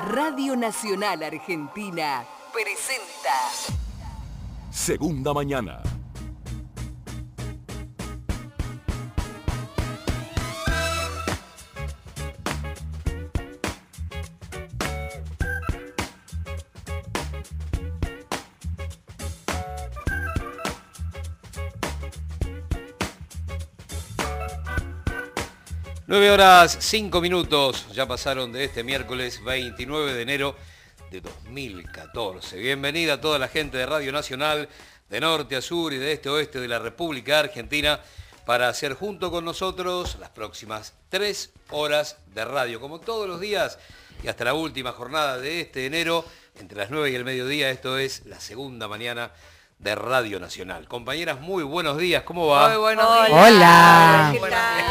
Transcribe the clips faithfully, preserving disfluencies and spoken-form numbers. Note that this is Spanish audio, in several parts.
Radio Nacional Argentina presenta Segunda Mañana. nueve horas, cinco minutos, ya pasaron de este miércoles veintinueve de enero de dos mil catorce. Bienvenida a toda la gente de Radio Nacional, de norte a sur y de este a oeste de la República Argentina, para hacer junto con nosotros las próximas tres horas de radio, como todos los días y hasta la última jornada de este enero, entre las nueve y el mediodía. Esto es la segunda mañana de Radio Nacional. Compañeras, muy buenos días, ¿cómo va? Muy buenos días. Hola. ¿Qué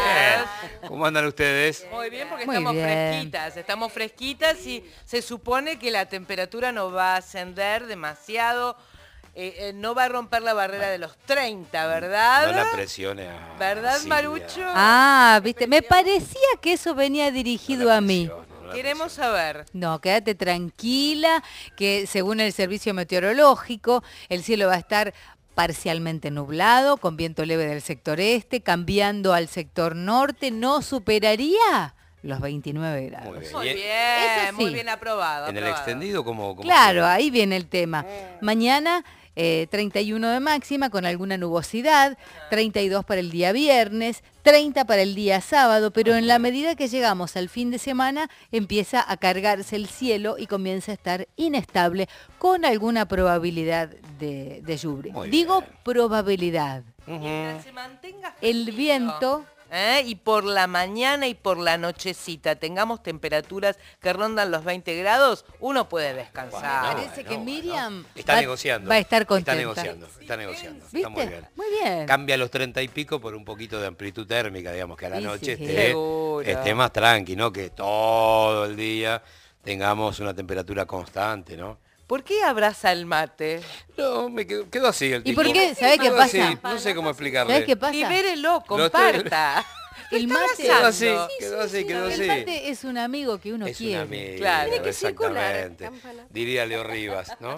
tal? ¿Cómo andan ustedes? Muy bien, porque Muy estamos bien. fresquitas, estamos fresquitas y se supone que la temperatura no va a ascender demasiado, eh, eh, no va a romper la barrera de los treinta, ¿verdad? No la presione a ¿Verdad, Silvia. Marucho? Ah, viste, me parecía que eso venía dirigido No la a mí. presione, no la Queremos presione. saber. No, quédate tranquila, que según el servicio meteorológico, el cielo va a estar parcialmente nublado, con viento leve del sector este, cambiando al sector norte, no superaría los veintinueve grados. Muy bien. Muy Y- bien, Eso sí. muy bien aprobado. En el aprobado. extendido, como Claro, ahí viene el tema. Mañana eh, treinta y uno de máxima con alguna nubosidad, treinta y dos para el día viernes, treinta para el día sábado, pero en la medida que llegamos al fin de semana empieza a cargarse el cielo y comienza a estar inestable con alguna probabilidad de, de lluvia. Muy Digo bien. probabilidad. Mientras se mantenga El fresquito, viento... ¿eh? Y por la mañana y por la nochecita tengamos temperaturas que rondan los veinte grados, uno puede descansar. Bueno, Parece que bueno. Miriam Está va, negociando. va a estar contenta. Está negociando, está negociando. ¿Viste? Está muy bien. Muy bien. Cambia los treinta y pico por un poquito de amplitud térmica, digamos, que a la Sí, noche sí. esté, Seguro. esté más tranqui, ¿no? Que todo el día tengamos una temperatura constante, ¿no? ¿Por qué abraza el mate? No, me quedo, quedó así el ¿Y tipo. por qué? ¿Sabés qué Quedó pasa? así, no sé cómo explicarle. ¿Sabes qué pasa? Libérelo, Lo estoy- comparta. El Lo está mate- Quedó abrazando. así, quedó así, quedó El así. mate es un amigo que uno Es quiere. una amiga, Claro. Tiene que circular, exactamente. Diría Leo Rivas, ¿no?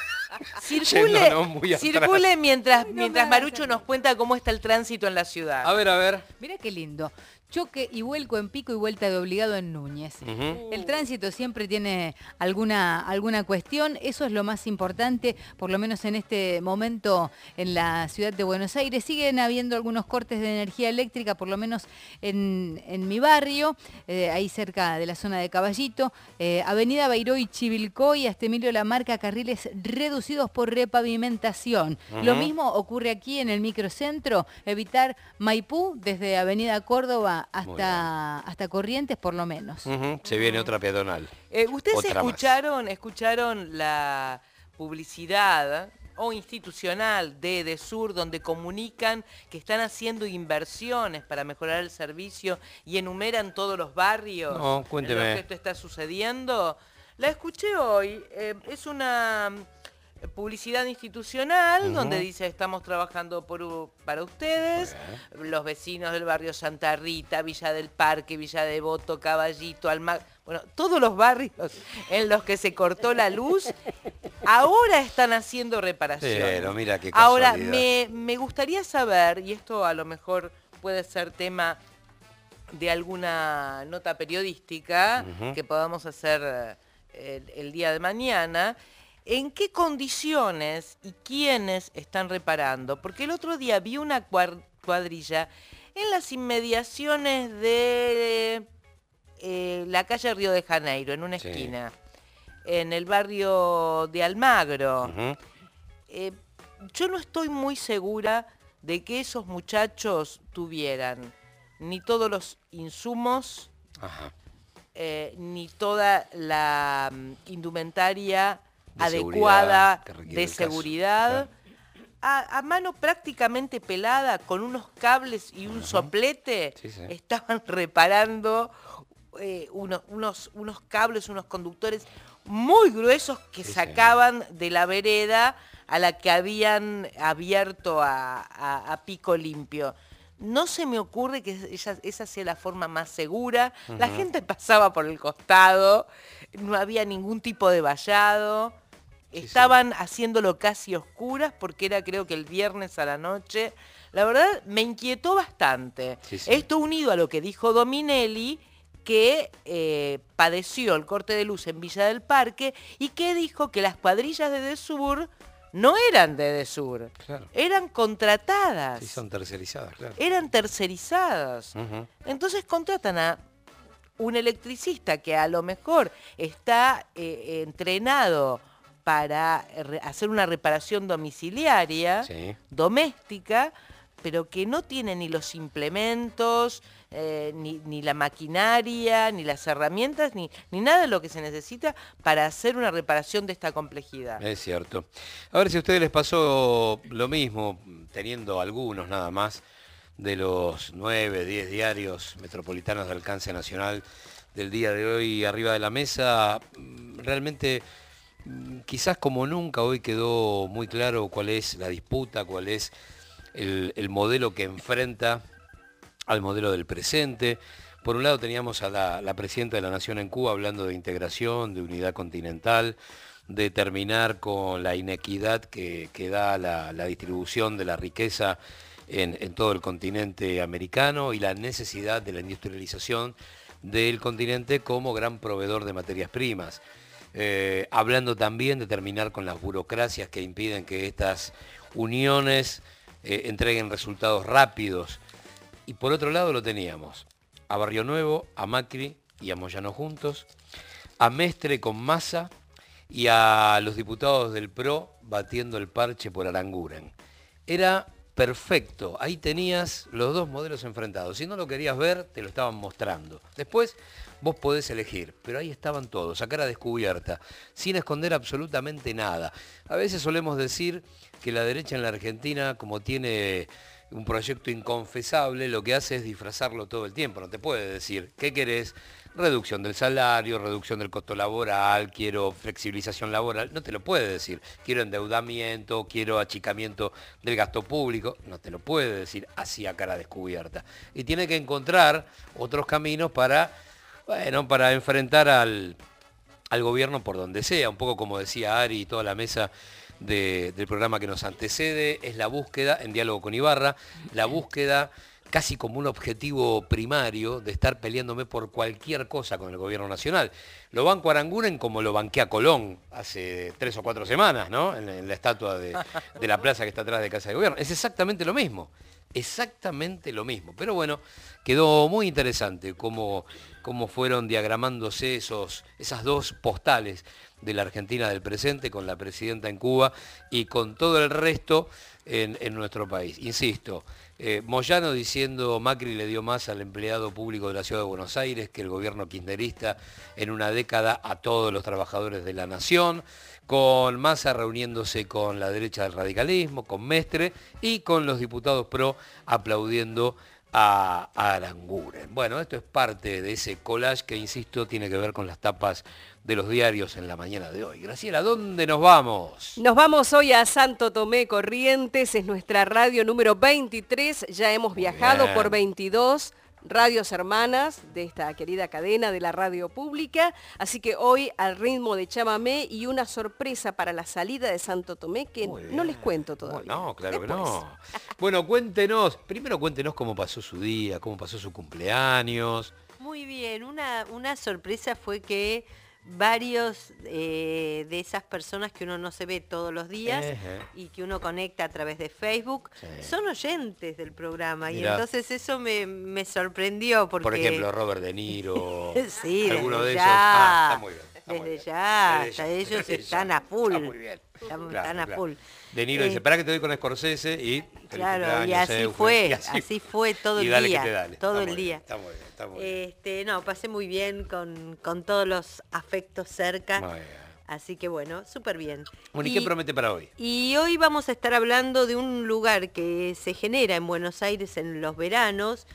Circule, Yéndonos muy atrás. circule mientras, no mientras me Marucho hagas. nos cuenta cómo está el tránsito en la ciudad. A ver, a ver. Mira qué lindo. Choque y vuelco en Pico y vuelta de obligado en Núñez. Ujú. El tránsito siempre tiene alguna, alguna cuestión, eso es lo más importante, por lo menos en este momento en la ciudad de Buenos Aires. Siguen habiendo algunos cortes de energía eléctrica, por lo menos en, en mi barrio, eh, ahí cerca de la zona de Caballito. Eh, Avenida Bairó y Chivilcoy hasta Emilio Lamarca, carriles reducidos por repavimentación. Lo Ujú. mismo ocurre aquí en el microcentro, evitar Maipú desde Avenida Córdoba Muy hasta, hasta Corrientes por lo menos. Ujú. Se viene otra peatonal. Eh, ¿Ustedes Otra más. escucharon, escucharon la publicidad o institucional de Edesur, donde comunican que están haciendo inversiones para mejorar el servicio y enumeran todos los barrios No, cuénteme. en los que esto está sucediendo? La escuché hoy. Eh, es una mm, publicidad institucional Ujú. donde dice estamos trabajando por, u- para ustedes, los vecinos del barrio Santa Rita, Villa del Parque, Villa Devoto, Caballito, Almagro, bueno, todos los barrios en los que se cortó la luz, ahora están haciendo reparaciones. Pero mira qué Ahora, casualidad. me, me gustaría saber, y esto a lo mejor puede ser tema de alguna nota periodística Ujú. que podamos hacer eh, el, el día de mañana, ¿en qué condiciones y quiénes están reparando? Porque el otro día vi una cuar- cuadrilla en las inmediaciones de eh, la calle Río de Janeiro, en una Sí. esquina, en el barrio de Almagro. Ujú. Eh, yo no estoy muy segura de que esos muchachos tuvieran ni todos los insumos, Ajá. eh, ni toda la mm, indumentaria De adecuada seguridad que requiere de el caso, seguridad, a, a mano prácticamente pelada, con unos cables y un soplete, Sí, sí. estaban reparando eh, uno- unos, unos cables, unos conductores muy gruesos que Sí, sí. sacaban de la vereda a la que habían abierto a, a- a pico limpio. no se me ocurre que esa, esa sea la forma más segura. Uh-huh. La gente pasaba por el costado, no había ningún tipo de vallado. Sí, estaban sí. haciéndolo casi oscuras porque era creo que el viernes a la noche. La verdad me inquietó bastante. Sí, sí. Esto unido a lo que dijo Dominelli, que eh, padeció el corte de luz en Villa del Parque y que dijo que las cuadrillas de Edesur no eran de Edesur, claro. eran contratadas. Sí, son tercerizadas, claro. Eran tercerizadas. Uh-huh. Entonces contratan a un electricista que a lo mejor está eh, entrenado para hacer una reparación domiciliaria, sí. doméstica, pero que no tiene ni los implementos, eh, ni, ni la maquinaria, ni las herramientas, ni, ni nada de lo que se necesita para hacer una reparación de esta complejidad. Es cierto. A ver si a ustedes les pasó lo mismo, teniendo algunos nada más, de los nueve, diez diarios metropolitanos de alcance nacional del día de hoy arriba de la mesa. Realmente, quizás como nunca, hoy quedó muy claro cuál es la disputa, cuál es El, el modelo que enfrenta al modelo del presente. Por un lado teníamos a la, la presidenta de la Nación en Cuba hablando de integración, de unidad continental, de terminar con la inequidad que, que da la, la distribución de la riqueza en, en todo el continente americano y la necesidad de la industrialización del continente como gran proveedor de materias primas. Eh, hablando también de terminar con las burocracias que impiden que estas uniones Eh, entreguen resultados rápidos. Y por otro lado lo teníamos a Barrio Nuevo, a Macri y a Moyano juntos, a Mestre con Massa y a los diputados del P R O batiendo el parche por Aranguren. Era perfecto, ahí tenías los dos modelos enfrentados. Si no lo querías ver, te lo estaban mostrando. Después vos podés elegir, pero ahí estaban todos, a cara descubierta, sin esconder absolutamente nada. A veces solemos decir que la derecha en la Argentina, como tiene un proyecto inconfesable, lo que hace es disfrazarlo todo el tiempo. No te puede decir, ¿qué querés? Reducción del salario, reducción del costo laboral, quiero flexibilización laboral. No te lo puede decir. Quiero endeudamiento, quiero achicamiento del gasto público. No te lo puede decir así a cara descubierta. Y tiene que encontrar otros caminos para, bueno, para enfrentar al, al gobierno por donde sea. Un poco como decía Ari y toda la mesa De, del programa que nos antecede, es la búsqueda, en diálogo con Ibarra, la búsqueda casi como un objetivo primario de estar peleándome por cualquier cosa con el gobierno nacional. Lo banco a Aranguren como lo banqué a Colón hace tres o cuatro semanas, ¿no? En, en la estatua de, de la plaza que está atrás de Casa de Gobierno. Es exactamente lo mismo, exactamente lo mismo. Pero bueno, quedó muy interesante cómo, cómo fueron diagramándose esos, esas dos postales de la Argentina del presente, con la presidenta en Cuba y con todo el resto en, en nuestro país. Insisto, eh, Moyano diciendo Macri le dio más al empleado público de la Ciudad de Buenos Aires que el gobierno kirchnerista en una década a todos los trabajadores de la nación, con Massa reuniéndose con la derecha del radicalismo, con Mestre y con los diputados P R O aplaudiendo a, a Aranguren. Bueno, esto es parte de ese collage que, insisto, tiene que ver con las tapas de los diarios en la mañana de hoy. Graciela, ¿dónde nos vamos? Nos vamos hoy a Santo Tomé, Corrientes, es nuestra radio número veintitrés, ya hemos viajado por veintidós radios hermanas de esta querida cadena de la radio pública, así que hoy al ritmo de chamamé y una sorpresa para la salida de Santo Tomé que no les cuento todavía. No, claro Después. que no. Bueno, cuéntenos, primero cuéntenos cómo pasó su día, cómo pasó su cumpleaños. Muy bien, una, una sorpresa fue que varios eh, de esas personas que uno no se ve todos los días uh-huh. y que uno conecta a través de Facebook, sí. son oyentes del programa. Mirá. Y entonces eso me, me sorprendió porque... Por ejemplo, Robert De Niro, sí, alguno de ya, esos. Ah, está muy bien. Está desde muy bien. ya, desde hasta ya, ellos desde están ya. a full. Está muy bien. Están, claro, están a claro. full. De Niro eh, dice, para que te doy con Scorsese y... Claro, y así fue, y así, así fue todo y el dale día, que te dale. todo está el día. Bien, está muy bien, está muy bien. Este, no, pasé muy bien con, con todos los afectos cerca. Muy bien. Así que bueno, súper bien. Bueno, ¿y qué promete para hoy? Y hoy vamos a estar hablando de un lugar que se genera en Buenos Aires en los veranos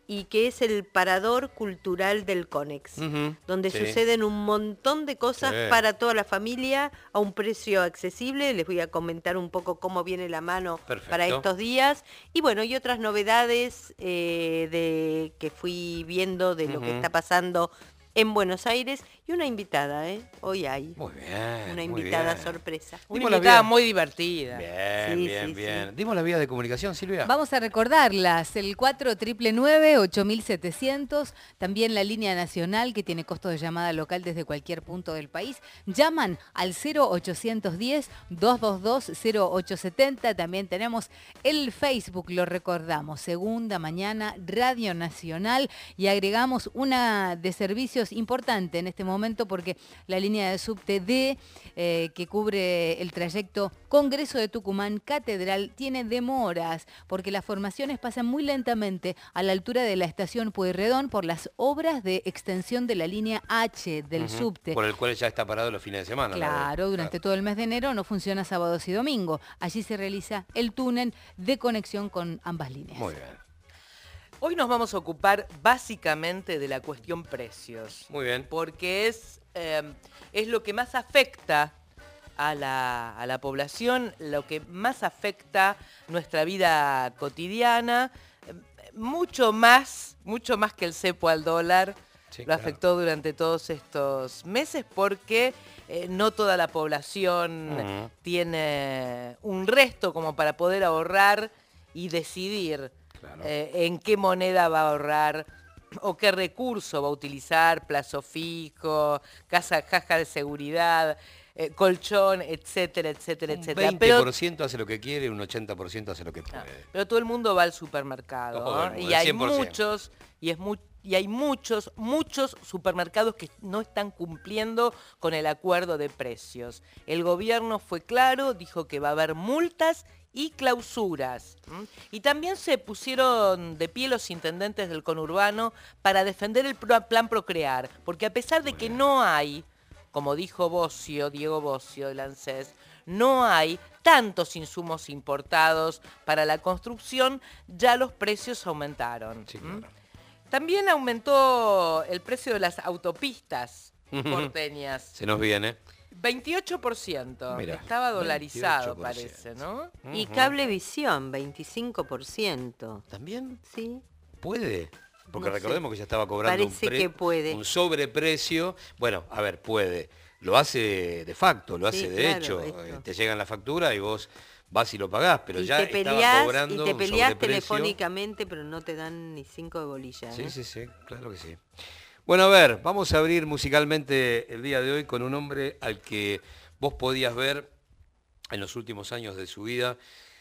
y que es el Parador Cultural del Conex, Ujú, donde sí. suceden un montón de cosas Sí. para toda la familia a un precio accesible. Les voy a comentar un poco cómo viene la mano Perfecto. para estos días. Y bueno, y otras novedades eh, de que fui viendo de lo que Ujú. está pasando en Buenos Aires. Y una invitada, ¿eh? Hoy hay Muy bien. una muy invitada bien. sorpresa. Una Dimos la invitada vía- muy divertida. Bien, Sí, bien, sí, bien. sí. Dimos la vía de comunicación, Silvia. Vamos a recordarlas, el cuatro nueve nueve, ocho mil setecientos, también la línea nacional que tiene costo de llamada local desde cualquier punto del país. Llaman al cero ochocientos diez, doscientos veintidós, cero ochocientos setenta. También tenemos el Facebook, lo recordamos, Segunda Mañana, Radio Nacional, y agregamos una de servicios importante en este momento porque la línea de subte D, eh, que cubre el trayecto Congreso de Tucumán, Catedral, tiene demoras porque las formaciones pasan muy lentamente a la altura de la estación Pueyrredón por las obras de extensión de la línea H del Ujú, subte. Por el cual ya está parado los fines de semana. la verdad. Claro, durante todo el mes de enero no funciona sábados y domingo. Allí se realiza el túnel de conexión con ambas líneas. Muy bien. Hoy nos vamos a ocupar básicamente de la cuestión precios. Muy bien. Porque es, eh, es lo que más afecta a la, a la población, lo que más afecta nuestra vida cotidiana, eh, mucho más, mucho más que el cepo al dólar. Sí, lo claro. afectó durante todos estos meses porque eh, no toda la población Ujú. tiene un resto como para poder ahorrar y decidir Claro. eh, en qué moneda va a ahorrar o qué recurso va a utilizar, plazo fijo, casa, caja de seguridad, eh, colchón, etcétera, etcétera, Un etcétera. veinte Pero, por ciento hace lo que quiere, un ochenta por ciento hace lo que puede. pero todo el mundo va al supermercado, Todo el ¿no? mundo, Y el hay cien por ciento. muchos, y es muy y hay muchos, muchos supermercados que no están cumpliendo con el acuerdo de precios. El gobierno fue claro, dijo que va a haber multas y clausuras. ¿m? Y también se pusieron de pie los intendentes del conurbano para defender el pro- plan Procrear, porque a pesar de que no hay, como dijo Bocio, Diego Bocio del ANSES, no hay tantos insumos importados para la construcción, ya los precios aumentaron. Sí, ¿m? claro. También aumentó el precio de las autopistas Ujú. porteñas. Se nos viene. veintiocho por ciento. Mirá, Estaba dolarizado, veintiocho por ciento. parece, ¿no? Y Ujú. Cablevisión, veinticinco por ciento. ¿También Sí. puede? Porque No sé. recordemos que ya estaba cobrando un, Parece pre- que puede. un sobreprecio. Bueno, a ver, puede. Lo hace de facto, lo hace Sí, de claro, hecho. esto. Eh, Te llegan la factura y vos vas y lo pagás, pero y ya te estaba peleás, cobrando y te un peleás sobreprecio. telefónicamente, pero no te dan ni cinco de bolilla. Sí, ¿eh? sí, sí, claro que sí. Bueno, a ver, vamos a abrir musicalmente el día de hoy con un hombre al que vos podías ver en los últimos años de su vida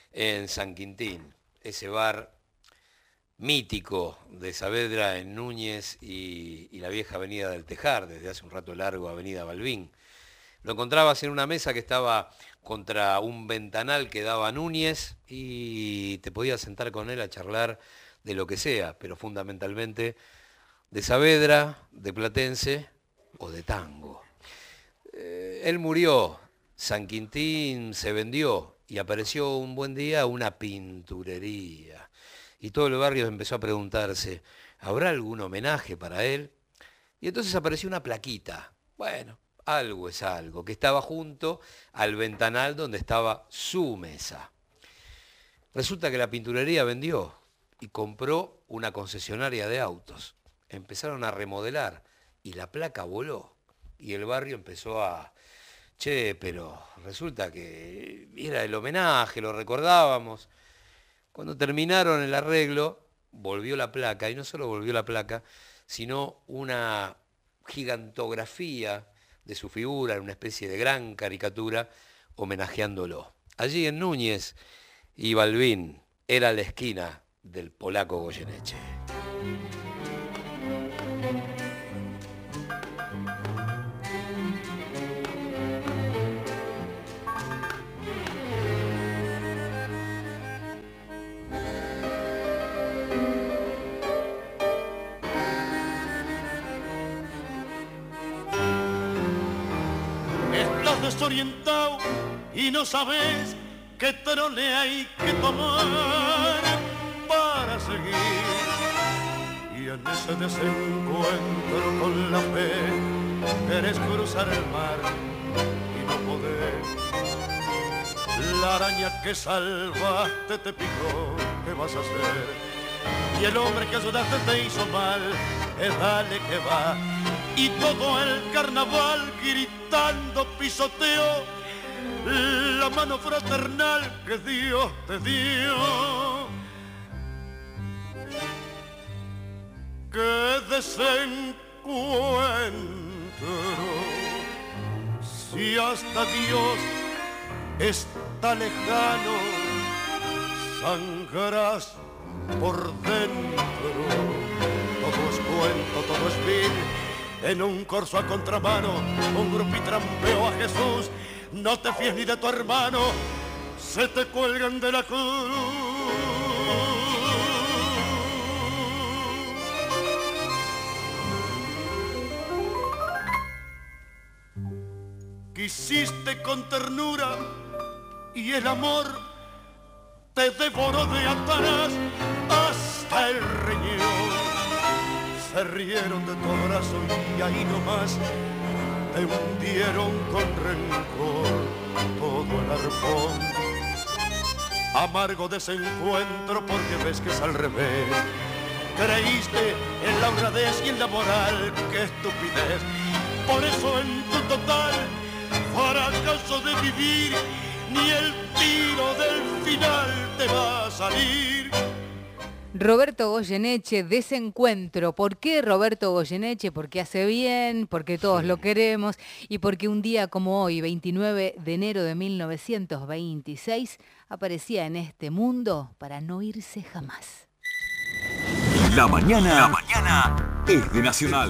en San Quintín, ese bar mítico de Saavedra en Núñez y, y la vieja avenida del Tejar, desde hace un rato largo, avenida Balbín. Lo encontrabas en una mesa que estaba contra un ventanal que daba a Núñez y te podías sentar con él a charlar de lo que sea, pero fundamentalmente de Saavedra, de Platense o de tango. Eh, él murió, San Quintín se vendió y apareció un buen día una pinturería. Y todo el barrio empezó a preguntarse, ¿habrá algún homenaje para él? Y entonces apareció una plaquita. Bueno, algo es algo, que estaba junto al ventanal donde estaba su mesa. Resulta que la pinturería vendió y compró una concesionaria de autos. Empezaron a remodelar y la placa voló. Y el barrio empezó a... Che, pero resulta que era el homenaje, lo recordábamos. Cuando terminaron el arreglo, volvió la placa, y no solo volvió la placa, sino una gigantografía de su figura, en una especie de gran caricatura, homenajeándolo. Allí en Núñez y Balbín era la esquina del polaco Goyeneche. Estás desorientado y no sabes qué trole hay que tomar para seguir. Y en ese desencuentro con la fe, querés cruzar el mar y no podés. La araña que salvaste te picó, ¿qué vas a hacer? Y el hombre que ayudaste te hizo mal, eh, dale que va. Y todo el carnaval gritando pisoteo la mano fraternal que Dios te dio. ¡Qué desencuentro! Si hasta Dios está lejano, sangrarás por dentro. Todo es cuento, todo es vil. En un corso a contramano, un grupo y trampeó a Jesús. No te fíes ni de tu hermano, se te cuelgan de la cruz. Quisiste con ternura y el amor te devoró de atrás hasta el riñón. Se rieron de tu abrazo y ahí nomás te hundieron con rencor todo el arpón. Amargo desencuentro porque ves que es al revés. Creíste en la honradez y en la moral, qué estupidez. Por eso en tu total fracaso de vivir, ni el tiro del final te va a salir. Roberto Goyeneche, Desencuentro. ¿Por qué Roberto Goyeneche? Porque hace bien, porque todos lo queremos y porque un día como hoy, veintinueve de enero de mil novecientos veintiséis, aparecía en este mundo para no irse jamás. La mañana, la mañana es de Nacional.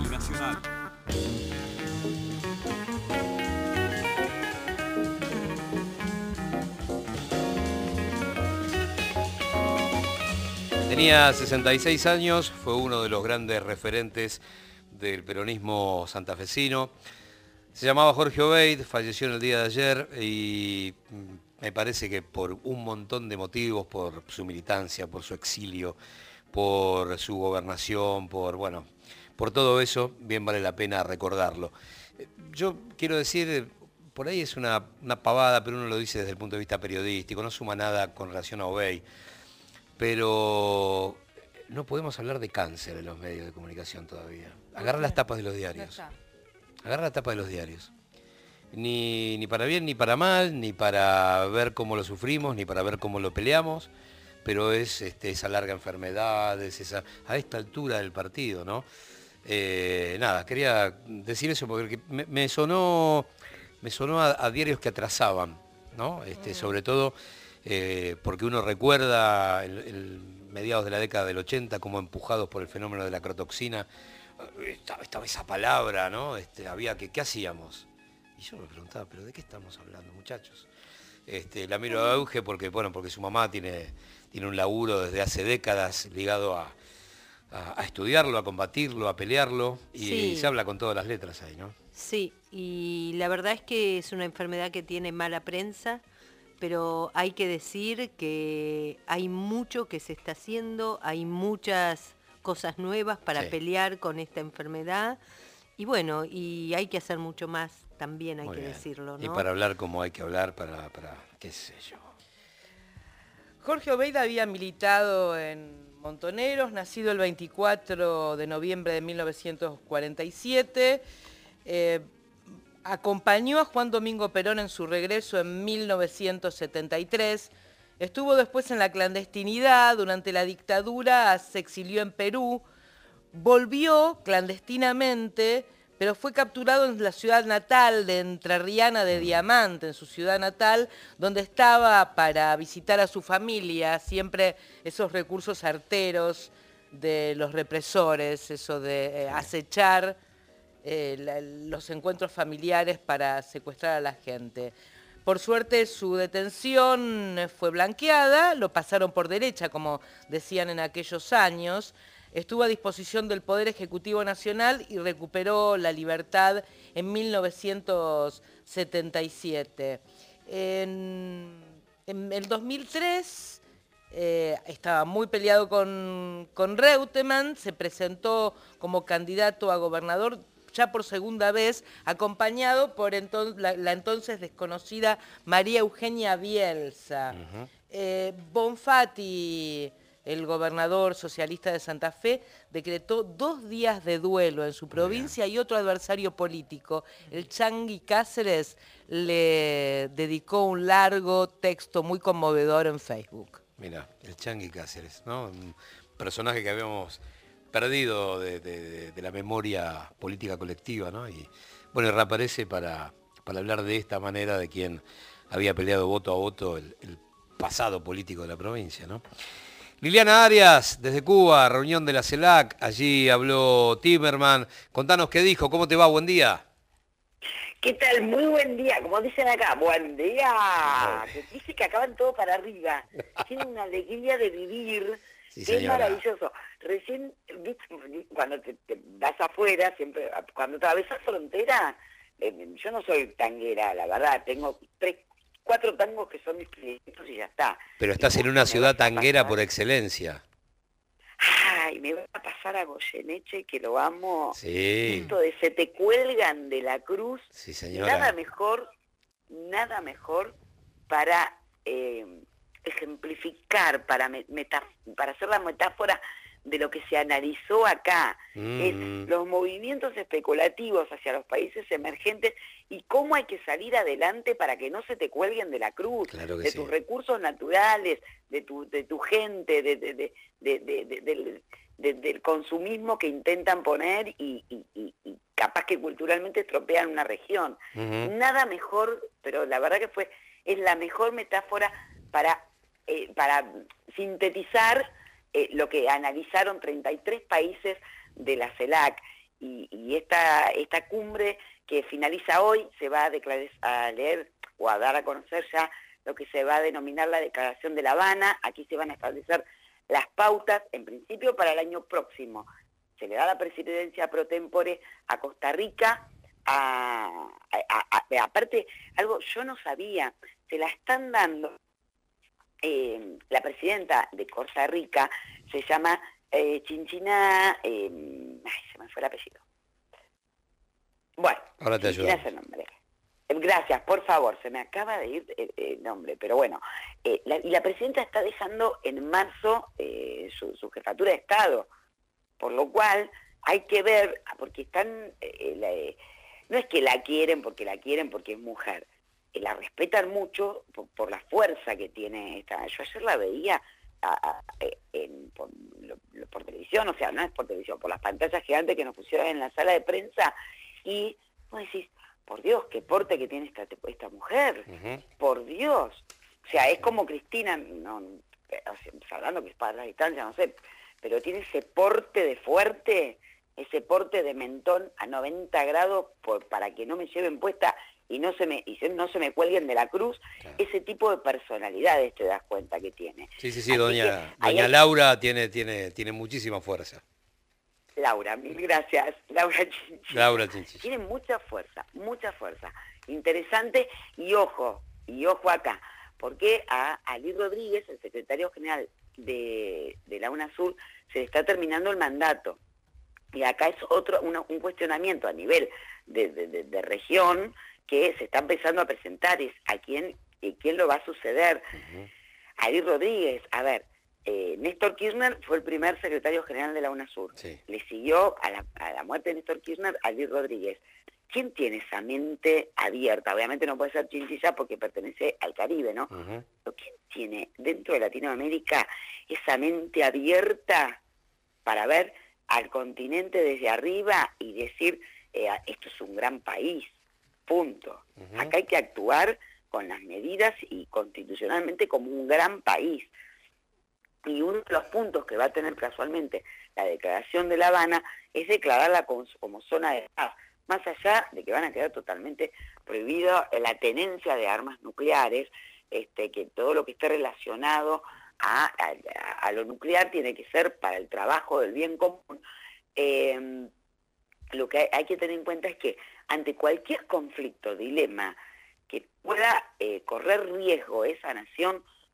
Tenía sesenta y seis años, fue uno de los grandes referentes del peronismo santafesino. Se llamaba Jorge Obeid, falleció en el día de ayer y me parece que por un montón de motivos, por su militancia, por su exilio, por su gobernación, por, bueno, por todo eso, bien vale la pena recordarlo. Yo quiero decir, por ahí es una, una pavada, pero uno lo dice desde el punto de vista periodístico, no suma nada con relación a Obeid. Pero no podemos hablar de cáncer en los medios de comunicación todavía. Agarra las tapas de los diarios. Agarra la tapa de los diarios. Ni, ni para bien ni para mal, ni para ver cómo lo sufrimos, ni para ver cómo lo peleamos, pero es este, esa larga enfermedad, es esa, a esta altura del partido, ¿no? Eh, nada, quería decir eso porque me, me sonó, me sonó a, a diarios que atrasaban, ¿no? Este, sobre todo... Eh, porque uno recuerda el, el mediados de la década del ochenta como empujados por el fenómeno de la crotoxina, estaba, estaba esa palabra, ¿no? Este, había que, ¿qué hacíamos? Y yo me preguntaba, ¿pero de qué estamos hablando, muchachos? Este, la miro a Euge porque, bueno, porque su mamá tiene, tiene un laburo desde hace décadas ligado a, a, a estudiarlo, a combatirlo, a pelearlo, y, Sí. y se habla con todas las letras ahí, ¿no? Sí, y la verdad es que es una enfermedad que tiene mala prensa, pero hay que decir que hay mucho que se está haciendo, hay muchas cosas nuevas para Sí. pelear con esta enfermedad, y bueno, y hay que hacer mucho más también, hay Muy que bien. decirlo, ¿no? Y para hablar como hay que hablar, para, para qué sé yo. Jorge Obeid había militado en Montoneros, nacido el veinticuatro de noviembre de mil novecientos cuarenta y siete. Eh, acompañó a Juan Domingo Perón en su regreso en mil novecientos setenta y tres. Estuvo después en la clandestinidad, durante la dictadura se exilió en Perú, volvió clandestinamente, pero fue capturado en la ciudad natal de Entrerriana de Diamante, en su ciudad natal, donde estaba para visitar a su familia, siempre esos recursos arteros de los represores, eso de eh, acechar eh, la, los encuentros familiares para secuestrar a la gente. Por suerte su detención fue blanqueada, lo pasaron por derecha, como decían en aquellos años. Estuvo a disposición del Poder Ejecutivo Nacional y recuperó la libertad en mil novecientos setenta y siete. En, en el dos mil tres eh, estaba muy peleado con, con Reutemann, se presentó como candidato a gobernador ya por segunda vez, acompañado por enton la, la entonces desconocida María Eugenia Bielsa. Uh-huh. eh, Bonfatti, el gobernador socialista de Santa Fe, decretó dos días de duelo en su provincia y otro adversario político, el Changi Cáceres, le dedicó un largo texto muy conmovedor en Facebook. Mira, el Changi Cáceres, ¿no? Un personaje que habíamos perdido de, de, de la memoria política colectiva, ¿no? Y bueno, reaparece para, para hablar de esta manera de quien había peleado voto a voto el, el pasado político de la provincia, ¿no? Liliana Arias, desde Cuba, reunión de la CELAC, allí habló Timerman. Contanos qué dijo, ¿cómo te va? Buen día. ¿Qué tal? Muy buen día, como dicen acá, buen día. Que dice que acaban todo para arriba. Tienen una alegría de vivir. Sí, que es maravilloso. Recién, cuando te, te vas afuera, siempre, cuando atravesas frontera, eh, yo no soy tanguera, la verdad, tengo tres, cuatro tangos que son mis predilectos y ya está. Pero estás en una ciudad tanguera por excelencia. Ay, me va a pasar a Goyeneche, que lo amo. Sí. Esto de se te cuelgan de la cruz. Sí, señora. Nada mejor, nada mejor para eh, ejemplificar, para, meta, para hacer la metáfora de lo que se analizó acá. Mm. Es los movimientos especulativos hacia los países emergentes y cómo hay que salir adelante para que no se te cuelguen de la cruz, claro que de sí. tus recursos naturales, de tu, de tu gente, de, de, de, de, de, de, del, de, del consumismo que intentan poner y, y, y, y capaz que culturalmente estropean una región. Uh-huh. Nada mejor, pero la verdad que fue, es la mejor metáfora para, eh, para sintetizar Eh, lo que analizaron treinta y tres países de la CELAC y, y esta, esta cumbre que finaliza hoy se va a, declarar, a leer o a dar a conocer ya lo que se va a denominar la Declaración de La Habana. Aquí se van a establecer las pautas, en principio para el año próximo. Se le da la presidencia pro tempore a Costa Rica, a, a, a, a, aparte, algo yo no sabía, se la están dando. Eh, la presidenta de Costa Rica se llama eh, Chinchina, eh, ay, se me fue el apellido. Bueno, ahora te ayudo. Es el nombre. Eh, gracias, por favor, se me acaba de ir el, el nombre, pero bueno, eh, la, y la presidenta está dejando en marzo eh, su, su jefatura de Estado, por lo cual hay que ver, porque están, eh, la, eh, no es que la quieren porque la quieren porque es mujer, la respetan mucho por, por la fuerza que tiene esta. Yo ayer la veía a, a, en, por, por televisión, o sea, no es por televisión, por las pantallas gigantes que nos pusieron en la sala de prensa, y vos decís, por Dios, qué porte que tiene esta, esta mujer, uh-huh. Por Dios. O sea, es como Cristina, no, hablando que es para la distancia, no sé, pero tiene ese porte de fuerte, ese porte de mentón a noventa grados por, para que no me lleven puesta y no se me y no se me cuelguen de la cruz, claro. Ese tipo de personalidades te das cuenta que tiene. Sí, sí, sí, Así doña, doña hay... Laura tiene, tiene, tiene muchísima fuerza. Laura, mil gracias. Laura Chinchilla. Laura Chinchilla. Tiene mucha fuerza, mucha fuerza. Interesante, y ojo, y ojo acá, porque a Ali Rodríguez, el secretario general de, de la UNASUR, se le está terminando el mandato. Y acá es otro una, un cuestionamiento a nivel de, de, de, de región que se está empezando a presentar, es a quién, y quién lo va a suceder. Uh-huh. Ali Rodríguez, a ver, eh, Néstor Kirchner fue el primer secretario general de la UNASUR. Sí. Le siguió a la, a la muerte de Néstor Kirchner Ali Rodríguez. ¿Quién tiene esa mente abierta? Obviamente no puede ser Chinchilla porque pertenece al Caribe, ¿no? Uh-huh. Pero ¿quién tiene dentro de Latinoamérica esa mente abierta para ver al continente desde arriba y decir, eh, esto es un gran país? Punto. Uh-huh. Acá hay que actuar con las medidas y constitucionalmente como un gran país. Y uno de los puntos que va a tener casualmente la Declaración de La Habana es declararla como, como zona de paz, más allá de que van a quedar totalmente prohibida la tenencia de armas nucleares, este, que todo lo que esté relacionado a, a, a lo nuclear tiene que ser para el trabajo del bien común. Eh, lo que hay, hay que tener en cuenta es que ante cualquier conflicto, dilema, que pueda eh, correr riesgo esa nación,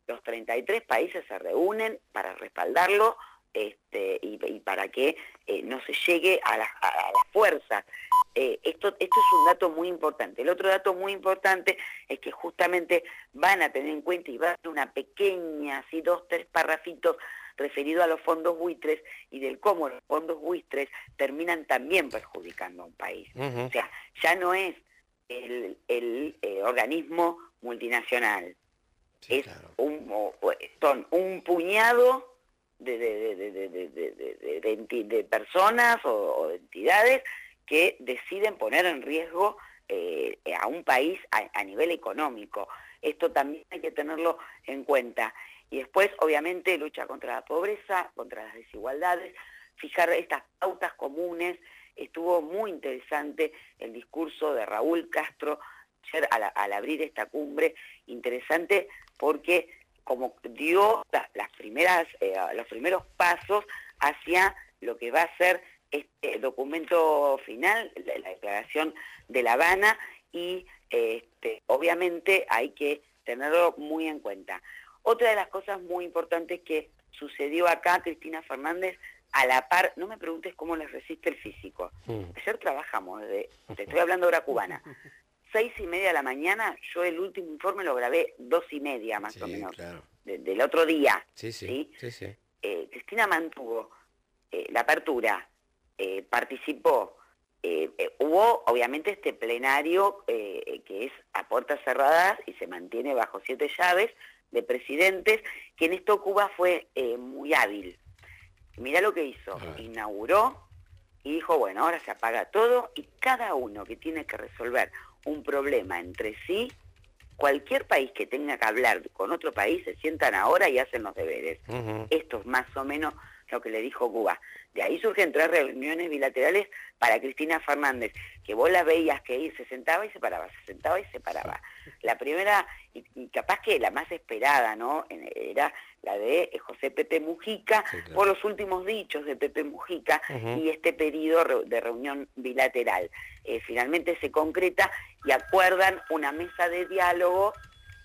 los treinta y tres países se reúnen para respaldarlo este, y, y para que eh, no se llegue a, la, a, a las fuerzas. Eh, esto, esto es un dato muy importante. El otro dato muy importante es que justamente van a tener en cuenta y va a ser una pequeña, así dos, tres parrafitos referido a los fondos buitres y del cómo los fondos buitres terminan también perjudicando a un país. Uh-huh. O sea, ya no es el, el eh, organismo multinacional, sí, es claro. un, son un puñado de, de, de, de, de, de, de, de, enti, de personas o, o de entidades que deciden poner en riesgo eh, a un país a, a nivel económico. Esto también hay que tenerlo en cuenta. Y después, obviamente, lucha contra la pobreza, contra las desigualdades, fijar estas pautas comunes. Estuvo muy interesante el discurso de Raúl Castro ayer al, al abrir esta cumbre, interesante porque como dio la, las primeras, eh, los primeros pasos hacia lo que va a ser este documento final, la, la declaración de La Habana, y este, obviamente hay que tenerlo muy en cuenta. Otra de las cosas muy importantes que sucedió acá, Cristina Fernández, a la par, no me preguntes cómo les resiste el físico. Mm. Ayer trabajamos, de, te estoy hablando hora cubana, seis y media de la mañana, yo el último informe lo grabé dos y media más sí, o menos, claro. de, del otro día. Sí, sí, ¿sí? sí, sí. Eh, Cristina mantuvo eh, la apertura, eh, participó, eh, eh, hubo obviamente este plenario eh, que es a puertas cerradas y se mantiene bajo siete llaves de presidentes, que en esto Cuba fue eh, muy hábil. Mirá lo que hizo, inauguró y dijo, bueno, ahora se apaga todo y cada uno que tiene que resolver un problema entre sí, cualquier país que tenga que hablar con otro país se sientan ahora y hacen los deberes. Uh-huh. Esto es más o menos lo que le dijo Cuba. De ahí surgen tres reuniones bilaterales para Cristina Fernández, que vos la veías que se sentaba y se paraba, se sentaba y se paraba. La primera, y, y capaz que la más esperada, ¿no?, era la de José Pepe Mujica, sí, claro. por los últimos dichos de Pepe Mujica, uh-huh. y este pedido de reunión bilateral. Eh, finalmente se concreta y acuerdan una mesa de diálogo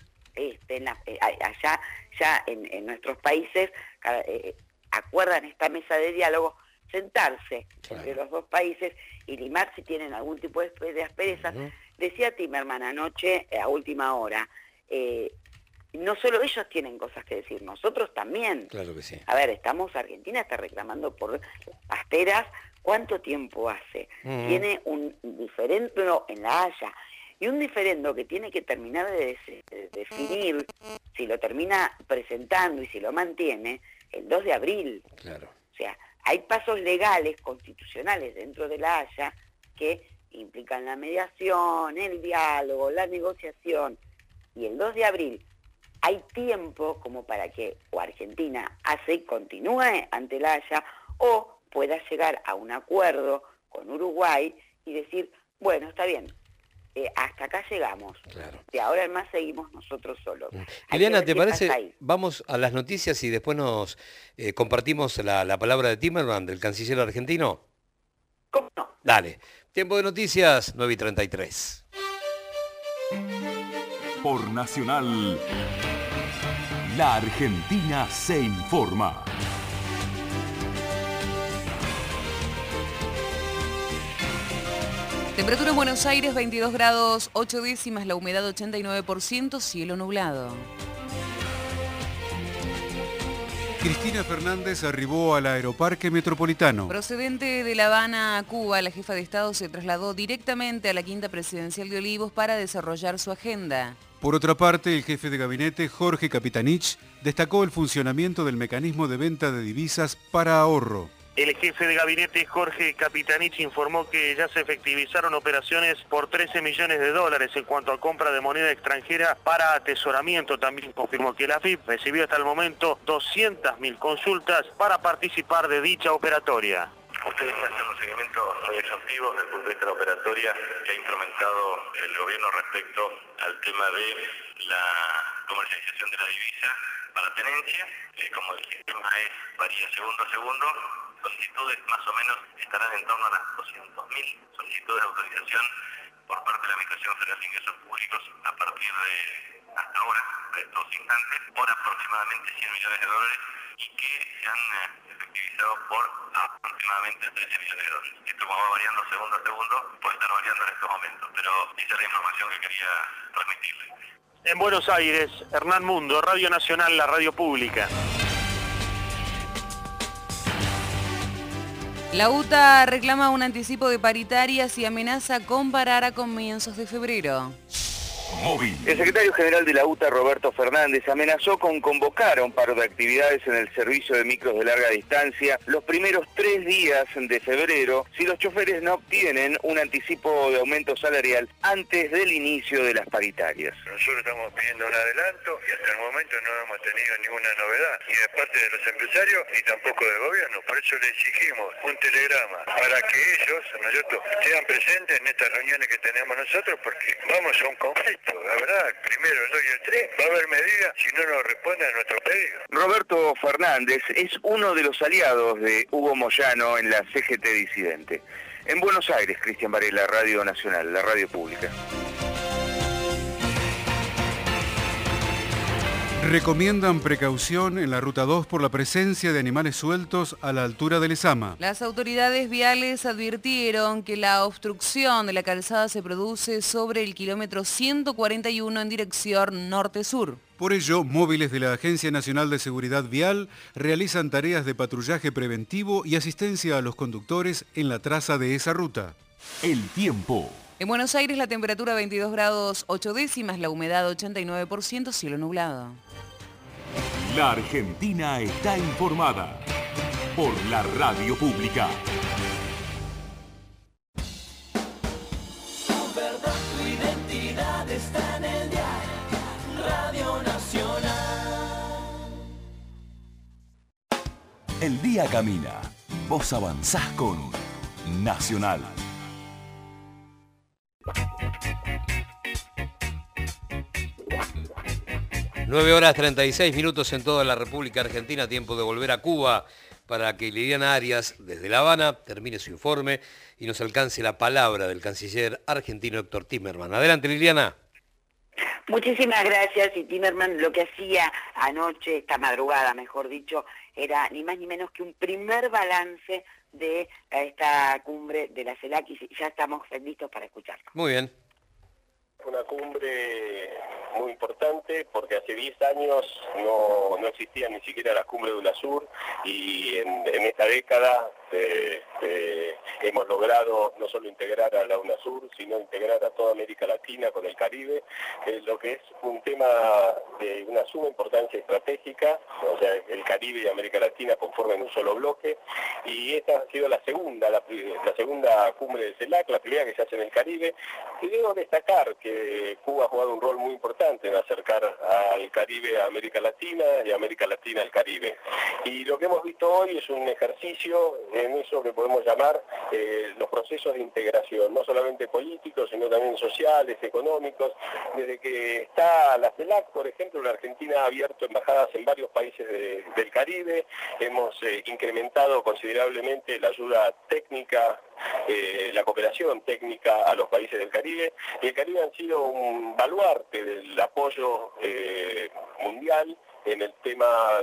este, en la, eh, allá ya en, en nuestros países, eh, acuerdan esta mesa de diálogo, sentarse claro. entre los dos países y limar si tienen algún tipo de, de asperezas. Uh-huh. Decía Timerman anoche, a última hora, eh, no solo ellos tienen cosas que decir, nosotros también. Claro que sí. A ver, estamos, Argentina está reclamando por asteras, ¿cuánto tiempo hace? Uh-huh. Tiene un diferendo en La Haya, y un diferendo que tiene que terminar de, de definir si lo termina presentando y si lo mantiene el dos de abril. Claro. O sea, hay pasos legales, constitucionales dentro de La Haya que implican la mediación, el diálogo, la negociación. Y el dos de abril hay tiempo como para que o Argentina hace y continúe ante La Haya o pueda llegar a un acuerdo con Uruguay y decir, bueno, está bien, Eh, hasta acá llegamos. Claro. Y ahora en más seguimos nosotros solos. Eliana, ¿te parece? Vamos a las noticias y después nos eh, compartimos la, la palabra de Timerman, del canciller argentino. ¿Cómo no? Dale. Tiempo de noticias, nueve y treinta y tres. Por Nacional, la Argentina se informa. Temperatura en Buenos Aires, veintidós grados, ocho décimas, la humedad ochenta y nueve por ciento, cielo nublado. Cristina Fernández arribó al Aeroparque Metropolitano. Procedente de La Habana a Cuba, la jefa de Estado se trasladó directamente a la Quinta Presidencial de Olivos para desarrollar su agenda. Por otra parte, el jefe de gabinete, Jorge Capitanich, destacó el funcionamiento del mecanismo de venta de divisas para ahorro. El jefe de gabinete Jorge Capitanich informó que ya se efectivizaron operaciones por trece millones de dólares en cuanto a compra de moneda extranjera para atesoramiento. También confirmó que la F I P recibió hasta el momento doscientas mil consultas para participar de dicha operatoria. Ustedes hacen un seguimiento muy exhaustivo desde el punto de vista de la operatoria que ha implementado el gobierno respecto al tema de la comercialización de la divisa para tenencia. Eh, como el sistema es varía segundo a segundo, solicitudes más o menos estarán en torno a las doscientas mil solicitudes de autorización por parte de la Administración Federal de Ingresos Públicos a partir de hasta ahora, a estos instantes, por aproximadamente cien millones de dólares y que se han eh, efectivizado por aproximadamente trece millones de dólares. Esto como va variando segundo a segundo, puede estar variando en estos momentos, pero esa es la información que quería transmitirle. En Buenos Aires, Hernán Mundo, Radio Nacional, la radio pública. La U T A reclama un anticipo de paritarias y amenaza con parar a comienzos de febrero. Móvil. El secretario general de la U T A, Roberto Fernández, amenazó con convocar a un paro de actividades en el servicio de micros de larga distancia los primeros tres días de febrero si los choferes no obtienen un anticipo de aumento salarial antes del inicio de las paritarias. Nosotros estamos pidiendo un adelanto y hasta el momento no hemos tenido ninguna novedad, ni de parte de los empresarios ni tampoco del gobierno. Por eso le exigimos un telegrama para que ellos, ¿no es cierto?, sean presentes en estas reuniones que tenemos nosotros, porque vamos a un conflicto. La verdad, primero el dos y el tres, va a haber medidas si no nos responden a nuestro pedido. Roberto Fernández es uno de los aliados de Hugo Moyano en la C G T disidente. En Buenos Aires, Cristian Varela, Radio Nacional, la radio pública. Recomiendan precaución en la Ruta dos por la presencia de animales sueltos a la altura del Ezama. Las autoridades viales advirtieron que la obstrucción de la calzada se produce sobre el kilómetro ciento cuarenta y uno en dirección norte-sur. Por ello, móviles de la Agencia Nacional de Seguridad Vial realizan tareas de patrullaje preventivo y asistencia a los conductores en la traza de esa ruta. El tiempo. En Buenos Aires la temperatura veintidós grados ocho décimas, la humedad ochenta y nueve por ciento, cielo nublado. La Argentina está informada por la radio pública. Tu verdad, tu identidad está en el diario Radio Nacional. El día camina. Vos avanzás con Nacional. nueve horas treinta y seis minutos en toda la República Argentina, tiempo de volver a Cuba para que Liliana Arias, desde La Habana, termine su informe y nos alcance la palabra del canciller argentino Héctor Timerman. Adelante, Liliana. Muchísimas gracias. Y Timerman lo que hacía anoche, esta madrugada mejor dicho, era ni más ni menos que un primer balance de esta cumbre de la CELAC y ya estamos listos para escucharlo. Muy bien. Una cumbre muy importante porque hace diez años no, no existía ni siquiera la cumbre de UNASUR y en, en esta década eh, eh, hemos logrado no solo integrar a la UNASUR, sino integrar a toda América Latina con el Caribe, eh, lo que es un tema de una suma importancia estratégica, o sea, el Caribe y América Latina conforman un solo bloque, y esta ha sido la segunda, la, la segunda cumbre de CELAC, la primera que se hace en el Caribe, y debo destacar que Cuba ha jugado un rol muy importante en acercar al Caribe a América Latina y a América Latina al Caribe. Y lo que hemos visto hoy es un ejercicio en eso que podemos llamar eh, los procesos de integración, no solamente políticos, sino también sociales, económicos. Desde que está la CELAC, por ejemplo, la Argentina ha abierto embajadas en varios países de, del Caribe, hemos eh, incrementado considerablemente la ayuda técnica, eh, la cooperación técnica a los países del Caribe, y el Caribe ha sido un baluarte del apoyo eh, mundial en el tema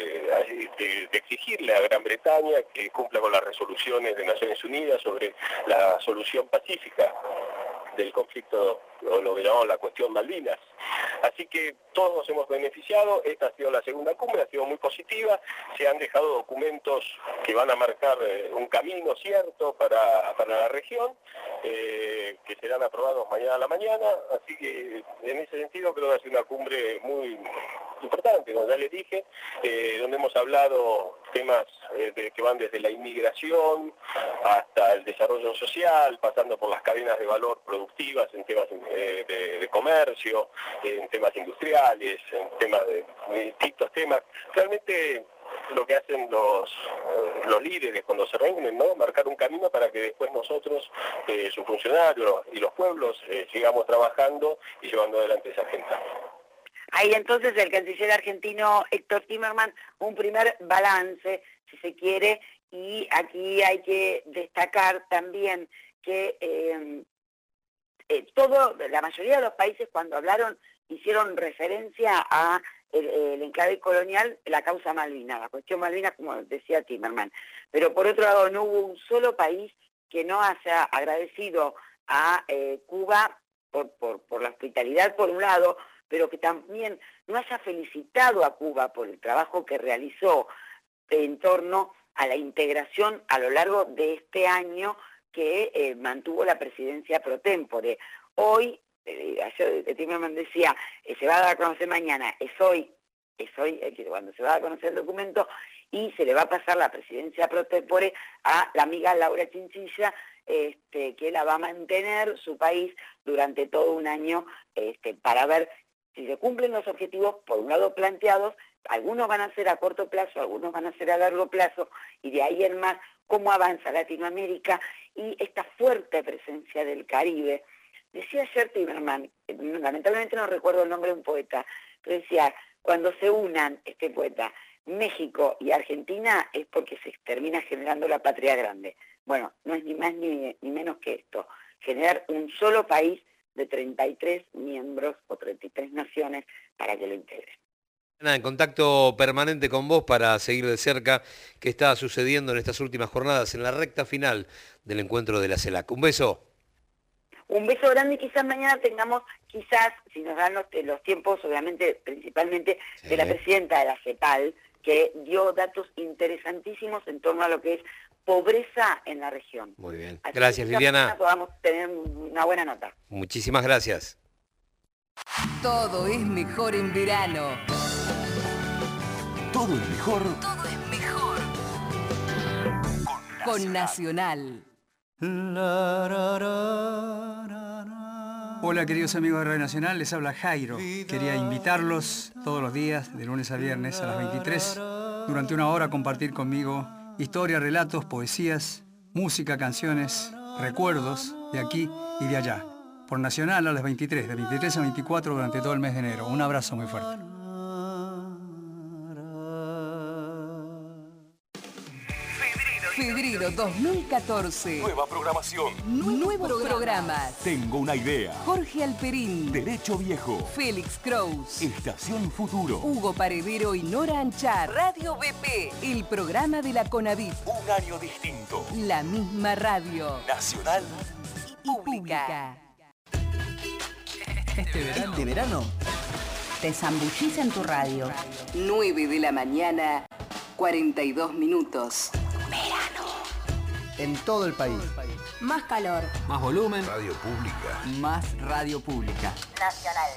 de, de, de exigirle a Gran Bretaña que cumpla con las resoluciones de Naciones Unidas sobre la solución pacífica del conflicto, o lo que llamamos la cuestión Malvinas. Así que todos nos hemos beneficiado. Esta ha sido la segunda cumbre, ha sido muy positiva, se han dejado documentos que van a marcar eh, un camino cierto para, para la región, eh, que serán aprobados mañana a la mañana, así que en ese sentido creo que ha sido una cumbre muy importante, como ya les dije, eh, donde hemos hablado temas eh, de, que van desde la inmigración hasta el desarrollo social, pasando por las cadenas de valor productivas en temas eh, de, de comercio, en temas industriales, en temas de, de distintos temas. Realmente lo que hacen los, los líderes cuando se reúnen, ¿no? Marcar un camino para que después nosotros, eh, sus funcionarios y los pueblos, eh, sigamos trabajando y llevando adelante esa agenda. Ahí entonces el canciller argentino Héctor Timerman, un primer balance, si se quiere, y aquí hay que destacar también que eh, eh, todo, la mayoría de los países cuando hablaron hicieron referencia a el, el enclave colonial, la causa Malvinas, la cuestión Malvinas, como decía Timerman. Pero por otro lado, no hubo un solo país que no haya agradecido a eh, Cuba por, por, por la hospitalidad por un lado, pero que también no haya felicitado a Cuba por el trabajo que realizó en torno a la integración a lo largo de este año que eh, mantuvo la presidencia pro tempore. Hoy, eh, ayer Timerman decía, eh, se va a dar a conocer mañana, es hoy, es hoy eh, cuando se va a dar a conocer el documento, y se le va a pasar la presidencia pro tempore a la amiga Laura Chinchilla, este, que la va a mantener su país durante todo un año este, para ver si se cumplen los objetivos, por un lado planteados, algunos van a ser a corto plazo, algunos van a ser a largo plazo, y de ahí en más, cómo avanza Latinoamérica y esta fuerte presencia del Caribe. Decía ayer Timerman, lamentablemente no recuerdo el nombre de un poeta, pero decía, cuando se unan, este poeta, México y Argentina, es porque se termina generando la patria grande. Bueno, no es ni más ni, ni menos que esto, generar un solo país de treinta y tres miembros o treinta y tres naciones para que lo integren. En contacto permanente con vos para seguir de cerca qué está sucediendo en estas últimas jornadas, en la recta final del encuentro de la CELAC. Un beso. Un beso grande y quizás mañana tengamos, quizás, si nos dan los, los tiempos, obviamente, principalmente sí, de la presidenta de la CEPAL, que dio datos interesantísimos en torno a lo que es pobreza en la región. Muy bien. Así gracias, que Liliana. Podamos tener una buena nota. Muchísimas gracias. Todo es mejor en verano. Todo es mejor. Todo es mejor. Con Nacional. Hola queridos amigos de Radio Nacional, les habla Jairo. Quería invitarlos todos los días, de lunes a viernes a las veintitrés, durante una hora a compartir conmigo historias, relatos, poesías, música, canciones, recuerdos de aquí y de allá. Por Nacional a las veintitrés, de veintitrés a veinticuatro durante todo el mes de enero. Un abrazo muy fuerte. Febrero dos mil catorce. Nueva programación. Nuevos programas. Tengo una idea. Jorge Alperín. Derecho Viejo. Félix Kraus. Estación Futuro. Hugo Paredero y Nora Anchar. Radio B P. El programa de la CONAVIF. Un año distinto. La misma radio. Nacional y pública. Este verano. Este verano. Te zambullís en tu radio. nueve de la mañana, cuarenta y dos minutos. Verano. En todo el país. Más calor. Más volumen. Radio Pública. Más radio pública. Nacional.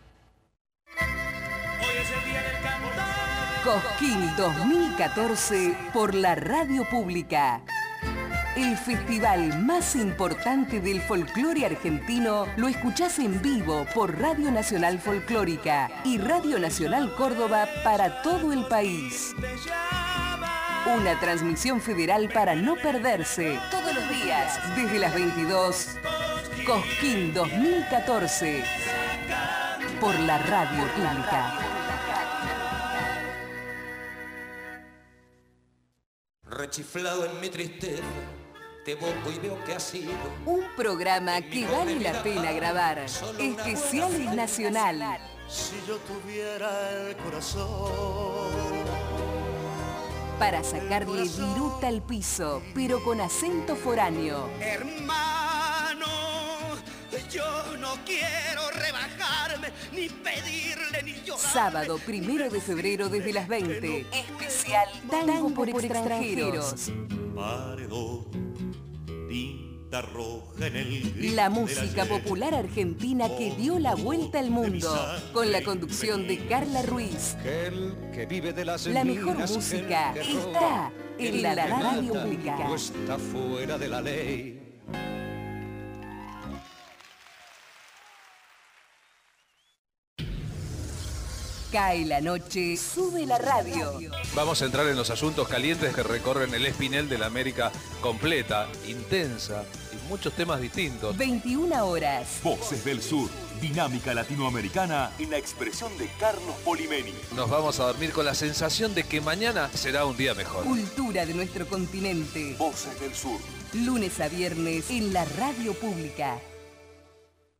Hoy es el día del cantar. Cosquín dos mil catorce por la radio pública. El festival más importante del folclore argentino lo escuchás en vivo por Radio Nacional Folclórica y Radio Nacional Córdoba para todo el país. Una transmisión federal para no perderse todos los días desde las veintidós. Cosquín dos mil catorce por la radio pública. Rechiflado en mi tristeza, te boco y veo que ha sido un programa que vale la pena grabar. Especiales Nacional. Si yo tuviera el corazón para sacarle viruta al piso, pero con acento foráneo. Hermano, yo no quiero rebajarme, ni pedirle, ni llorar. Sábado primero de febrero desde las veinte. Especial Tango por, por extranjeros. Roja en el la música popular argentina que dio la vuelta al mundo, con la conducción de Carla Ruiz. Que vive de las la mejor música está en la radio pública. Está fuera de la ley. Cae la noche, sube la radio. Vamos a entrar en los asuntos calientes que recorren el espinel de la América completa, intensa y muchos temas distintos. veintiuna horas. Voces del Sur, dinámica latinoamericana en la expresión de Carlos Polimeni. Nos vamos a dormir con la sensación de que mañana será un día mejor. Cultura de nuestro continente. Voces del Sur. Lunes a viernes en la radio pública.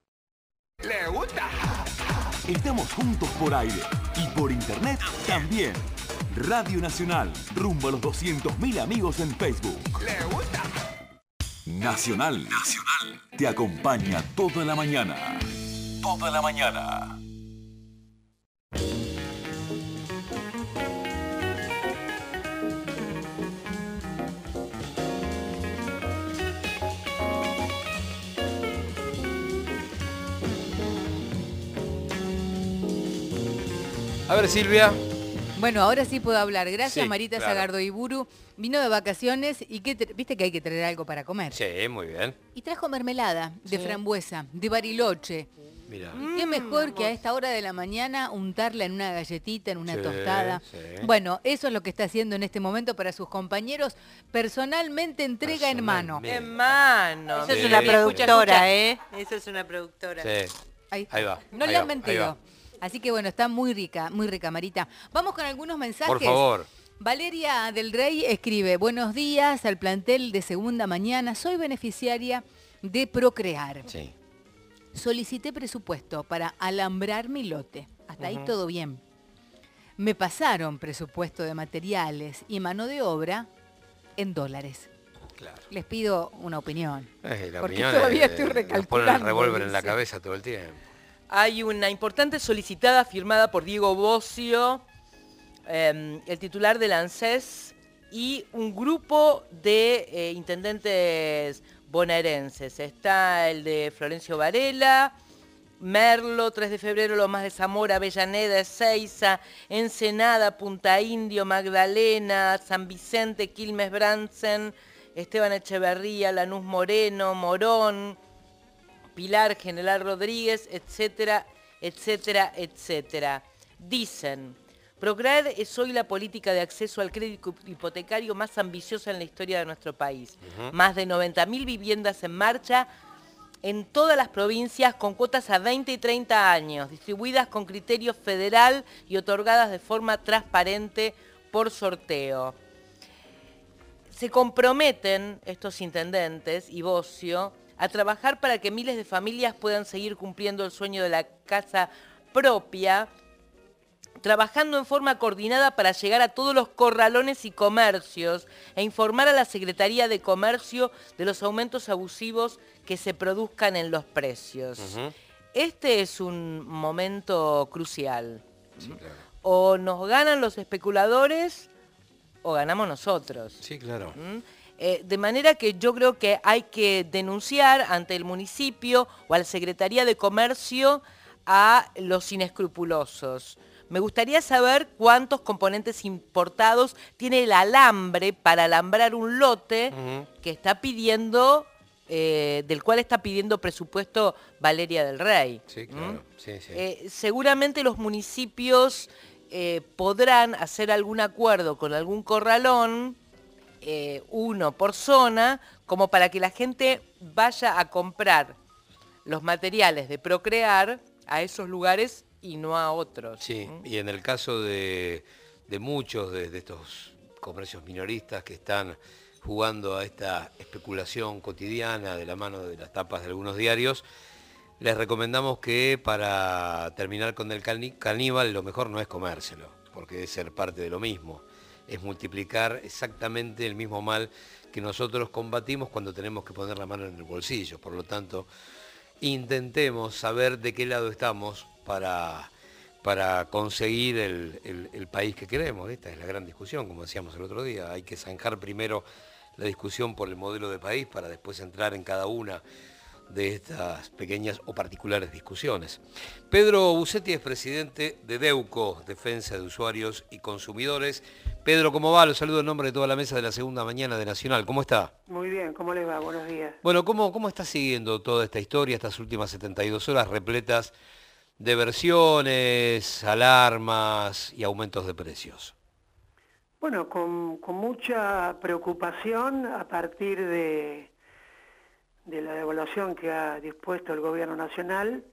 ¿Le gusta? Estamos juntos por aire y por internet también. Radio Nacional, rumbo a los doscientos mil amigos en Facebook. ¿Le gusta? Nacional, Nacional, te acompaña toda la mañana. Toda la mañana. A ver, Silvia. Bueno, ahora sí puedo hablar. Gracias, Sí, Marita claro. Zagardo Iburu. Vino de vacaciones y que viste que hay que traer algo para comer. Sí, muy bien. Y trajo mermelada de Sí. frambuesa, de Bariloche. Mira. Y qué mejor que a esta hora de la mañana untarla en una galletita, en una Sí, tostada. sí. Bueno, eso es lo que está haciendo en este momento para sus compañeros. Personalmente entrega en mano. En mano. Eso es Sí. una Escucha, productora, ¿eh? Eso es una productora. Sí. Ahí, Ahí va. No ahí le va, han ahí mentido. va. Así que bueno, está muy rica, muy rica, Marita. Vamos con algunos mensajes. Por favor. Valeria del Rey escribe, buenos días al plantel de Segunda Mañana. Soy beneficiaria de Procrear. Sí. Solicité presupuesto para alambrar mi lote. Hasta ahí Ujú. todo bien. Me pasaron presupuesto de materiales y mano de obra en dólares. Claro. Les pido una opinión. Eh, la porque opinión todavía es- estoy nos ponen recalculando. el revólver en la dice. cabeza todo el tiempo. Hay una importante solicitada firmada por Diego Bocio, eh, el titular del ANSES, y un grupo de eh, intendentes bonaerenses. Está el de Florencio Varela, Merlo, tres de febrero, Lomas de Zamora, Avellaneda, Ezeiza, Ensenada, Punta Indio, Magdalena, San Vicente, Quilmes, Bransen, Esteban Echeverría, Lanús Moreno, Morón, Pilar, General Rodríguez, etcétera, etcétera, etcétera. Dicen, Procrear es hoy la política de acceso al crédito hipotecario más ambiciosa en la historia de nuestro país. Ujú. Más de noventa mil viviendas en marcha en todas las provincias con cuotas a veinte y treinta años, distribuidas con criterio federal y otorgadas de forma transparente por sorteo. Se comprometen estos intendentes y Bocio a trabajar para que miles de familias puedan seguir cumpliendo el sueño de la casa propia, trabajando en forma coordinada para llegar a todos los corralones y comercios e informar a la Secretaría de Comercio de los aumentos abusivos que se produzcan en los precios. Ujú. Este es un momento crucial. Sí, claro. O nos ganan los especuladores o ganamos nosotros. Sí, claro. ¿Mm? Eh, de manera que yo creo que hay que denunciar ante el municipio o a la Secretaría de Comercio a los inescrupulosos. Me gustaría saber cuántos componentes importados tiene el alambre para alambrar un lote que está pidiendo, eh, del cual está pidiendo presupuesto Valeria del Rey. Sí, claro. Sí, sí. Eh, seguramente los municipios eh, podrán hacer algún acuerdo con algún corralón, eh, uno por zona, como para que la gente vaya a comprar los materiales de Procrear a esos lugares y no a otros. Sí, y en el caso de, de muchos de, de estos comercios minoristas que están jugando a esta especulación cotidiana de la mano de las tapas de algunos diarios, les recomendamos que para terminar con el cani- caníbal lo mejor no es comérselo, porque es ser parte de lo mismo, es multiplicar exactamente el mismo mal que nosotros combatimos cuando tenemos que poner la mano en el bolsillo. Por lo tanto, intentemos saber de qué lado estamos para, para conseguir el, el- el país que queremos. Esta es la gran discusión, como decíamos el otro día. Hay que zanjar primero la discusión por el modelo de país para después entrar en cada una de estas pequeñas o particulares discusiones. Pedro Bucetti es presidente de DEUCO, Defensa de Usuarios y Consumidores. Pedro, ¿cómo va? Los saludo en nombre de toda la mesa de la segunda mañana de Nacional. ¿Cómo está? Muy bien, ¿cómo les va? Buenos días. Bueno, ¿cómo, cómo está siguiendo toda esta historia, estas últimas setenta y dos horas repletas de versiones, alarmas y aumentos de precios? Bueno, con, con mucha preocupación a partir de, de la devaluación que ha dispuesto el gobierno nacional,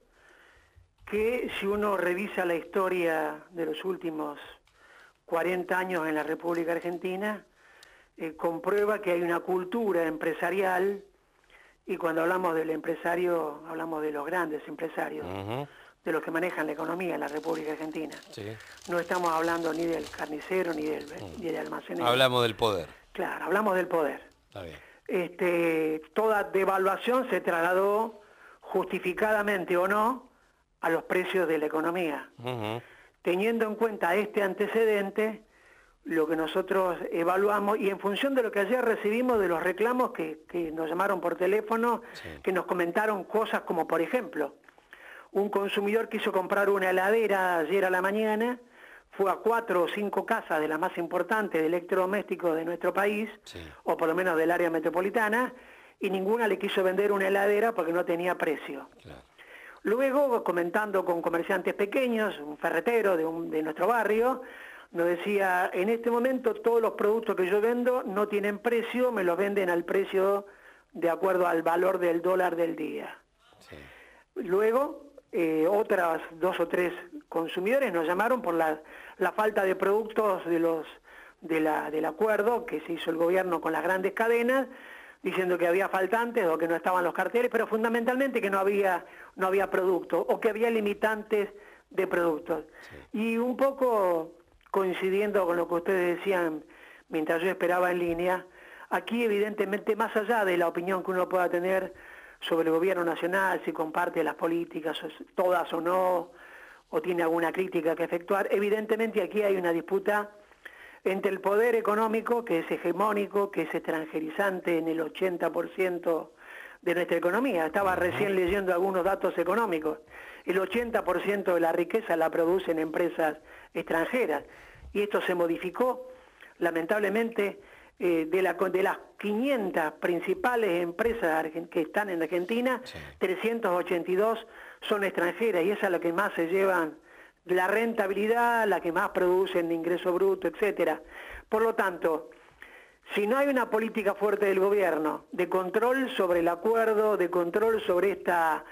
que si uno revisa la historia de los últimos cuarenta años en la República Argentina, eh, comprueba que hay una cultura empresarial y cuando hablamos del empresario, hablamos de los grandes empresarios, uh-huh. de los que manejan la economía en la República Argentina. Sí. No estamos hablando ni del carnicero ni del, uh-huh. ni del almacenero. Hablamos del poder. Claro, hablamos del poder. Está bien. Este, toda devaluación se trasladó, justificadamente o no, a los precios de la economía. Uh-huh. Teniendo en cuenta este antecedente, lo que nosotros evaluamos, y en función de lo que ayer recibimos de los reclamos que, que nos llamaron por teléfono, sí. que nos comentaron cosas como, por ejemplo, un consumidor quiso comprar una heladera ayer a la mañana, fue a cuatro o cinco casas de las más importantes de electrodomésticos de nuestro país, sí. o por lo menos del área metropolitana, y ninguna le quiso vender una heladera porque no tenía precio. Claro. Luego, comentando con comerciantes pequeños, un ferretero de, un, de nuestro barrio, nos decía, en este momento todos los productos que yo vendo no tienen precio, me los venden al precio de acuerdo al valor del dólar del día. Sí. Luego, eh, otras dos o tres consumidores nos llamaron por la, la falta de productos de los, de la, del acuerdo que se hizo el gobierno con las grandes cadenas, diciendo que había faltantes o que no estaban los carteles, pero fundamentalmente que no había, no había productos o que había limitantes de productos. Sí. Y un poco coincidiendo con lo que ustedes decían mientras yo esperaba en línea, aquí evidentemente, más allá de la opinión que uno pueda tener sobre el gobierno nacional, si comparte las políticas todas o no, o tiene alguna crítica que efectuar, evidentemente aquí hay una disputa entre el poder económico, que es hegemónico, que es extranjerizante en el ochenta por ciento de nuestra economía. Estaba recién leyendo algunos datos económicos. El ochenta por ciento de la riqueza la producen empresas extranjeras. Y esto se modificó, lamentablemente, eh, de, la, de las quinientas principales empresas que están en Argentina, sí. trescientas ochenta y dos son extranjeras, y esa es la que más se llevan la rentabilidad, la que más producen ingreso bruto, etcétera. Por lo tanto, si no hay una política fuerte del gobierno de control sobre el acuerdo, de control sobre esta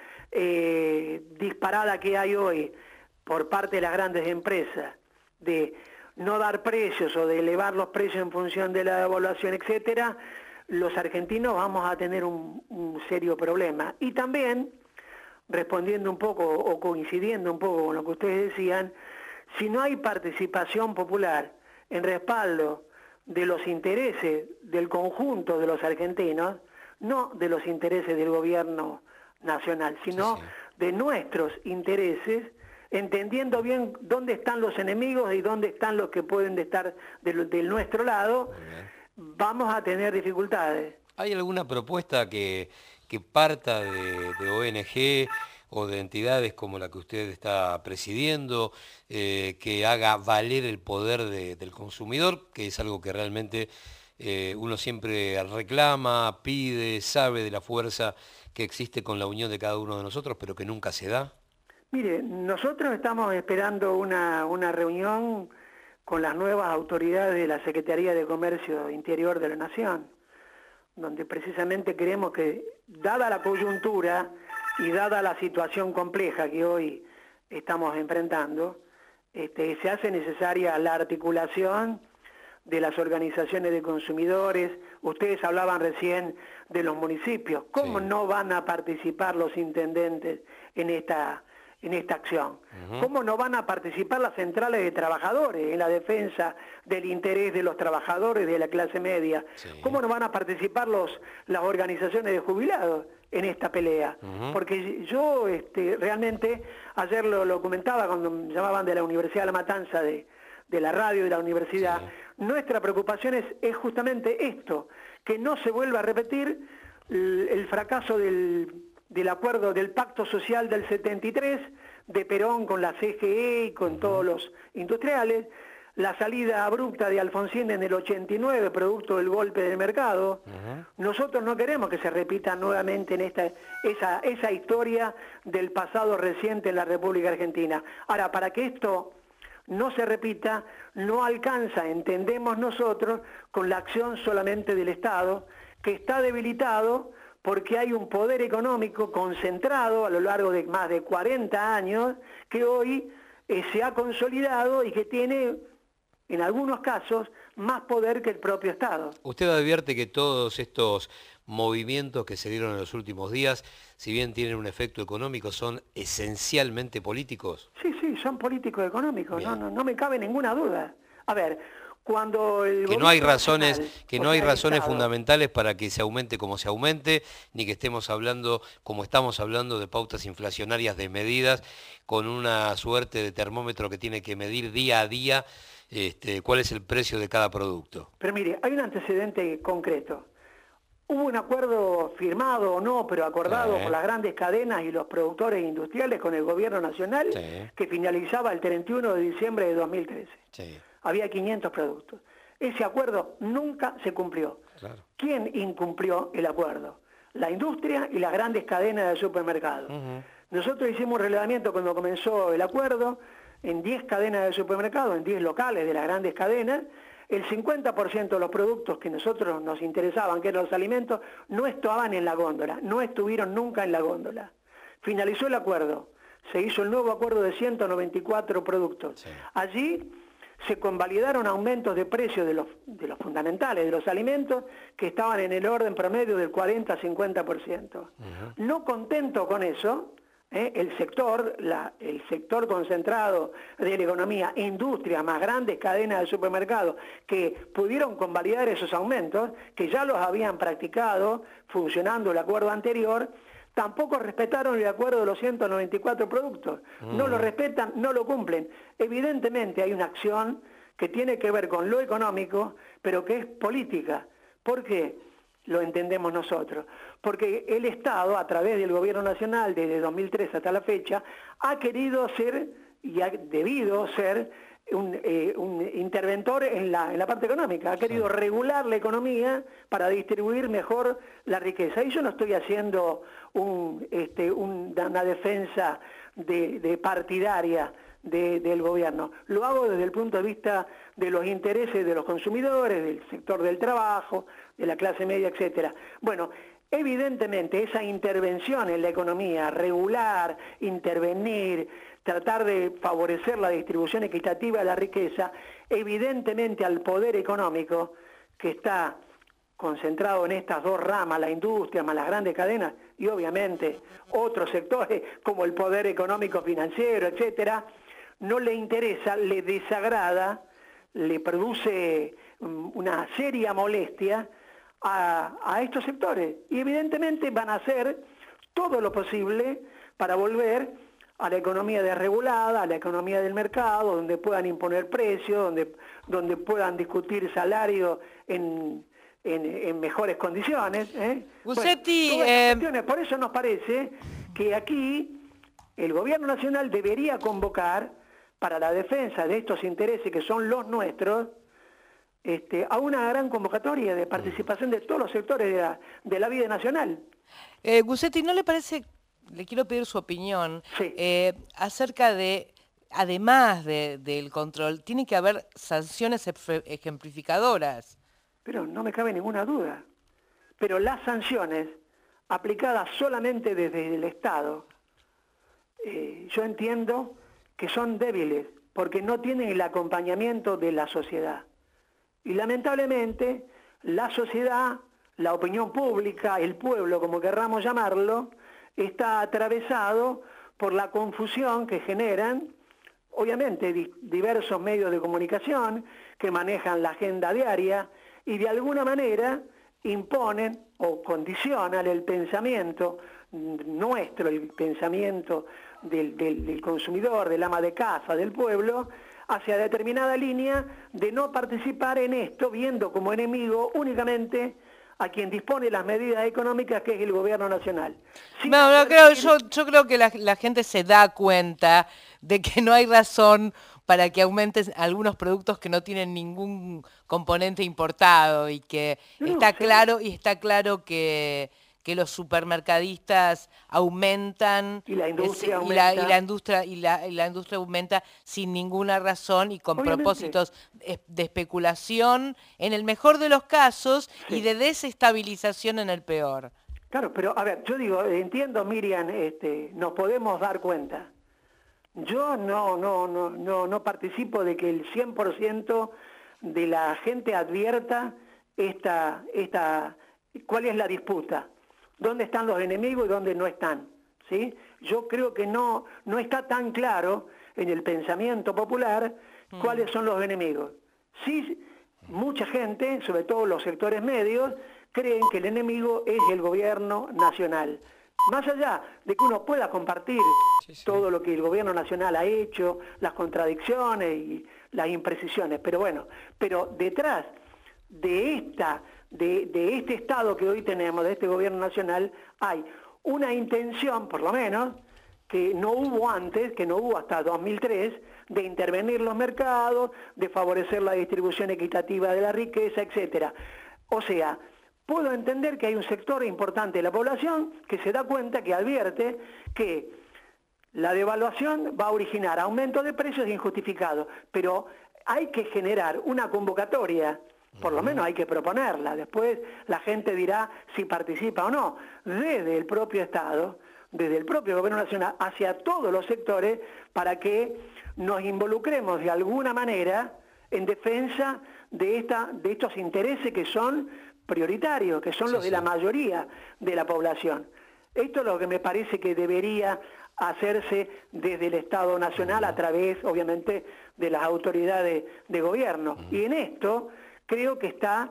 eh, disparada que hay hoy por parte de las grandes empresas, de no dar precios o de elevar los precios en función de la devaluación, etcétera, los argentinos vamos a tener un, un serio problema. Y también, respondiendo un poco o coincidiendo un poco con lo que ustedes decían, si no hay participación popular en respaldo de los intereses del conjunto de los argentinos, no de los intereses del gobierno nacional, sino sí, sí. de nuestros intereses, entendiendo bien dónde están los enemigos y dónde están los que pueden estar de, de nuestro lado, vamos a tener dificultades. ¿Hay alguna propuesta que, que parta de, de O N G o de entidades como la que usted está presidiendo, eh, que haga valer el poder de, del consumidor, que es algo que realmente eh, uno siempre reclama, pide, sabe de la fuerza que existe con la unión de cada uno de nosotros, pero que nunca se da? Mire, nosotros estamos esperando una, una reunión con las nuevas autoridades de la Secretaría de Comercio Interior de la Nación, donde precisamente creemos que, dada la coyuntura y dada la situación compleja que hoy estamos enfrentando, este, se hace necesaria la articulación de las organizaciones de consumidores. Ustedes hablaban recién de los municipios. ¿Cómo sí. no van a participar los intendentes en esta, en esta acción? Uh-huh. ¿Cómo no van a participar las centrales de trabajadores en la defensa del interés de los trabajadores de la clase media? Sí. ¿Cómo no van a participar los, las organizaciones de jubilados en esta pelea? Uh-huh. Porque yo este, realmente, ayer lo, lo comentaba cuando me llamaban de la Universidad de La Matanza, de, de la radio de la universidad, sí. nuestra preocupación es, es justamente esto, que no se vuelva a repetir el, el fracaso del, del acuerdo del Pacto Social del setenta y tres, de Perón con la C G E y con uh-huh. todos los industriales, la salida abrupta de Alfonsín en el ochenta y nueve, producto del golpe del mercado. Uh-huh. Nosotros no queremos que se repita nuevamente en esta, esa, esa historia del pasado reciente en la República Argentina. Ahora, para que esto no se repita, no alcanza, entendemos nosotros, con la acción solamente del Estado, que está debilitado porque hay un poder económico concentrado a lo largo de más de cuarenta años, que hoy eh, se ha consolidado y que tiene, en algunos casos, más poder que el propio Estado. Usted advierte que todos estos movimientos que se dieron en los últimos días, si bien tienen un efecto económico, son esencialmente políticos? Sí, sí, son políticos económicos, no, no, no me cabe ninguna duda. A ver, cuando el que no hay gobierno razones, nacional, que o no hay sea, el razones Estado, fundamentales para que se aumente como se aumente, ni que estemos hablando, como estamos hablando, de pautas inflacionarias desmedidas, con una suerte de termómetro que tiene que medir día a día este, cuál es el precio de cada producto. Pero mire, hay un antecedente concreto. Hubo un acuerdo firmado o no, pero acordado Sí. por las grandes cadenas y los productores industriales con el gobierno nacional, Sí. que finalizaba el treinta y uno de diciembre de dos mil trece. Sí, Había quinientos productos. Ese acuerdo nunca se cumplió. claro. ¿Quién incumplió el acuerdo? La industria y las grandes cadenas de supermercados. Ujú. Nosotros hicimos un relevamiento cuando comenzó el acuerdo en diez cadenas de supermercados, en diez locales de las grandes cadenas. El cincuenta por ciento de los productos que nosotros nos interesaban, que eran los alimentos, no estaban en la góndola, no estuvieron nunca en la góndola. Finalizó el acuerdo, se hizo el nuevo acuerdo de ciento noventa y cuatro productos. Sí. Allí se convalidaron aumentos de precios de los, de los fundamentales, de los alimentos, que estaban en el orden promedio del cuarenta a cincuenta por ciento. Ujú. No contento con eso, ¿eh? el sector, la, el sector concentrado de la economía, industria, más grandes cadenas de supermercados, que pudieron convalidar esos aumentos, que ya los habían practicado funcionando el acuerdo anterior, tampoco respetaron el acuerdo de los ciento noventa y cuatro productos. No lo respetan, no lo cumplen. Evidentemente hay una acción que tiene que ver con lo económico, pero que es política. ¿Por qué? Lo entendemos nosotros. Porque el Estado, a través del Gobierno Nacional, desde dos mil tres hasta la fecha, ha querido ser y ha debido ser un, eh, un interventor en la, en la parte económica. Ha querido regular la economía para distribuir mejor la riqueza. Y yo no estoy haciendo un, este, un, una defensa de, de partidaria de, del gobierno. Lo hago desde el punto de vista de los intereses de los consumidores, del sector del trabajo, de la clase media, etcétera. Bueno, evidentemente esa intervención en la economía, regular, intervenir, tratar de favorecer la distribución equitativa de la riqueza, evidentemente al poder económico que está concentrado en estas dos ramas, la industria más las grandes cadenas y obviamente otros sectores como el poder económico financiero, etcétera, no le interesa, le desagrada, le produce una seria molestia a, a estos sectores y evidentemente van a hacer todo lo posible para volver a la economía desregulada, a la economía del mercado, donde puedan imponer precios, donde, donde puedan discutir salarios en, en, en mejores condiciones. ¿eh? Gussetti, bueno, todas esas eh... cuestiones. Por eso nos parece que aquí el Gobierno Nacional debería convocar para la defensa de estos intereses que son los nuestros, este, a una gran convocatoria de participación de todos los sectores de la, de la vida nacional. Eh, Gussetti, ¿no le parece, le quiero pedir su opinión, sí. eh, acerca de, además de, del control, tiene que haber sanciones ejemplificadoras? Pero no me cabe ninguna duda. Pero las sanciones aplicadas solamente desde el Estado, eh, yo entiendo que son débiles, porque no tienen el acompañamiento de la sociedad. Y lamentablemente, la sociedad, la opinión pública, el pueblo, como querramos llamarlo, está atravesado por la confusión que generan, obviamente, di- diversos medios de comunicación que manejan la agenda diaria y de alguna manera imponen o condicionan el pensamiento nuestro, el pensamiento del, del, del consumidor, del ama de casa, del pueblo, hacia determinada línea de no participar en esto, viendo como enemigo únicamente a quien dispone las medidas económicas, que es el Gobierno Nacional. Sin No, no, advertir- creo, yo, yo creo que la, la gente se da cuenta de que no hay razón para que aumenten algunos productos que no tienen ningún componente importado y que No, no, está sí. claro y está claro que, que los supermercadistas aumentan Y la industria ese- y la, aumenta. y la industria y la, y la industria aumenta sin ninguna razón y con Obviamente. propósitos es- de especulación en el mejor de los casos y de desestabilización en el peor. Claro, pero a ver, yo digo, entiendo, Miriam, este, nos podemos dar cuenta. Yo no, no, no, no, no participo de que el cien por ciento de la gente advierta esta, esta cuál es la disputa, dónde están los enemigos y dónde no están, ¿sí? Yo creo que no, no está tan claro en el pensamiento popular cuáles son los enemigos. Sí, mucha gente, sobre todo los sectores medios, creen que el enemigo es el gobierno nacional. Más allá de que uno pueda compartir sí, sí. todo lo que el gobierno nacional ha hecho, las contradicciones y las imprecisiones, pero bueno, pero detrás de esta, de, de este Estado que hoy tenemos, de este gobierno nacional, hay una intención, por lo menos, que no hubo antes, que no hubo hasta dos mil tres, de intervenir los mercados, de favorecer la distribución equitativa de la riqueza, etcétera. O sea, puedo entender que hay un sector importante de la población que se da cuenta, que advierte que la devaluación va a originar aumento de precios injustificados, pero hay que generar una convocatoria, por lo menos hay que proponerla, después la gente dirá si participa o no, desde el propio Estado, desde el propio Gobierno Nacional, hacia todos los sectores, para que nos involucremos de alguna manera en defensa de, esta, de estos intereses que son prioritarios, que son los sí, de sí. la mayoría de la población. Esto es lo que me parece que debería hacerse desde el Estado Nacional a través, obviamente, de las autoridades de gobierno. Y en esto creo que está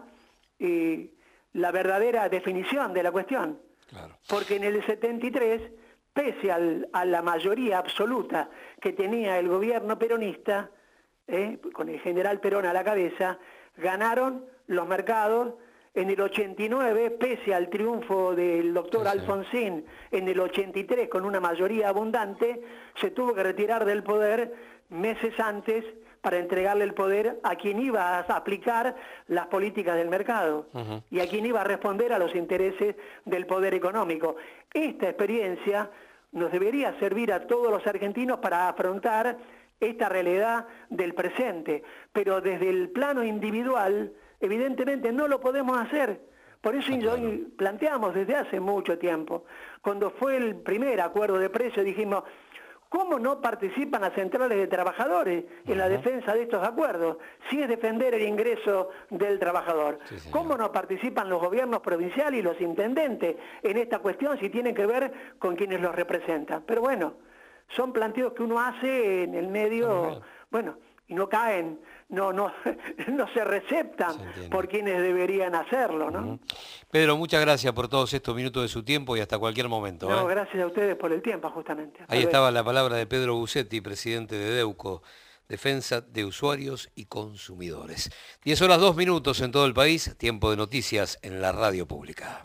eh, la verdadera definición de la cuestión. Claro. Porque en el setenta y tres, pese al, a la mayoría absoluta que tenía el gobierno peronista, eh, con el general Perón a la cabeza, ganaron los mercados. En el ochenta y nueve, pese al triunfo del doctor sí, sí. Alfonsín, en el ochenta y tres, con una mayoría abundante, se tuvo que retirar del poder meses antes para entregarle el poder a quien iba a aplicar las políticas del mercado uh-huh. y a quien iba a responder a los intereses del poder económico. Esta experiencia nos debería servir a todos los argentinos para afrontar esta realidad del presente, pero desde el plano individual, evidentemente no lo podemos hacer. Por eso ah, claro. hoy planteamos desde hace mucho tiempo, cuando fue el primer acuerdo de precios, dijimos, ¿cómo no participan las centrales de trabajadores en uh-huh. la defensa de estos acuerdos? Si es defender el ingreso del trabajador. Sí, ¿Cómo no participan los gobiernos provinciales y los intendentes en esta cuestión si tienen que ver con quienes los representan? Pero bueno, son planteos que uno hace en el medio, uh-huh. bueno, y no caen, no, no, no se receptan se por quienes deberían hacerlo, ¿no? Uh-huh. Pedro, muchas gracias por todos estos minutos de su tiempo y hasta cualquier momento. No, ¿eh? gracias a ustedes por el tiempo, justamente. Hasta Ahí luego. estaba la palabra de Pedro Bucetti, presidente de DEUCO, Defensa de Usuarios y Consumidores. diez horas dos minutos en todo el país, tiempo de noticias en la radio pública.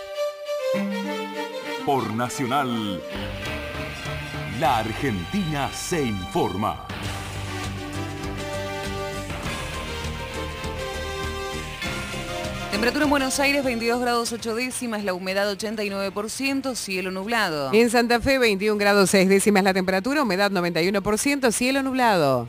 Por Nacional, la Argentina se informa. Temperatura en Buenos Aires veintidós grados ocho décimas, la humedad ochenta y nueve por ciento, cielo nublado. En Santa Fe veintiún grados seis décimas la temperatura, humedad noventa y uno por ciento, cielo nublado.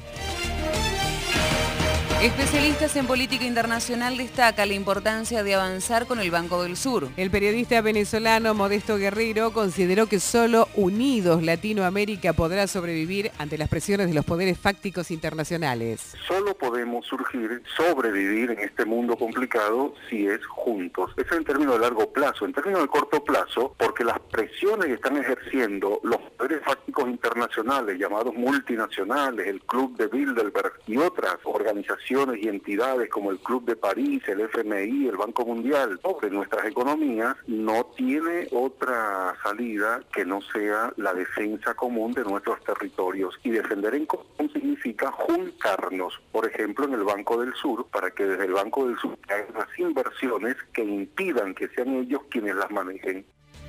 Especialistas en política internacional destacan la importancia de avanzar con el Banco del Sur. El periodista venezolano Modesto Guerrero consideró que solo unidos Latinoamérica podrá sobrevivir ante las presiones de los poderes fácticos internacionales. Solo podemos surgir, sobrevivir en este mundo complicado si es juntos. Eso en términos de largo plazo. En términos de corto plazo, porque las presiones que están ejerciendo los poderes fácticos internacionales, llamados multinacionales, el Club de Bilderberg y otras organizaciones y entidades como el Club de París, el F M I, el Banco Mundial, sobre nuestras economías, no tiene otra salida que no sea la defensa común de nuestros territorios. Y defender en común significa juntarnos, por ejemplo, en el Banco del Sur, para que desde el Banco del Sur hagan las inversiones que impidan que sean ellos quienes las manejen.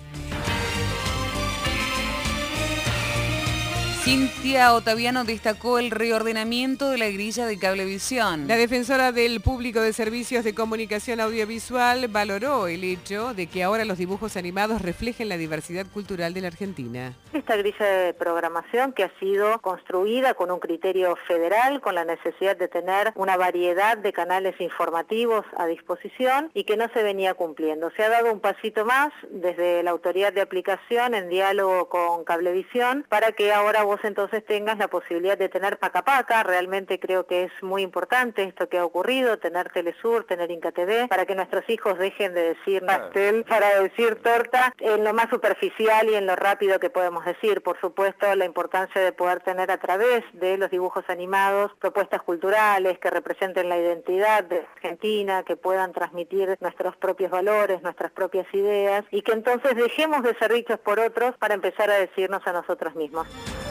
Cintia Ottaviano destacó el reordenamiento de la grilla de Cablevisión. La defensora del público de servicios de comunicación audiovisual valoró el hecho de que ahora los dibujos animados reflejen la diversidad cultural de la Argentina. Esta grilla de programación que ha sido construida con un criterio federal, con la necesidad de tener una variedad de canales informativos a disposición y que no se venía cumpliendo. Se ha dado un pasito más desde la autoridad de aplicación en diálogo con Cablevisión para que ahora vos vos entonces tengas la posibilidad de tener Paca Paca. Realmente creo que es muy importante esto que ha ocurrido, tener Telesur, tener Inca T V, para que nuestros hijos dejen de decir pastel para decir torta en lo más superficial y en lo rápido que podemos decir. Por supuesto, la importancia de poder tener a través de los dibujos animados propuestas culturales que representen la identidad de Argentina, que puedan transmitir nuestros propios valores, nuestras propias ideas, y que entonces dejemos de ser dichos por otros para empezar a decirnos a nosotros mismos.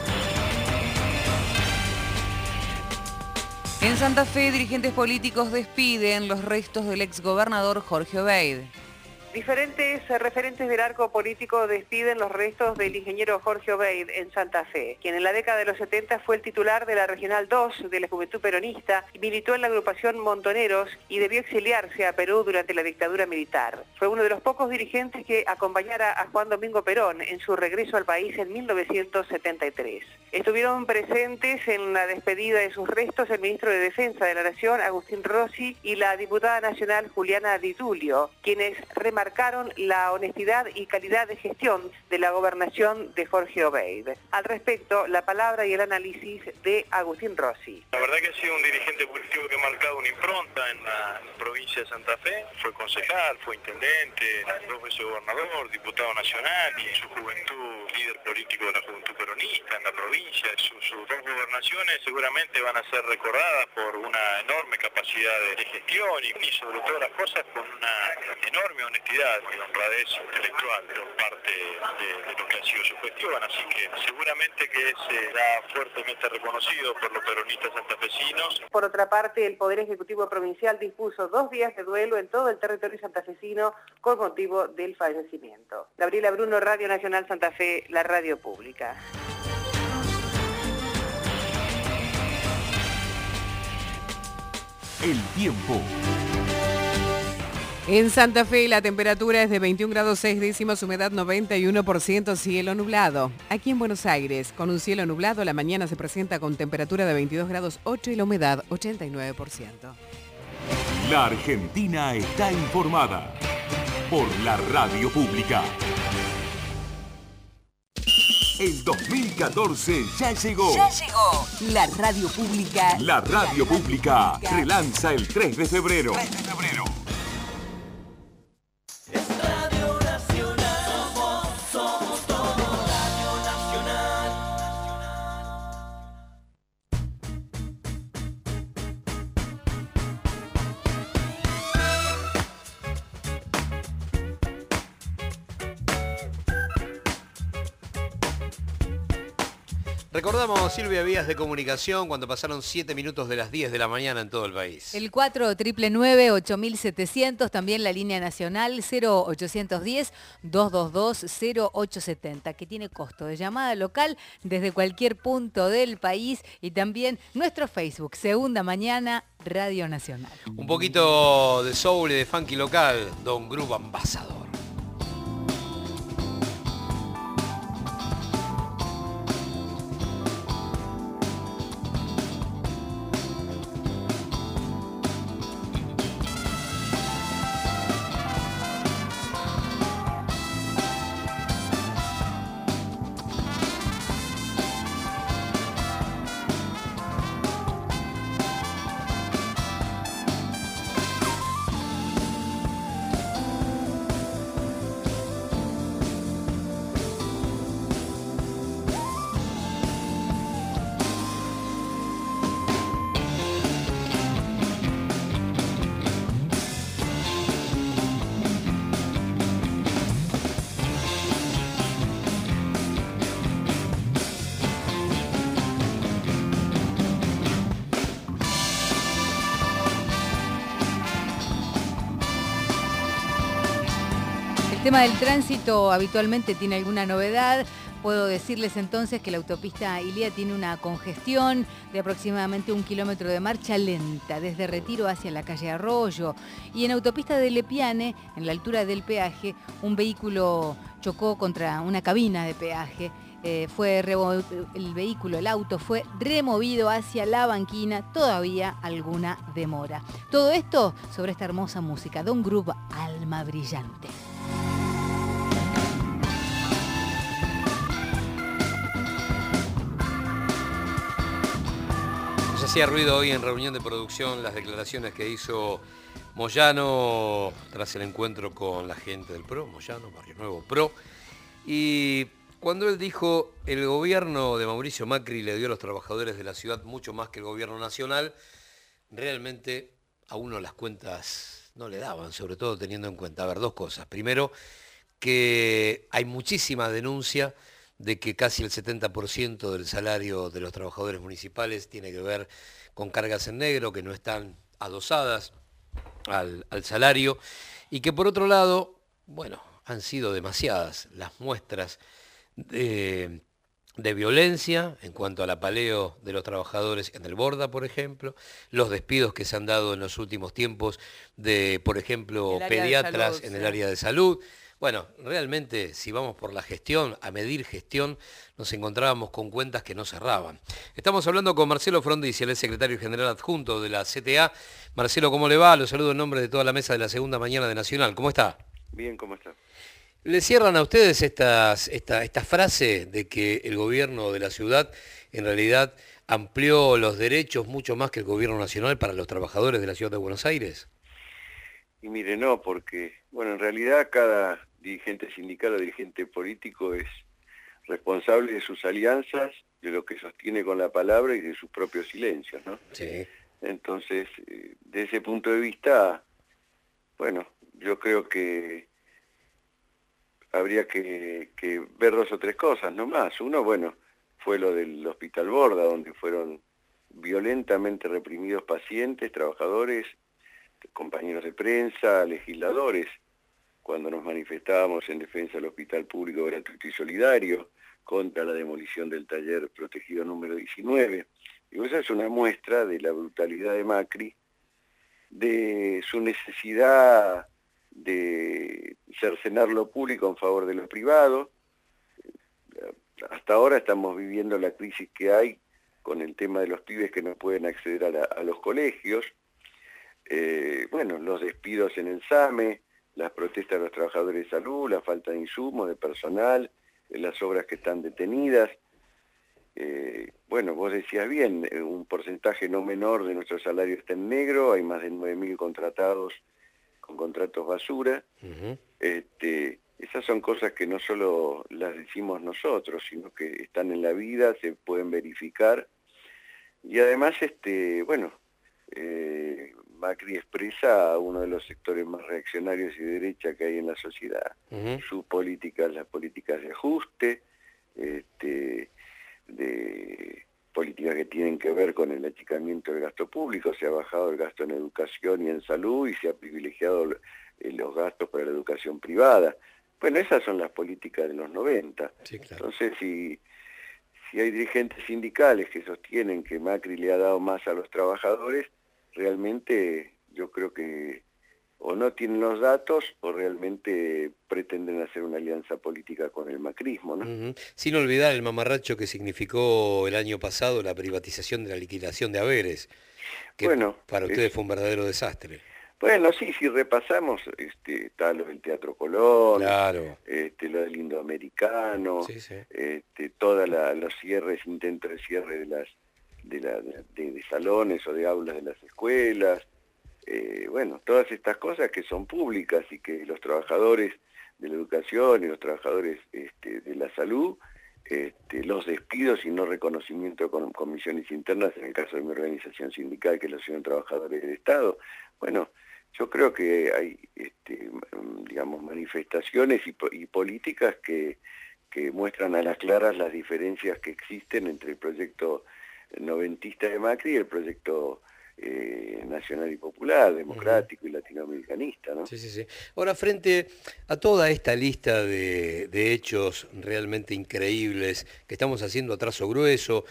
En Santa Fe, dirigentes políticos despiden los restos del exgobernador Jorge Obeid. Diferentes referentes del arco político despiden los restos del ingeniero Jorge Obeid en Santa Fe, quien en la década de los setenta fue el titular de la Regional dos de la Juventud Peronista y militó en la agrupación Montoneros y debió exiliarse a Perú durante la dictadura militar. Fue uno de los pocos dirigentes que acompañara a Juan Domingo Perón en su regreso al país en mil novecientos setenta y tres. Estuvieron presentes en la despedida de sus restos el ministro de Defensa de la Nación, Agustín Rossi, y la diputada nacional Juliana Di Tulio, quienes remarcaron marcaron la honestidad y calidad de gestión de la gobernación de Jorge Obeid. Al respecto, la palabra y el análisis de Agustín Rossi. La verdad que ha sido un dirigente político que ha marcado una impronta en la provincia de Santa Fe. Fue concejal, fue intendente, dos veces gobernador, diputado nacional y en su juventud líder político de la Juventud Peronista en la provincia. Sus, sus dos gobernaciones seguramente van a ser recordadas por una enorme capacidad de gestión y, y sobre todas las cosas con una enorme honestidad y honradez intelectual por parte de, de lo que ha sido su gestión, así que seguramente que será fuertemente reconocido por los peronistas santafesinos. Por otra parte, el Poder Ejecutivo Provincial dispuso dos días de duelo en todo el territorio santafesino con motivo del fallecimiento. Gabriela Bruno, Radio Nacional Santa Fe, la radio pública. El tiempo. En Santa Fe la temperatura es de veintiún grados seis décimas, humedad noventa y uno por ciento, cielo nublado. Aquí en Buenos Aires, con un cielo nublado, la mañana se presenta con temperatura de veintidós grados ocho y la humedad ochenta y nueve por ciento. La Argentina está informada por la radio pública. El dos mil catorce ya llegó. Ya llegó. La radio pública. La radio pública relanza el tres de febrero. tres de febrero. Radio Nacional, somos, somos todo Radio Nacional. Recordamos, Silvia, vías de comunicación cuando pasaron siete minutos de las diez de la mañana en todo el país. El cuatro nueve nueve ocho mil setecientos, también la línea nacional cero ochocientos diez, doscientos veintidós, cero ochocientos setenta, que tiene costo de llamada local desde cualquier punto del país, y también nuestro Facebook, Segunda Mañana, Radio Nacional. Un poquito de soul y de funky local, Don Groove Ambassador. El tema del tránsito habitualmente tiene alguna novedad. Puedo decirles entonces que la autopista Ilía tiene una congestión de aproximadamente un kilómetro de marcha lenta desde Retiro hacia la calle Arroyo. Y en autopista de Lepiane, en la altura del peaje, un vehículo chocó contra una cabina de peaje. Eh, fue el vehículo, el auto fue removido hacia la banquina, todavía alguna demora. Todo esto sobre esta hermosa música, Don Groove, Alma Brillante. Hacía ruido hoy en reunión de producción las declaraciones que hizo Moyano tras el encuentro con la gente del PRO, Moyano, Barrio Nuevo PRO, y cuando él dijo el gobierno de Mauricio Macri le dio a los trabajadores de la ciudad mucho más que el gobierno nacional, realmente a uno las cuentas no le daban, sobre todo teniendo en cuenta, a ver, dos cosas. Primero, que hay muchísima denuncia de que casi el setenta por ciento del salario de los trabajadores municipales tiene que ver con cargas en negro, que no están adosadas al, al salario, y que por otro lado, bueno, han sido demasiadas las muestras de, de violencia en cuanto al apaleo de los trabajadores en el Borda, por ejemplo, los despidos que se han dado en los últimos tiempos de, por ejemplo, pediatras salud, en el sí. área de salud. Bueno, realmente, si vamos por la gestión, a medir gestión, nos encontrábamos con cuentas que no cerraban. Estamos hablando con Marcelo Frondizi, él es secretario general adjunto de la C T A. Marcelo, ¿cómo le va? Lo saludo en nombre de toda la mesa de la segunda mañana de Nacional. ¿Cómo está? Bien, ¿cómo está? ¿Le cierran a ustedes estas, esta, esta frase de que el gobierno de la ciudad en realidad amplió los derechos mucho más que el gobierno nacional para los trabajadores de la ciudad de Buenos Aires? Y mire, no, porque, bueno, en realidad cada dirigente sindical o dirigente político es responsable de sus alianzas, de lo que sostiene con la palabra y de sus propios silencios, ¿no? Sí. Entonces, de ese punto de vista, bueno, yo creo que habría que, que ver dos o tres cosas, no más. Uno, bueno, fue lo del Hospital Borda, donde fueron violentamente reprimidos pacientes, trabajadores, compañeros de prensa, legisladores, cuando nos manifestábamos en defensa del hospital público gratuito y solidario, contra la demolición del taller protegido número diecinueve. Y esa es una muestra de la brutalidad de Macri, de su necesidad de cercenar lo público en favor de lo privado. Hasta ahora estamos viviendo la crisis que hay con el tema de los pibes que no pueden acceder a, la, a los colegios. Eh, bueno, los despidos en el SAME, las protestas de los trabajadores de salud, la falta de insumos, de personal, las obras que están detenidas. Eh, bueno, vos decías bien, un porcentaje no menor de nuestro salario está en negro, hay más de nueve mil contratados con contratos basura. Uh-huh. este, esas son cosas que no solo las decimos nosotros, sino que están en la vida, se pueden verificar. Y además, este, bueno, eh, Macri expresa a uno de los sectores más reaccionarios y de derecha que hay en la sociedad. Uh-huh. Sus políticas, las políticas de ajuste, este, de políticas que tienen que ver con el achicamiento del gasto público, se ha bajado el gasto en educación y en salud y se ha privilegiado los gastos para la educación privada. Bueno, esas son las políticas de los noventa. Sí, claro. Entonces, si, si hay dirigentes sindicales que sostienen que Macri le ha dado más a los trabajadores, realmente yo creo que o no tienen los datos o realmente pretenden hacer una alianza política con el macrismo, ¿no? Uh-huh. Sin olvidar el mamarracho que significó el año pasado la privatización de la liquidación de haberes, que bueno, para ustedes es... fue un verdadero desastre. Bueno, sí, si repasamos, este, está lo del Teatro Colón, claro. este, lo del Indoamericano, sí, sí. Este, todos los cierres, intentos de cierre de las de, la, de, de salones o de aulas de las escuelas, eh, bueno, todas estas cosas que son públicas y que los trabajadores de la educación y los trabajadores este, de la salud, este, los despidos y no reconocimiento con comisiones internas, en el caso de mi organización sindical, que es la Asociación de Trabajadores del Estado, bueno, yo creo que hay, este, digamos, manifestaciones y, y políticas que, que muestran a las claras las diferencias que existen entre el proyecto noventista de Macri y el proyecto eh, nacional y popular, democrático uh-huh. y latinoamericanista, ¿no? Sí, sí, sí. Ahora, frente a toda esta lista de, de hechos realmente increíbles que estamos haciendo a trazo grueso,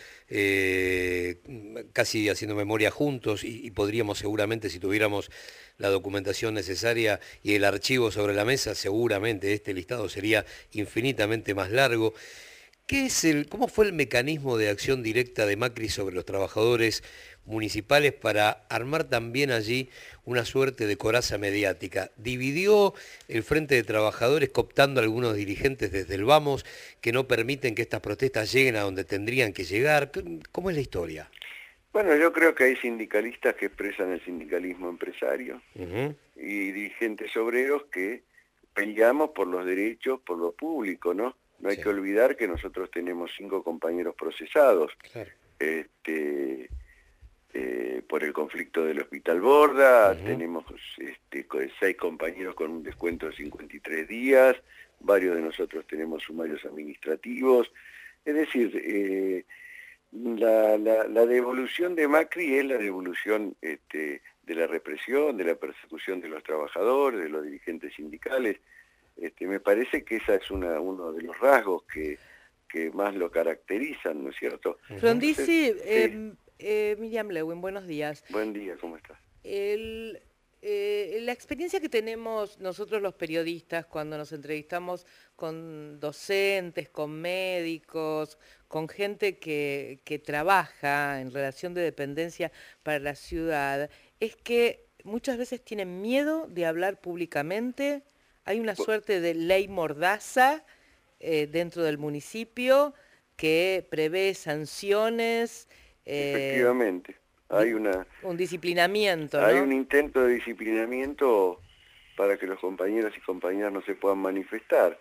eh, casi haciendo memoria juntos, y, y podríamos seguramente, si tuviéramos la documentación necesaria y el archivo sobre la mesa, seguramente este listado sería infinitamente más largo. ¿Qué es el, ¿Cómo fue el mecanismo de acción directa de Macri sobre los trabajadores municipales para armar también allí una suerte de coraza mediática? ¿Dividió el Frente de Trabajadores cooptando a algunos dirigentes desde el Vamos que no permiten que estas protestas lleguen a donde tendrían que llegar? ¿Cómo es la historia? Bueno, yo creo que hay sindicalistas que expresan el sindicalismo empresario Uh-huh. y dirigentes obreros que peleamos por los derechos, por lo público, ¿no? No hay Sí. que olvidar que nosotros tenemos cinco compañeros procesados Claro. este, eh, por el conflicto del Hospital Borda, Ujú. tenemos este, co- seis compañeros con un descuento de cincuenta y tres días, varios de nosotros tenemos sumarios administrativos, es decir, eh, la, la, la devolución de Macri es la devolución este, de la represión, de la persecución de los trabajadores, de los dirigentes sindicales. Este, me parece que esa es una, uno de los rasgos que, que más lo caracterizan, ¿no es cierto? Frondizi, Entonces, sí. eh, eh, Miriam Lewin, buenos días. Buen día, ¿cómo estás? El, eh, la experiencia que tenemos nosotros los periodistas cuando nos entrevistamos con docentes, con médicos, con gente que, que trabaja en relación de dependencia para la ciudad, es que muchas veces tienen miedo de hablar públicamente. Hay una suerte de ley mordaza eh, dentro del municipio que prevé sanciones. eh, Efectivamente, hay una... Un disciplinamiento, ¿no? Hay un intento de disciplinamiento para que los compañeros y compañeras no se puedan manifestar.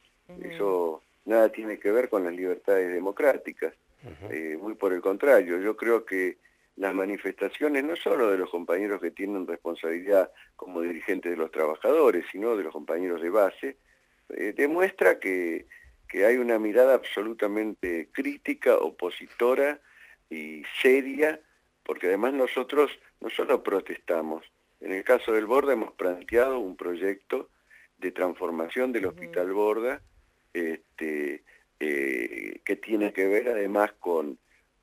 Eso nada tiene que ver con las libertades democráticas. Eh, muy por el contrario, yo creo que las manifestaciones no solo de los compañeros que tienen responsabilidad como dirigentes de los trabajadores, sino de los compañeros de base, eh, demuestra que, que hay una mirada absolutamente crítica, opositora y seria, porque además nosotros no solo protestamos, en el caso del Borda hemos planteado un proyecto de transformación del Hospital Borda, este, eh, que tiene que ver además con,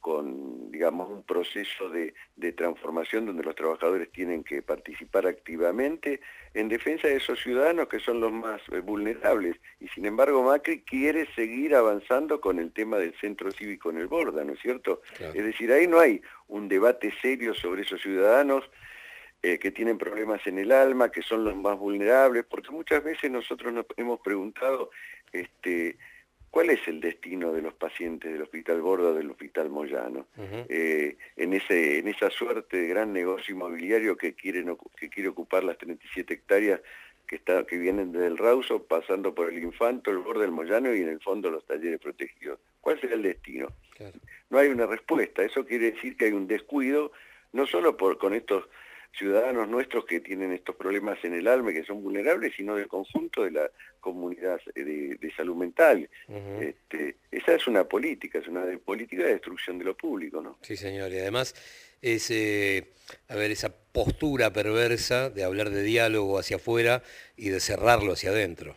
con digamos, un proceso de, de transformación donde los trabajadores tienen que participar activamente en defensa de esos ciudadanos que son los más eh, vulnerables. Y sin embargo Macri quiere seguir avanzando con el tema del centro cívico en el Borda, ¿no es cierto? Claro. Es decir, ahí no hay un debate serio sobre esos ciudadanos eh, que tienen problemas en el alma, que son los más vulnerables, porque muchas veces nosotros nos hemos preguntado este, cuál es el destino de los pacientes del Hospital Borda o del Hospital Moyano, Uh-huh. eh, en, ese, en esa suerte de gran negocio inmobiliario que, quieren, ocu- que quiere ocupar las treinta y siete hectáreas que, está, que vienen desde el Rauso, pasando por el Infanto, el Borda, el Moyano y en el fondo los talleres protegidos. ¿Cuál será el destino? Claro. No hay una respuesta. Eso quiere decir que hay un descuido, no solo por, con estos ciudadanos nuestros que tienen estos problemas en el alma y que son vulnerables, sino del conjunto de la comunidad de, de salud mental. Uh-huh. Este, esa es una política, es una de, política de destrucción de lo público, ¿no? Sí, señor. Y además, es, eh, a ver, esa postura perversa de hablar de diálogo hacia afuera y de cerrarlo hacia adentro.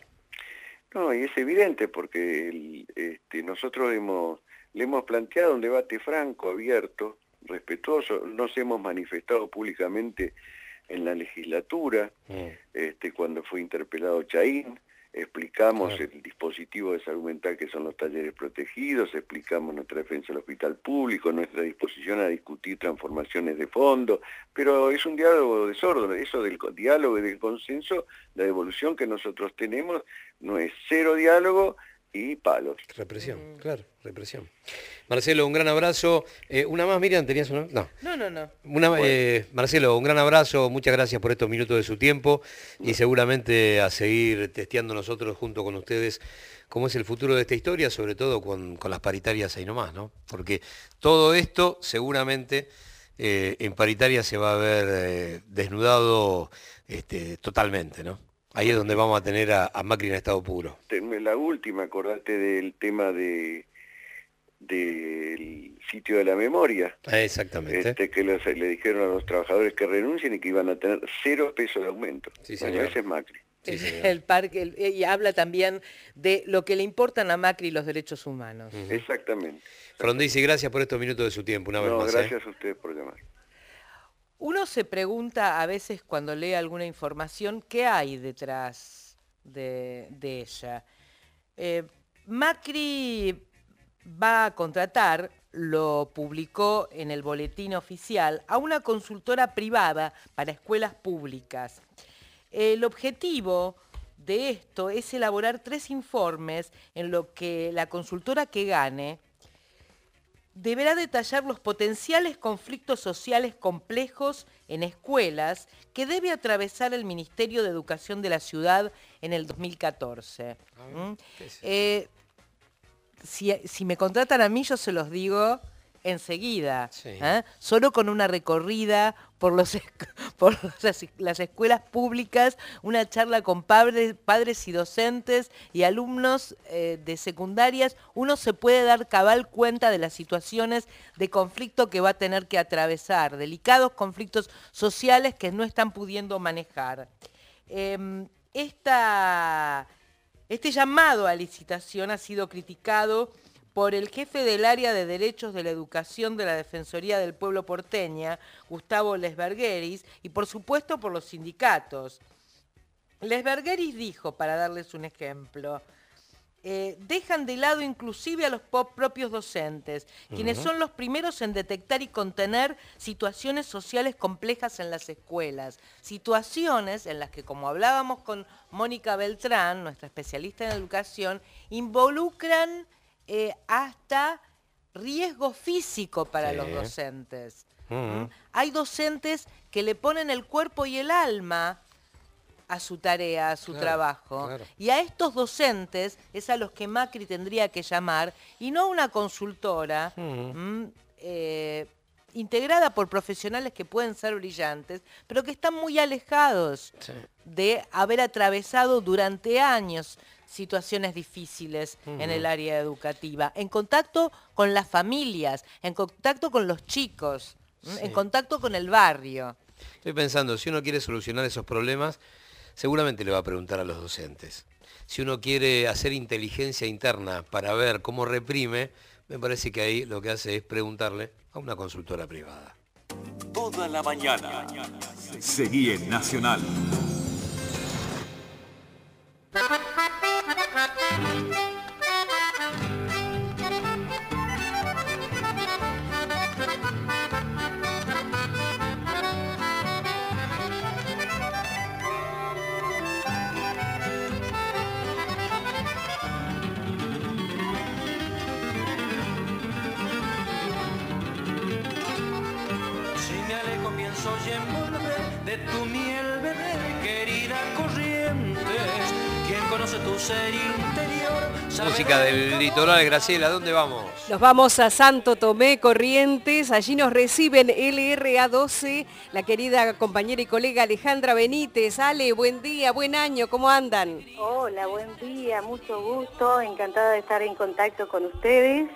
No, y es evidente porque el, este, nosotros hemos, le hemos planteado un debate franco, abierto, respetuoso, nos hemos manifestado públicamente en la legislatura, Mm. este, cuando fue interpelado Chaín, explicamos Claro. el dispositivo de salud mental que son los talleres protegidos, explicamos nuestra defensa del hospital público, nuestra disposición a discutir transformaciones de fondo, pero es un diálogo de sordo, eso del co- diálogo y del consenso, la devolución que nosotros tenemos no es cero diálogo y palos. Represión, claro, represión. Marcelo, un gran abrazo. Eh, una más, Miriam, ¿tenías una? No. No, no, no. Una, eh, Marcelo, un gran abrazo, muchas gracias por estos minutos de su tiempo y seguramente a seguir testeando nosotros junto con ustedes cómo es el futuro de esta historia, sobre todo con, con las paritarias ahí nomás, ¿no? Porque todo esto seguramente eh, en paritaria se va a ver eh, desnudado este, totalmente, ¿no? Ahí es donde vamos a tener a, a Macri en estado puro. Tenme la última, acordate del tema de del sitio de la memoria. Ah, exactamente. Este, que los- le dijeron a los trabajadores que renuncien y que iban a tener cero pesos de aumento. Sí, Bueno, señor. ese es Macri. Sí, señor. El parque, el- y habla también de lo que le importan a Macri los derechos humanos. Ujú. Exactamente. Frondizi, gracias por estos minutos de su tiempo, una vez No, más. ¿eh? gracias a ustedes por llamar. Uno se pregunta a veces cuando lee alguna información, ¿qué hay detrás de, de ella? Eh, Macri va a contratar, lo publicó en el boletín oficial, a una consultora privada para escuelas públicas. El objetivo de esto es elaborar tres informes en lo que la consultora que gane deberá detallar los potenciales conflictos sociales complejos en escuelas que debe atravesar el Ministerio de Educación de la ciudad en el dos mil catorce. ¿Mm? Eh, si, si me contratan a mí, yo se los digo enseguida, sí. ¿eh? Solo con una recorrida por, los, por las, las escuelas públicas, una charla con padres, padres y docentes y alumnos eh, de secundarias, uno se puede dar cabal cuenta de las situaciones de conflicto que va a tener que atravesar, delicados conflictos sociales que no están pudiendo manejar. Eh, esta, este llamado a licitación ha sido criticado por el jefe del área de Derechos de la Educación de la Defensoría del Pueblo porteña, Gustavo Lesbergueris, y por supuesto por los sindicatos. Lesbergueris dijo, para darles un ejemplo, eh, dejan de lado inclusive a los propios docentes, quienes uh-huh. son los primeros en detectar y contener situaciones sociales complejas en las escuelas, situaciones en las que, como hablábamos con Mónica Beltrán, nuestra especialista en educación, involucran Eh, hasta riesgo físico para sí. los docentes. Uh-huh. ¿Mm? Hay docentes que le ponen el cuerpo y el alma a su tarea, a su claro, trabajo. Claro. Y a estos docentes es a los que Macri tendría que llamar, y no una consultora uh-huh. ¿m? eh, integrada por profesionales que pueden ser brillantes, pero que están muy alejados sí. de haber atravesado durante años situaciones difíciles uh-huh. en el área educativa, en contacto con las familias, en contacto con los chicos, sí. en contacto con el barrio. Estoy pensando, si uno quiere solucionar esos problemas, seguramente le va a preguntar a los docentes. Si uno quiere hacer inteligencia interna para ver cómo reprime, me parece que ahí lo que hace es preguntarle a una consultora privada. Toda la mañana. Seguí en Nacional. Si me alejo pienso y envolver de tu miel, bebé, querida Corrientes. Quien conoce tu ser interior. Música del litoral, Graciela, ¿dónde vamos? Nos vamos a Santo Tomé, Corrientes. Allí nos reciben L R A doce, la querida compañera y colega Alejandra Benítez. Ale, buen día, buen año, ¿cómo andan? Hola, buen día, mucho gusto, encantada de estar en contacto con ustedes.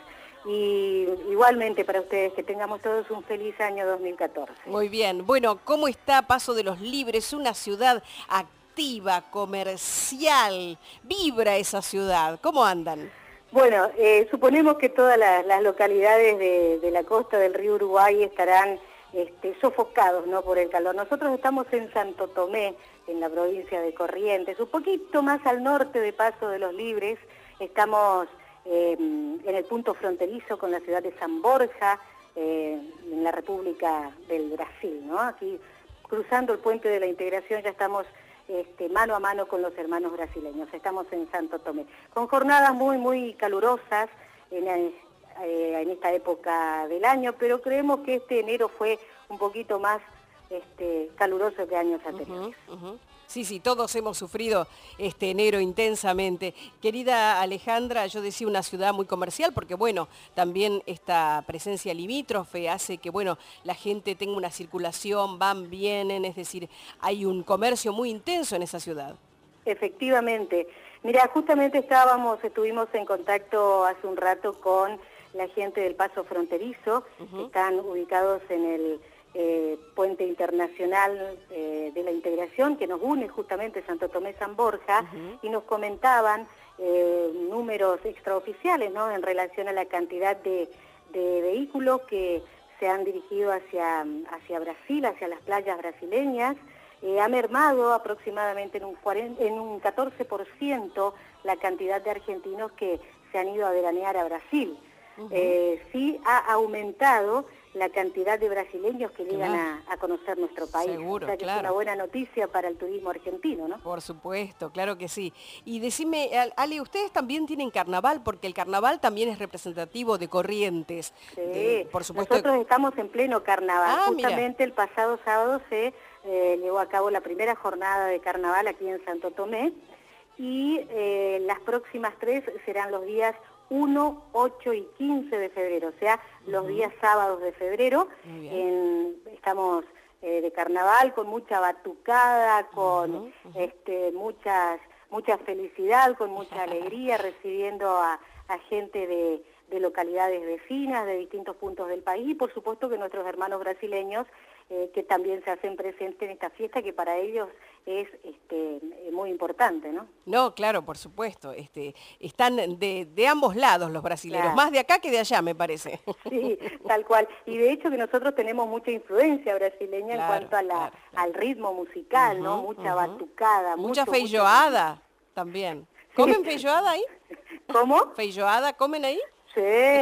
Y igualmente para ustedes, que tengamos todos un feliz año dos mil catorce. Muy bien. Bueno, ¿cómo está Paso de los Libres? Una ciudad activa, comercial. Vibra esa ciudad. ¿Cómo andan? Bueno, eh, suponemos que todas las, las localidades de, de la costa del río Uruguay estarán este, sofocados, ¿no?, por el calor. Nosotros estamos en Santo Tomé, en la provincia de Corrientes, un poquito más al norte de Paso de los Libres. Estamos Eh, en el punto fronterizo con la ciudad de San Borja, eh, en la República del Brasil, ¿no? Aquí cruzando el puente de la Integración ya estamos este, mano a mano con los hermanos brasileños. Estamos en Santo Tomé, con jornadas muy, muy calurosas en, eh, en esta época del año, pero creemos que este enero fue un poquito más este, caluroso que años anteriores. Uh-huh, uh-huh. Sí, sí, todos hemos sufrido este enero intensamente. Querida Alejandra, yo decía una ciudad muy comercial porque, bueno, también esta presencia limítrofe hace que, bueno, la gente tenga una circulación, van, vienen, es decir, hay un comercio muy intenso en esa ciudad. Efectivamente. Mira, justamente estábamos, estuvimos en contacto hace un rato con la gente del Paso Fronterizo, uh-huh. que están ubicados en el Eh, puente internacional eh, de la Integración, que nos une justamente Santo Tomé San Borja, uh-huh. y nos comentaban eh, números extraoficiales, ¿no?, en relación a la cantidad de, de vehículos que se han dirigido hacia, hacia Brasil, hacia las playas brasileñas. Eh, ha mermado aproximadamente en un, cuarenta, en un catorce por ciento la cantidad de argentinos que se han ido a veranear a Brasil. Uh-huh. eh, sí ha aumentado la cantidad de brasileños que llegan a, a conocer nuestro país. Seguro, o sea que claro. es una buena noticia para el turismo argentino, ¿no? Por supuesto, claro que sí. Y decime, Ale, ustedes también tienen carnaval, porque el carnaval también es representativo de Corrientes. Sí, de, por supuesto. Nosotros estamos en pleno carnaval. Ah, Justamente mira. el pasado sábado se eh, llevó a cabo la primera jornada de carnaval aquí en Santo Tomé y eh, las próximas tres serán los días uno, ocho y quince de febrero, o sea, uh-huh. los días sábados de febrero. En, estamos eh, de carnaval con mucha batucada, con uh-huh, uh-huh. Este, muchas, mucha felicidad, con mucha alegría, recibiendo a, a gente de, de localidades vecinas, de distintos puntos del país, y por supuesto que nuestros hermanos brasileños, eh, que también se hacen presentes en esta fiesta, que para ellos es este, muy importante, ¿no? No, claro, por supuesto. Este, están de, de ambos lados los brasileños, claro. más de acá que de allá, me parece. Sí, tal cual. Y de hecho que nosotros tenemos mucha influencia brasileña claro, en cuanto a la, claro, claro. al ritmo musical, uh-huh, ¿no? Mucha uh-huh. batucada. Mucha mucho, feijoada mucho... también. ¿Comen sí. feijoada ahí? ¿Cómo? ¿Feijoada comen ahí? Sí,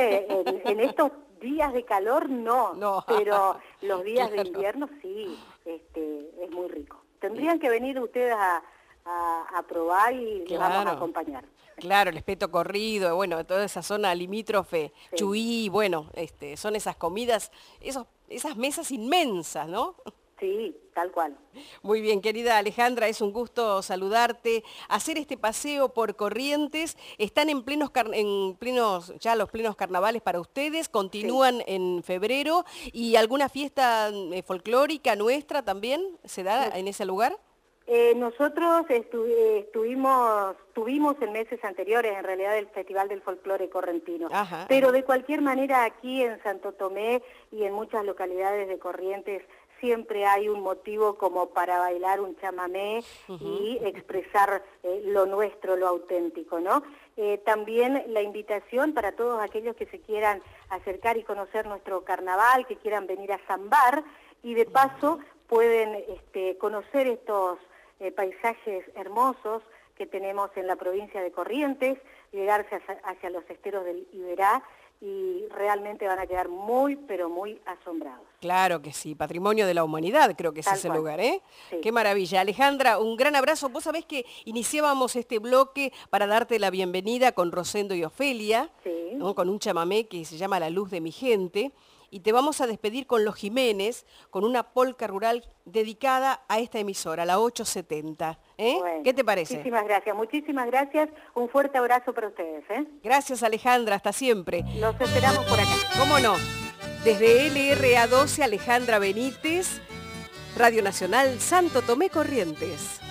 en, en estos días de calor no, no. pero los días claro. de invierno sí, este, es muy rico. Tendrían que venir ustedes a, a, a probar y claro. les vamos a acompañar. Claro, el espeto corrido, bueno, toda esa zona limítrofe, sí. Chuy, bueno, este, son esas comidas, esos, esas mesas inmensas, ¿no? Sí, tal cual. Muy bien, querida Alejandra, es un gusto saludarte. Hacer este paseo por Corrientes, están en plenos, en plenos ya los plenos carnavales para ustedes, continúan sí. en febrero, y alguna fiesta eh, folclórica nuestra también se da sí. en ese lugar. Eh, nosotros estu estuvimos, tuvimos en meses anteriores, en realidad, el Festival del Folclore Correntino. Ajá, pero ajá. de cualquier manera aquí en Santo Tomé y en muchas localidades de Corrientes siempre hay un motivo como para bailar un chamamé uh-huh. y expresar eh, lo nuestro, lo auténtico, ¿no? Eh, también la invitación para todos aquellos que se quieran acercar y conocer nuestro carnaval, que quieran venir a zambar, y de paso pueden este, conocer estos eh, paisajes hermosos que tenemos en la provincia de Corrientes, llegarse hacia, hacia los esteros del Iberá, y realmente van a quedar muy, pero muy asombrados. Claro que sí, patrimonio de la humanidad creo que es Tal ese cual. lugar, ¿eh? Sí. Qué maravilla. Alejandra, un gran abrazo. Vos sabés que iniciábamos este bloque para darte la bienvenida con Rosendo y Ofelia, sí. ¿no? Con un chamamé que se llama La Luz de mi Gente, y te vamos a despedir con Los Jiménez, con una polca rural dedicada a esta emisora, la ocho setenta. ¿Eh? Bueno, ¿qué te parece? Muchísimas gracias, muchísimas gracias. Un fuerte abrazo para ustedes. ¿eh? Gracias, Alejandra, hasta siempre. Los esperamos por acá. ¿Cómo no? Desde L R A doce, Alejandra Benítez, Radio Nacional Santo Tomé, Corrientes.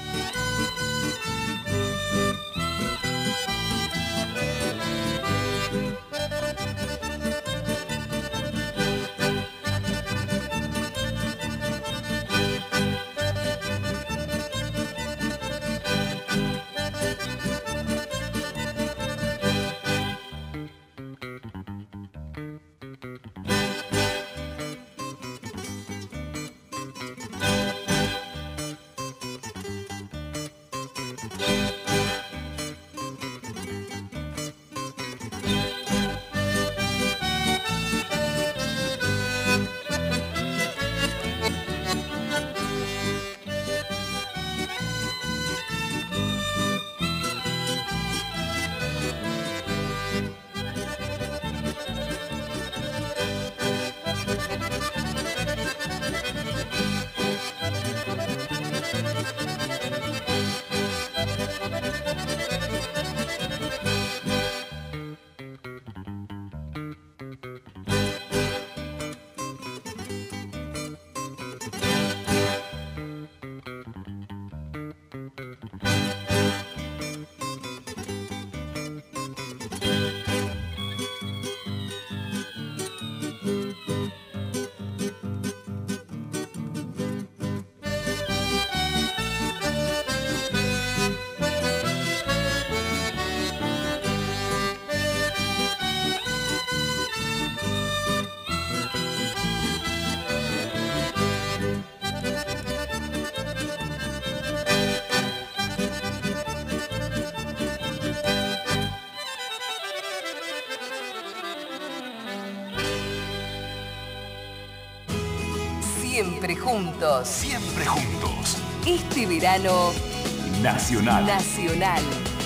Siempre juntos. Siempre juntos. Este verano, Nacional. Nacional.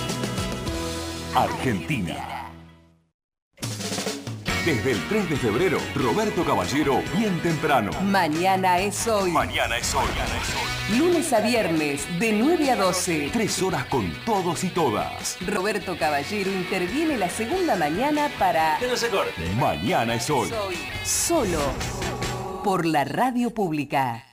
Argentina. Desde el tres de febrero, Roberto Caballero, bien temprano. Mañana es hoy. Mañana es hoy. Mañana es hoy. Lunes a viernes, de nueve a doce. Tres horas con todos y todas. Roberto Caballero interviene la segunda mañana para... Que no se corte. Mañana es hoy. Soy solo por la radio pública.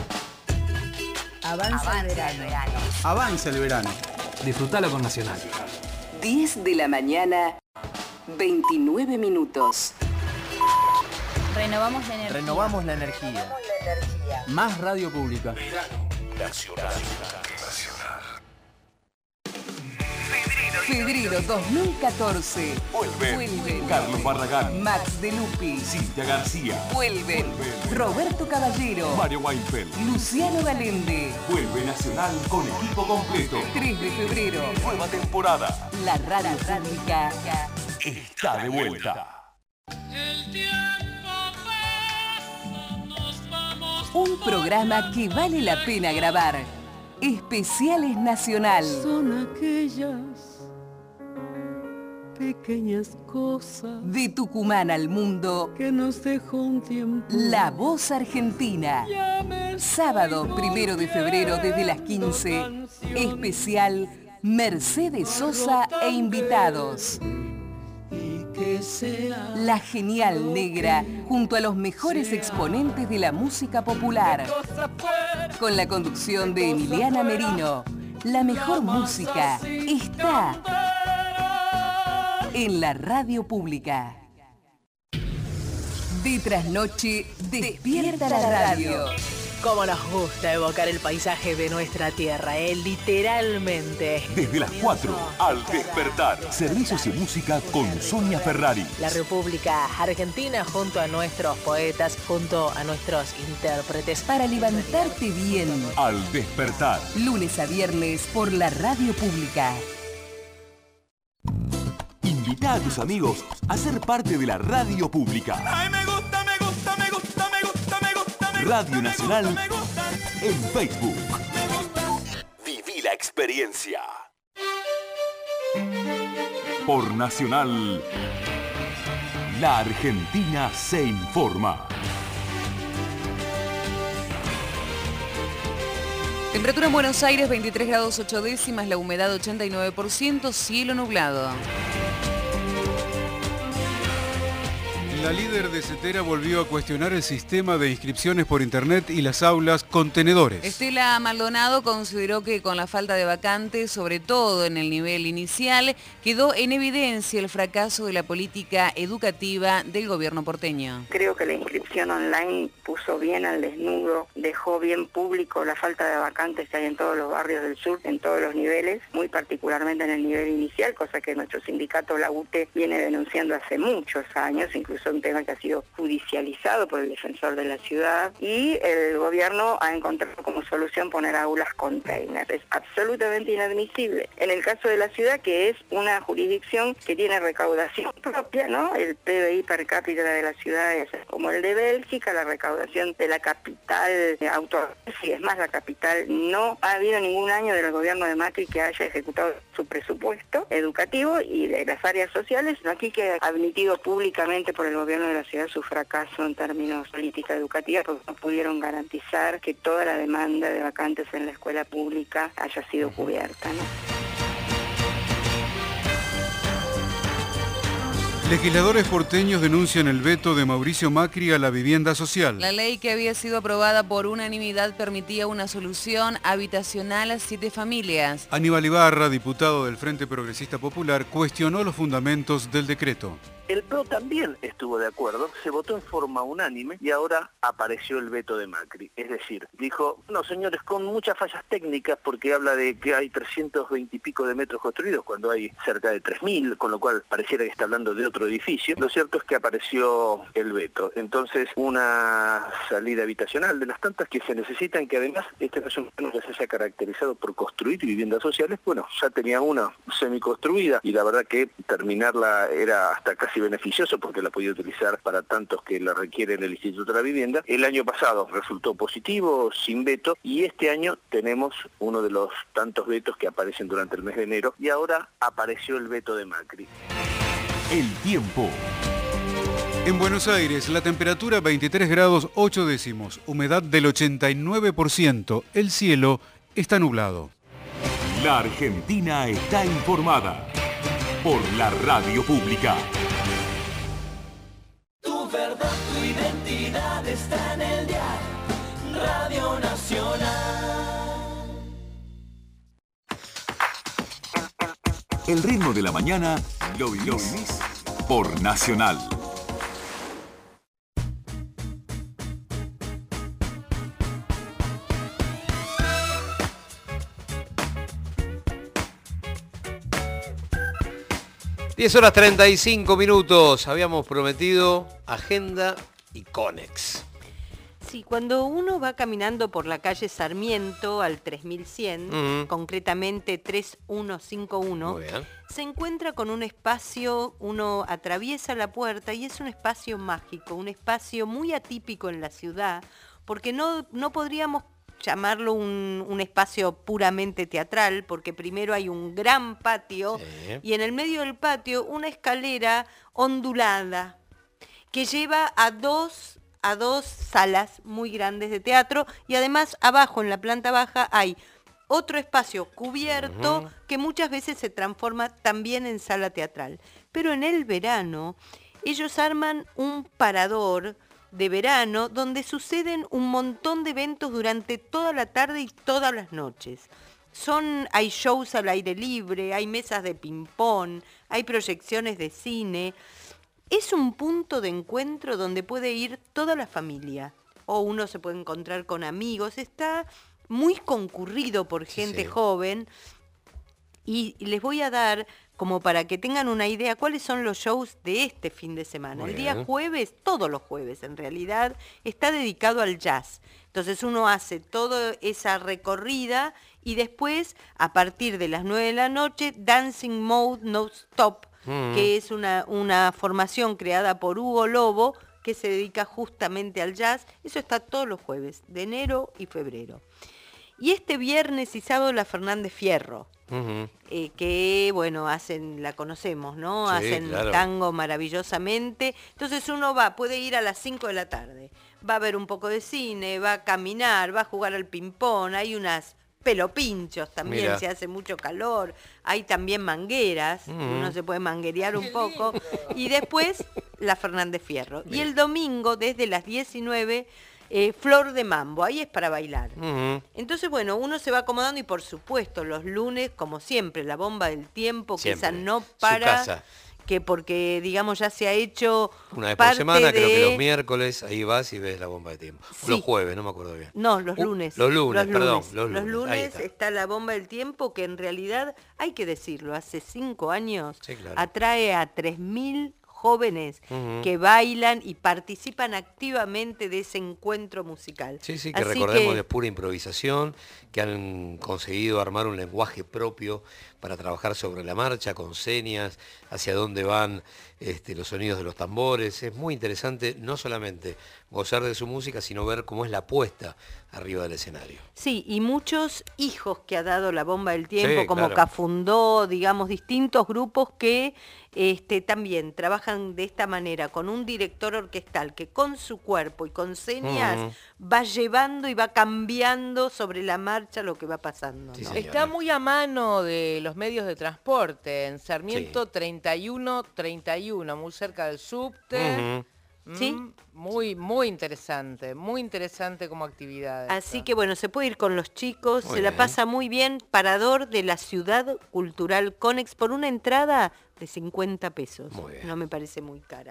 Avanza, Avanza el verano. Avanza el verano. Disfrutalo con Nacional. diez de la mañana, veintinueve minutos. Renovamos la energía. Renovamos la energía. Más radio pública. Nacional. Febrero dos mil catorce. Vuelven. Vuelven. Carlos Barragán. Max De Lupi. Cintia García. Vuelven. Vuelven. Roberto Caballero. Mario Weinfeld. Luciano Galende. Vuelve Nacional con equipo completo. tres de febrero. Nueva temporada. La radio pública está de vuelta. Un programa que vale la pena grabar. Especiales Nacional. Son aquellas pequeñas cosas de Tucumán al mundo que nos dejó un tiempo. La Voz Argentina. Sábado primero de febrero desde las quince. Especial Mercedes Sosa e invitados. La Genial Negra junto a los mejores exponentes de la música popular. Con la conducción de Emiliana Merino. La mejor música está en la radio pública. De trasnoche, despierta la radio. Cómo nos gusta evocar el paisaje de nuestra tierra, ¿eh? Literalmente. Desde las cuatro, al despertar. Servicios y música con Sonia Ferrari. La República Argentina junto a nuestros poetas, junto a nuestros intérpretes. Para levantarte bien. Al despertar. Lunes a viernes por la radio pública. Invita a tus amigos a ser parte de la radio pública. Ay, me gusta, me gusta, me gusta, me gusta, me gusta, me Radio gusta, Nacional me gusta, me gusta. En Facebook. Viví la experiencia. Por Nacional, la Argentina se informa. Temperatura en Buenos Aires veintitrés grados ocho décimas, la humedad ochenta y nueve por ciento, cielo nublado. La líder de CETERA volvió a cuestionar el sistema de inscripciones por internet y las aulas contenedores. Estela Maldonado consideró que con la falta de vacantes, sobre todo en el nivel inicial, quedó en evidencia el fracaso de la política educativa del gobierno porteño. Creo que la inscripción online puso bien al desnudo, dejó bien público la falta de vacantes que hay en todos los barrios del sur, en todos los niveles, muy particularmente en el nivel inicial, cosa que nuestro sindicato, la U T E, viene denunciando hace muchos años, incluso un tema que ha sido judicializado por el defensor de la ciudad, y el gobierno ha encontrado como solución poner aulas container. Es absolutamente inadmisible. En el caso de la ciudad, que es una jurisdicción que tiene recaudación propia, ¿no? El P B I per cápita de la ciudad es como el de Bélgica, la recaudación de la capital autónoma, y es más, la capital no ha habido ningún año del gobierno de Macri que haya ejecutado su presupuesto educativo y de las áreas sociales, no aquí que ha admitido públicamente por el gobierno de la ciudad su fracaso en términos de política educativa, porque no pudieron garantizar que toda la demanda de vacantes en la escuela pública haya sido cubierta, ¿no? Legisladores porteños denuncian el veto de Mauricio Macri a la vivienda social. La ley que había sido aprobada por unanimidad permitía una solución habitacional a siete familias. Aníbal Ibarra, diputado del Frente Progresista Popular, cuestionó los fundamentos del decreto. El P R O también estuvo de acuerdo, se votó en forma unánime y ahora apareció el veto de Macri. Es decir, dijo, no señores, con muchas fallas técnicas porque habla de que hay trescientos veinte y pico de metros construidos cuando hay cerca de tres mil, con lo cual pareciera que está hablando de otro edificio. Lo cierto es que apareció el veto. Entonces, una salida habitacional de las tantas que se necesitan, que además este no es un plano que se haya caracterizado por construir viviendas sociales. Bueno, ya tenía una semiconstruida y la verdad que terminarla era hasta casi casi beneficioso porque la podía utilizar para tantos que la requieren el Instituto de la Vivienda. El año pasado resultó positivo, sin veto, y este año tenemos uno de los tantos vetos que aparecen durante el mes de enero, y ahora apareció el veto de Macri. El tiempo. En Buenos Aires, la temperatura veintitrés grados ocho décimos, humedad del ochenta y nueve por ciento, el cielo está nublado. La Argentina está informada por la radio pública. Tu verdad, tu identidad está en el dial, Radio Nacional. El ritmo de la mañana lo vivís por Nacional. diez horas treinta y cinco minutos, habíamos prometido agenda y Conex. Sí, cuando uno va caminando por la calle Sarmiento al tres mil cien, uh-huh. concretamente tres mil ciento cincuenta y uno, se encuentra con un espacio, uno atraviesa la puerta y es un espacio mágico, un espacio muy atípico en la ciudad, porque no, no podríamos llamarlo un, un espacio puramente teatral, porque primero hay un gran patio sí. y en el medio del patio una escalera ondulada que lleva a dos, a dos salas muy grandes de teatro, y además abajo en la planta baja hay otro espacio cubierto uh-huh. que muchas veces se transforma también en sala teatral. Pero en el verano ellos arman un parador de verano donde suceden un montón de eventos durante toda la tarde y todas las noches. Son, hay shows al aire libre, hay mesas de ping-pong, hay proyecciones de cine. Es un punto de encuentro donde puede ir toda la familia, o uno se puede encontrar con amigos. Está muy concurrido por gente sí. joven, y les voy a dar, como para que tengan una idea, cuáles son los shows de este fin de semana. Muy el día bien. Jueves, todos los jueves en realidad, está dedicado al jazz. Entonces uno hace toda esa recorrida y después, a partir de las nueve de la noche, Dancing Mode No Stop, mm. que es una, una formación creada por Hugo Lobo, que se dedica justamente al jazz. Eso está todos los jueves, de enero y febrero. Y este viernes y sábado la Fernández Fierro. Uh-huh. eh, que bueno, hacen, la conocemos, ¿no? Sí, hacen claro. tango maravillosamente. Entonces uno va, puede ir a las cinco de la tarde, va a ver un poco de cine, va a caminar, va a jugar al ping-pong, hay unas pelopinchos también, Mira. se hace mucho calor, hay también mangueras, uh-huh. uno se puede manguerear un poco, y después la Fernández Fierro. Bien. Y el domingo, desde las diecinueve, Eh, Flor de Mambo, ahí es para bailar. Uh-huh. Entonces, bueno, uno se va acomodando y por supuesto los lunes, como siempre, la bomba del tiempo, siempre. Que esa no para, que porque digamos ya se ha hecho una vez por semana, de... creo que los miércoles, ahí vas y ves la bomba de tiempo. Sí. Los jueves, no me acuerdo bien. No, los lunes. Uh, los lunes, los perdón. Lunes. Los lunes, lunes, los lunes está. está la bomba del tiempo, que en realidad, hay que decirlo, hace cinco años sí, claro. atrae a tres mil jóvenes uh-huh. que bailan y participan activamente de ese encuentro musical. Sí, sí, que Así recordemos que... es pura improvisación, que han conseguido armar un lenguaje propio para trabajar sobre la marcha, con señas, hacia dónde van este, los sonidos de los tambores. Es muy interesante no solamente gozar de su música, sino ver cómo es la puesta arriba del escenario. Sí, y muchos hijos que ha dado la bomba del tiempo, sí, como claro. Cafundó, digamos, distintos grupos que este, también trabajan de esta manera, con un director orquestal que con su cuerpo y con señas uh-huh. va llevando y va cambiando sobre la marcha lo que va pasando, ¿no? Sí, está muy a mano de los medios de transporte, en Sarmiento sí. treinta y uno treinta y uno, muy cerca del subte. Uh-huh. ¿Sí? Mm, muy, muy interesante, muy interesante como actividad. Así que bueno, se puede ir con los chicos, muy se bien. La pasa muy bien. Parador de la Ciudad Cultural Conex por una entrada de cincuenta pesos. No me parece muy cara.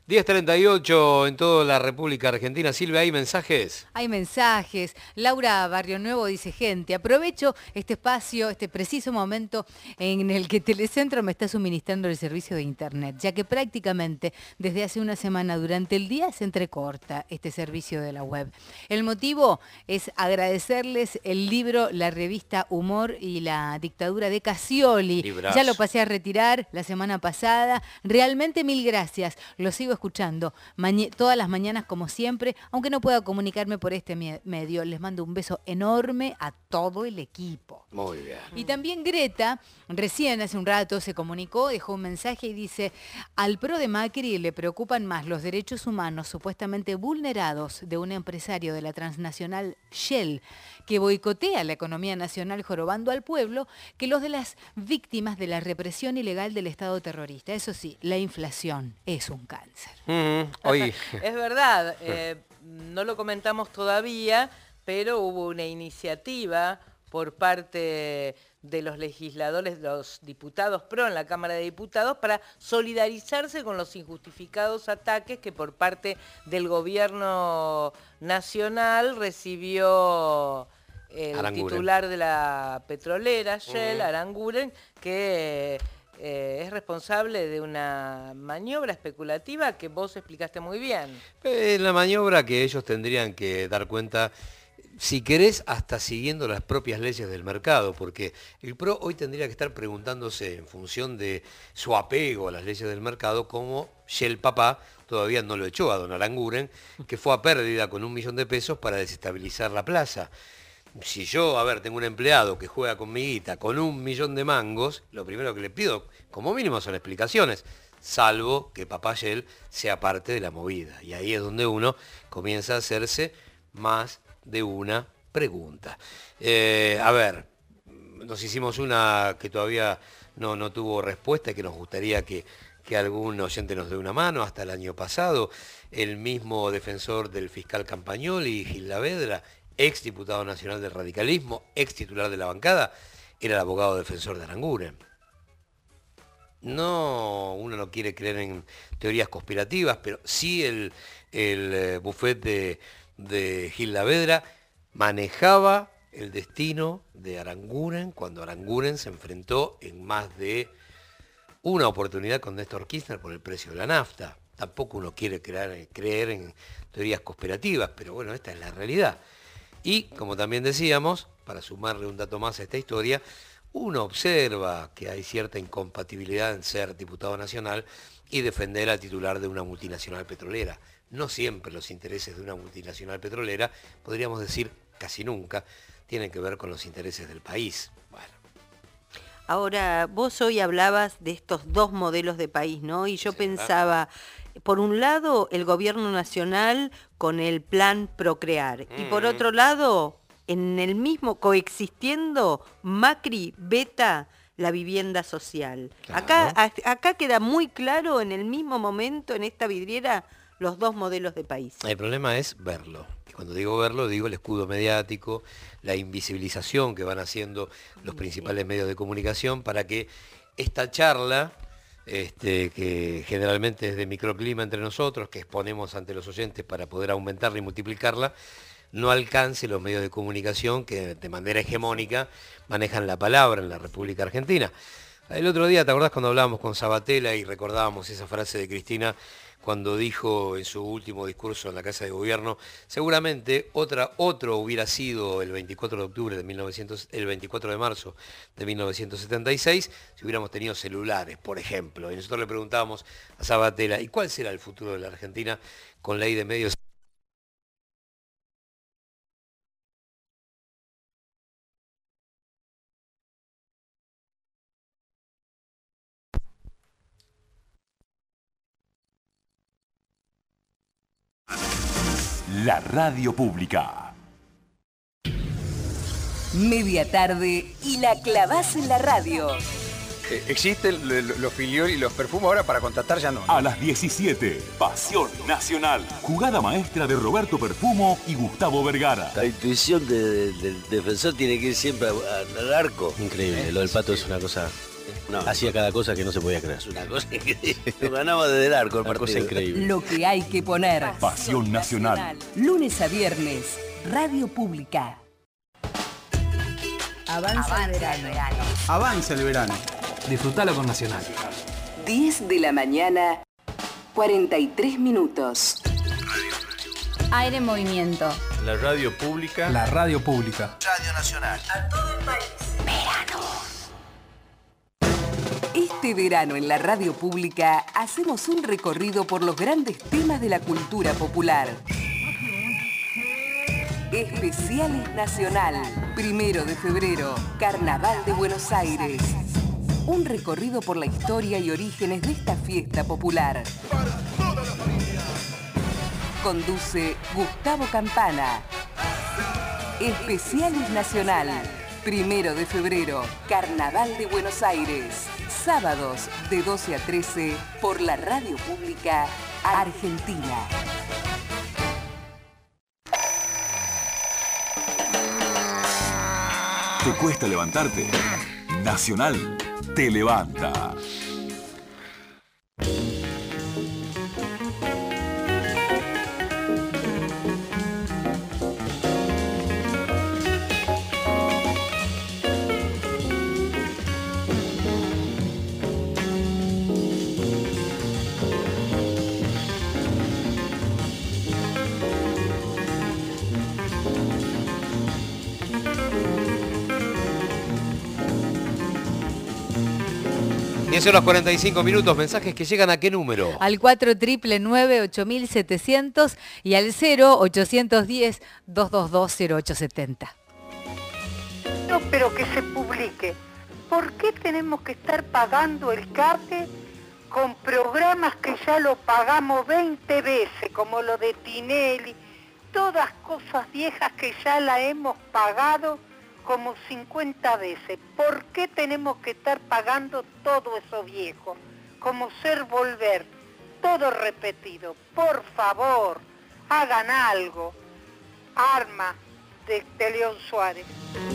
diez treinta y ocho en toda la República Argentina. Silvia, ¿hay mensajes? Hay mensajes. Laura Barrio Nuevo dice, gente, aprovecho este espacio, este preciso momento en el que Telecentro me está suministrando el servicio de internet, ya que prácticamente desde hace una semana durante el día se entrecorta este servicio de la web. El motivo es agradecerles el libro, la revista Humor y la dictadura de Cassioli. Librazo. Ya lo pasé a retirar la semana pasada. Realmente mil gracias. Lo sigo escuchando Mañe- todas las mañanas como siempre, aunque no pueda comunicarme por este me- medio. Les mando un beso enorme a todo el equipo. Muy bien. Y también Greta, recién hace un rato se comunicó, dejó un mensaje y dice, al PRO de Macri le preocupan más los derechos humanos supuestamente vulnerados de un empresario de la transnacional Shell, que boicotea la economía nacional jorobando al pueblo, que los de las víctimas de la represión ilegal del Estado terrorista. Eso sí, la inflación es un cáncer. Mm, hoy... Es verdad, eh, no lo comentamos todavía, pero hubo una iniciativa por parte de los legisladores, los diputados PRO en la Cámara de Diputados, para solidarizarse con los injustificados ataques que por parte del gobierno nacional recibió el Aranguren. titular de la petrolera, Shell, Uh-huh. Aranguren, que eh, es responsable de una maniobra especulativa que vos explicaste muy bien. Eh, la maniobra que ellos tendrían que dar cuenta, si querés, hasta siguiendo las propias leyes del mercado, porque el PRO hoy tendría que estar preguntándose en función de su apego a las leyes del mercado, cómo Shell Papá todavía no lo echó a don Aranguren, que fue a pérdida con un millón de pesos para desestabilizar la plaza. Si yo, a ver, tengo un empleado que juega con mi guita con un millón de mangos, lo primero que le pido, como mínimo, son explicaciones, salvo que Papá Shell sea parte de la movida. Y ahí es donde uno comienza a hacerse más de una pregunta. Eh, a ver, nos hicimos una que todavía no, no tuvo respuesta y que nos gustaría que, que algún oyente nos dé una mano. Hasta el año pasado, el mismo defensor del fiscal Campagnoli, Gil Lavedra, ex diputado nacional del radicalismo, ex titular de la bancada, era el abogado defensor de Aranguren. No, uno no quiere creer en teorías conspirativas, pero sí el, el eh, buffet de, de Gil Lavedra manejaba el destino de Aranguren cuando Aranguren se enfrentó en más de una oportunidad con Néstor Kirchner por el precio de la nafta. Tampoco uno quiere creer, creer en teorías conspirativas, pero bueno, esta es la realidad. Y, como también decíamos, para sumarle un dato más a esta historia, uno observa que hay cierta incompatibilidad en ser diputado nacional y defender al titular de una multinacional petrolera. No siempre los intereses de una multinacional petrolera, podríamos decir casi nunca, tienen que ver con los intereses del país. Bueno. Ahora, vos hoy hablabas de estos dos modelos de país, ¿no? Y yo sí, pensaba, por un lado, el gobierno nacional con el plan Procrear, mm. y por otro lado, en el mismo, coexistiendo, Macri veta la vivienda social. Claro. Acá, a, acá queda muy claro, en el mismo momento, en esta vidriera, los dos modelos de país. El problema es verlo. Cuando digo verlo, digo el escudo mediático, la invisibilización que van haciendo los principales medios de comunicación para que esta charla, este, que generalmente es de microclima entre nosotros, que exponemos ante los oyentes para poder aumentarla y multiplicarla, no alcance los medios de comunicación que de manera hegemónica manejan la palabra en la República Argentina. El otro día, ¿te acordás cuando hablábamos con Sabatella y recordábamos esa frase de Cristina cuando dijo en su último discurso en la Casa de Gobierno, seguramente otra, otro hubiera sido el veinticuatro de octubre de mil novecientos, el veinticuatro de marzo de mil novecientos setenta y seis, si hubiéramos tenido celulares, por ejemplo? Y nosotros le preguntábamos a Sabatella, ¿y cuál será el futuro de la Argentina con ley de medios? La radio pública. Media tarde y la clavás en la radio. Eh, existen los filiol y los perfumos ahora para contratar ya no. A las diecisiete, Pasión Nacional. Jugada maestra de Roberto Perfumo y Gustavo Vergara. La intuición de, de, del defensor tiene que ir siempre al arco. Increíble, lo del Pato es una cosa No. Hacía cada cosa que no se podía creer. Es una cosa increíble. Lo ganaba desde el arco el partido. Cosa increíble. Lo que hay que poner. Pasión Nacional. Lunes a viernes, Radio Pública. Avanza, Avanza el verano. Avanza el verano. Disfrutalo con Nacional. diez de la mañana, cuarenta y tres minutos. Aire en movimiento. La radio pública. La radio pública. Radio Nacional. A todo el país. Verano. Este verano en la radio pública hacemos un recorrido por los grandes temas de la cultura popular. Especiales Nacional. Primero de febrero, Carnaval de Buenos Aires. Un recorrido por la historia y orígenes de esta fiesta popular. Conduce Gustavo Campana. Especiales Nacional. Primero de febrero, Carnaval de Buenos Aires. Sábados de doce a trece por la Radio Pública Argentina. ¿Te cuesta levantarte? Nacional te levanta. diez horas cuarenta y cinco minutos, mensajes que llegan a qué número. Al cuatro nueve nueve ocho mil setecientos y al cero ochocientos diez, doscientos veintidós, cero ocho setenta. No, pero que se publique. ¿Por qué tenemos que estar pagando el cable con programas que ya lo pagamos veinte veces, como lo de Tinelli? Todas cosas viejas que ya la hemos pagado como cincuenta veces. ¿Por qué tenemos que estar pagando todo eso viejo? Como Ser Volver, todo repetido. Por favor, hagan algo. Arma de, de León Suárez.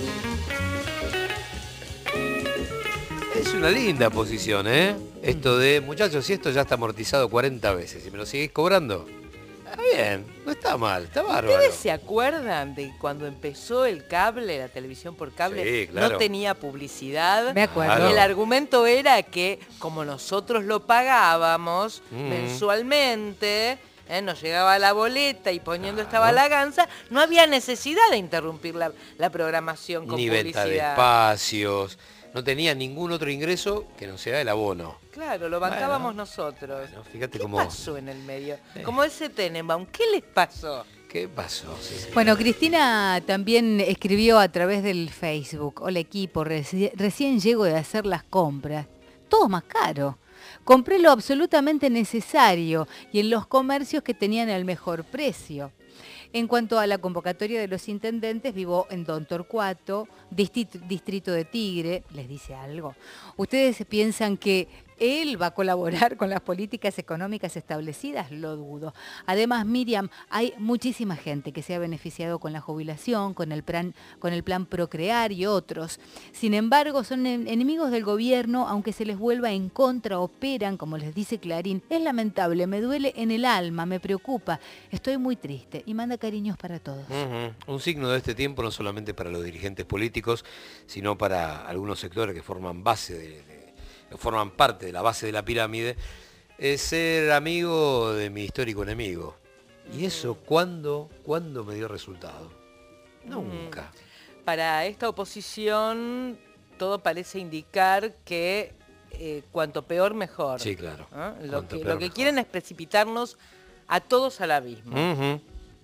Es una linda posición, ¿eh? Esto de, muchachos, si esto ya está amortizado cuarenta veces y me lo seguís cobrando, está bien, no está mal, está bárbaro. ¿Ustedes se acuerdan de cuando empezó el cable, la televisión por cable? Sí, claro. No tenía publicidad. Me acuerdo. Claro. El argumento era que como nosotros lo pagábamos Mm. mensualmente, ¿eh? Nos llegaba la boleta y poniendo esta balaganza, no había necesidad de interrumpir la, la programación con Ni publicidad. venta de espacios, no tenía ningún otro ingreso que no sea el abono. Claro, lo bancábamos Bueno. nosotros. Bueno, fíjate ¿Qué cómo... pasó en el medio? Como ese Tenenbaum, ¿qué les pasó? ¿Qué pasó? Sí, sí. Bueno, Cristina también escribió a través del Facebook: hola equipo, reci recién llego de hacer las compras. Todo más caro. Compré lo absolutamente necesario y en los comercios que tenían el mejor precio. En cuanto a la convocatoria de los intendentes, vivo en Don Torcuato, distrito, distrito de Tigre, ¿les dice algo? ¿Ustedes piensan que él va a colaborar con las políticas económicas establecidas? Lo dudo. Además, Miriam, hay muchísima gente que se ha beneficiado con la jubilación, con el plan, con el plan Procrear y otros. Sin embargo, son en, enemigos del gobierno, aunque se les vuelva en contra, operan, como les dice Clarín. Es lamentable, me duele en el alma, me preocupa. Estoy muy triste y manda cariños para todos. Uh-huh. Un signo de este tiempo no solamente para los dirigentes políticos, sino para algunos sectores que forman base de, de que forman parte de la base de la pirámide, es ser amigo de mi histórico enemigo. ¿Y eso cuándo, cuándo me dio resultado? Nunca. Mm. Para esta oposición todo parece indicar que eh, cuanto peor mejor. Sí, claro. ¿Ah? Lo, Cuanto que, peor, lo que mejor. quieren es precipitarnos a todos al abismo. Uh-huh.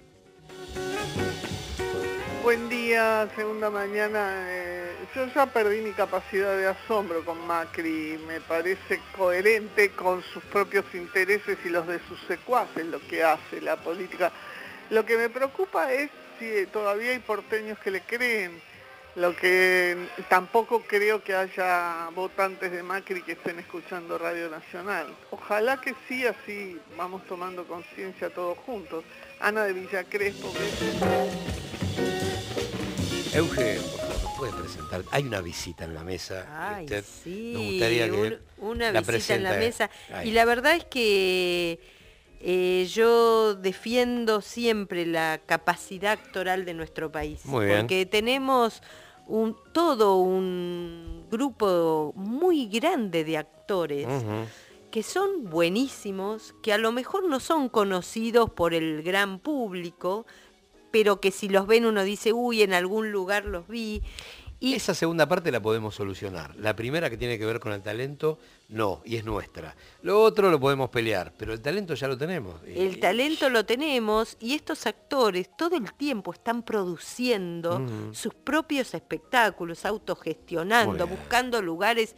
Buen día, segunda mañana. Eh, yo ya perdí mi capacidad de asombro con Macri. Me parece coherente con sus propios intereses y los de sus secuaces lo que hace la política. Lo que me preocupa es si todavía hay porteños que le creen. Lo que tampoco creo que haya votantes de Macri que estén escuchando Radio Nacional. Ojalá que sí, así vamos tomando conciencia todos juntos. Ana de Villa Crespo. Euge, por favor. puede presentar? Hay una visita en la mesa. Ay, usted, sí, nos gustaría que un, una la visita en la mesa. Ahí. Y la verdad es que eh, yo defiendo siempre la capacidad actoral de nuestro país. Muy bien. Porque tenemos un, todo un grupo muy grande de actores. Uh-huh. Que son buenísimos, que a lo mejor no son conocidos por el gran público, pero que si los ven uno dice, uy, en algún lugar los vi. Y esa segunda parte la podemos solucionar. La primera, que tiene que ver con el talento, no, y es nuestra. Lo otro lo podemos pelear, pero el talento ya lo tenemos. El talento lo tenemos, y estos actores todo el tiempo están produciendo uh-huh. sus propios espectáculos, autogestionando, buscando lugares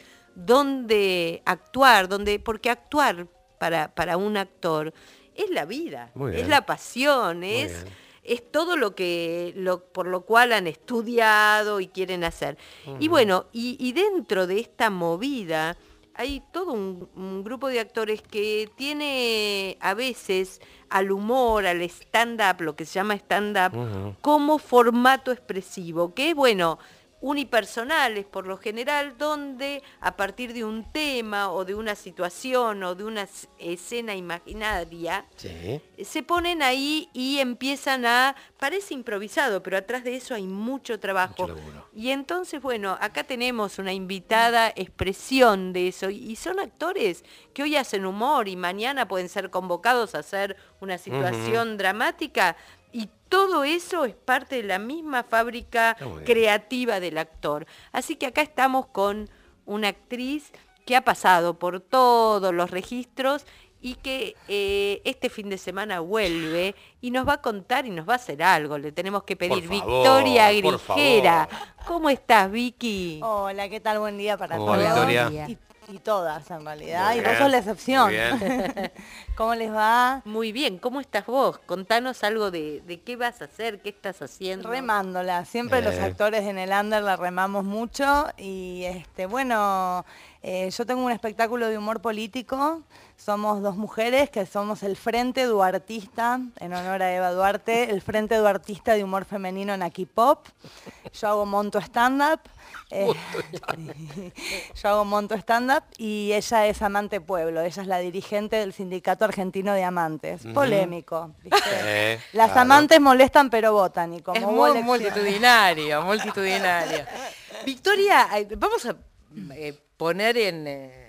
donde actuar, donde, porque actuar para, para un actor es la vida, es la pasión, es, es todo lo que lo, por lo cual han estudiado y quieren hacer. Uh-huh. Y bueno, y, y dentro de esta movida hay todo un, un grupo de actores que tiene a veces al humor, al stand-up, lo que se llama stand-up, uh-huh. como formato expresivo, que es bueno, unipersonales por lo general, donde a partir de un tema o de una situación o de una escena imaginaria, sí. se ponen ahí y empiezan a, parece improvisado, pero atrás de eso hay mucho trabajo. Mucho y entonces, bueno, acá tenemos una invitada expresión de eso, y son actores que hoy hacen humor y mañana pueden ser convocados a hacer una situación uh-huh. dramática. Y todo eso es parte de la misma fábrica creativa del actor. Así que acá estamos con una actriz que ha pasado por todos los registros y que eh, este fin de semana vuelve y nos va a contar y nos va a hacer algo. Le tenemos que pedir. Por favor, Victoria Grijera. ¿Cómo estás, Vicky? Hola, ¿qué tal? Buen día para todos. Victoria? Y, y todas, en realidad. Muy y vos sos la excepción. ¿Cómo les va? Muy bien. ¿Cómo estás vos? Contanos algo de, de qué vas a hacer, qué estás haciendo. Remándola. Siempre eh. los actores en el under la remamos mucho. Y este, bueno, eh, yo tengo un espectáculo de humor político. Somos dos mujeres que somos el Frente Duartista, en honor a Eva Duarte, el Frente Duartista de humor femenino en Aquí Pop. Yo hago monto stand-up. Eh, yo hago monto stand-up y ella es Amante Pueblo. Ella es la dirigente del Sindicato Argentino de Amantes. Uh-huh. Polémico. Eh, Las claro. amantes molestan pero votan. Y como es muy multitudinario, multitudinario. Victoria, vamos a eh, poner en... Eh,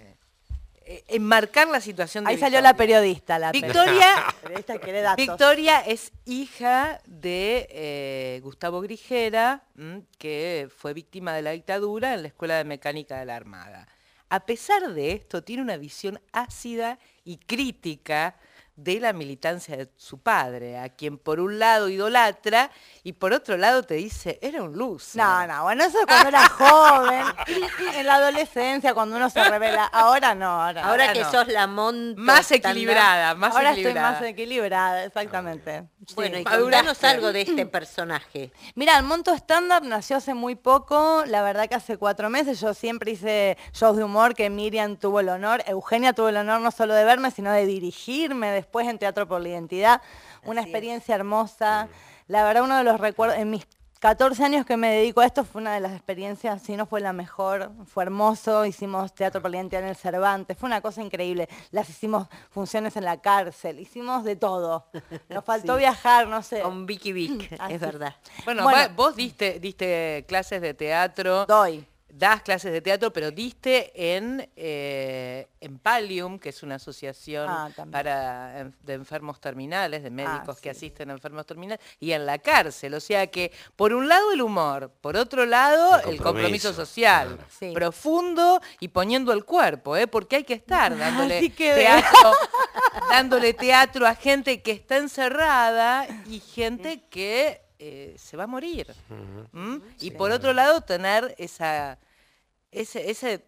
enmarcar la situación de Ahí Victoria. Salió la periodista. La Victoria, periodista quiere datos. Victoria es hija de eh, Gustavo Grijera, m, que fue víctima de la dictadura en la Escuela de Mecánica de la Armada. A pesar de esto, tiene una visión ácida y crítica de la militancia de su padre, a quien por un lado idolatra y por otro lado te dice, era un luz. No, no, bueno, eso cuando era joven, en la adolescencia, cuando uno se revela. Ahora no, ahora, ahora ahora que no. sos la monta más equilibrada, más ahora equilibrada. estoy más equilibrada, exactamente. Bueno, sí. y contanos algo de este personaje. Mira, el Monto Stand-Up nació hace muy poco, la verdad que hace cuatro meses. Yo siempre hice shows de humor que Miriam tuvo el honor, Eugenia tuvo el honor no solo de verme, sino de dirigirme después en Teatro por la Identidad. Una Así experiencia es. hermosa. La verdad, uno de los recuerdos, en mis catorce años que me dedico a esto, fue una de las experiencias, si no fue la mejor, fue hermoso. Hicimos Teatro por la Identidad en el Cervantes, fue una cosa increíble. Las hicimos funciones en la cárcel, hicimos de todo. Nos faltó sí. viajar, no sé. Con Vicky Vic, es verdad. Bueno, bueno, vos diste, diste clases de teatro. Doy. Das clases de teatro, pero diste en, eh, en Pallium, que es una asociación ah, para en, de enfermos terminales, de médicos ah, que sí. asisten a enfermos terminales, y en la cárcel. O sea que, por un lado el humor, por otro lado el compromiso, el compromiso social, claro. sí. profundo y poniendo el cuerpo, ¿eh? Porque hay que estar dándole teatro, dándole teatro a gente que está encerrada y gente que eh, se va a morir. Uh-huh. ¿Mm? Sí. Y por otro lado tener esa... Ese, ese,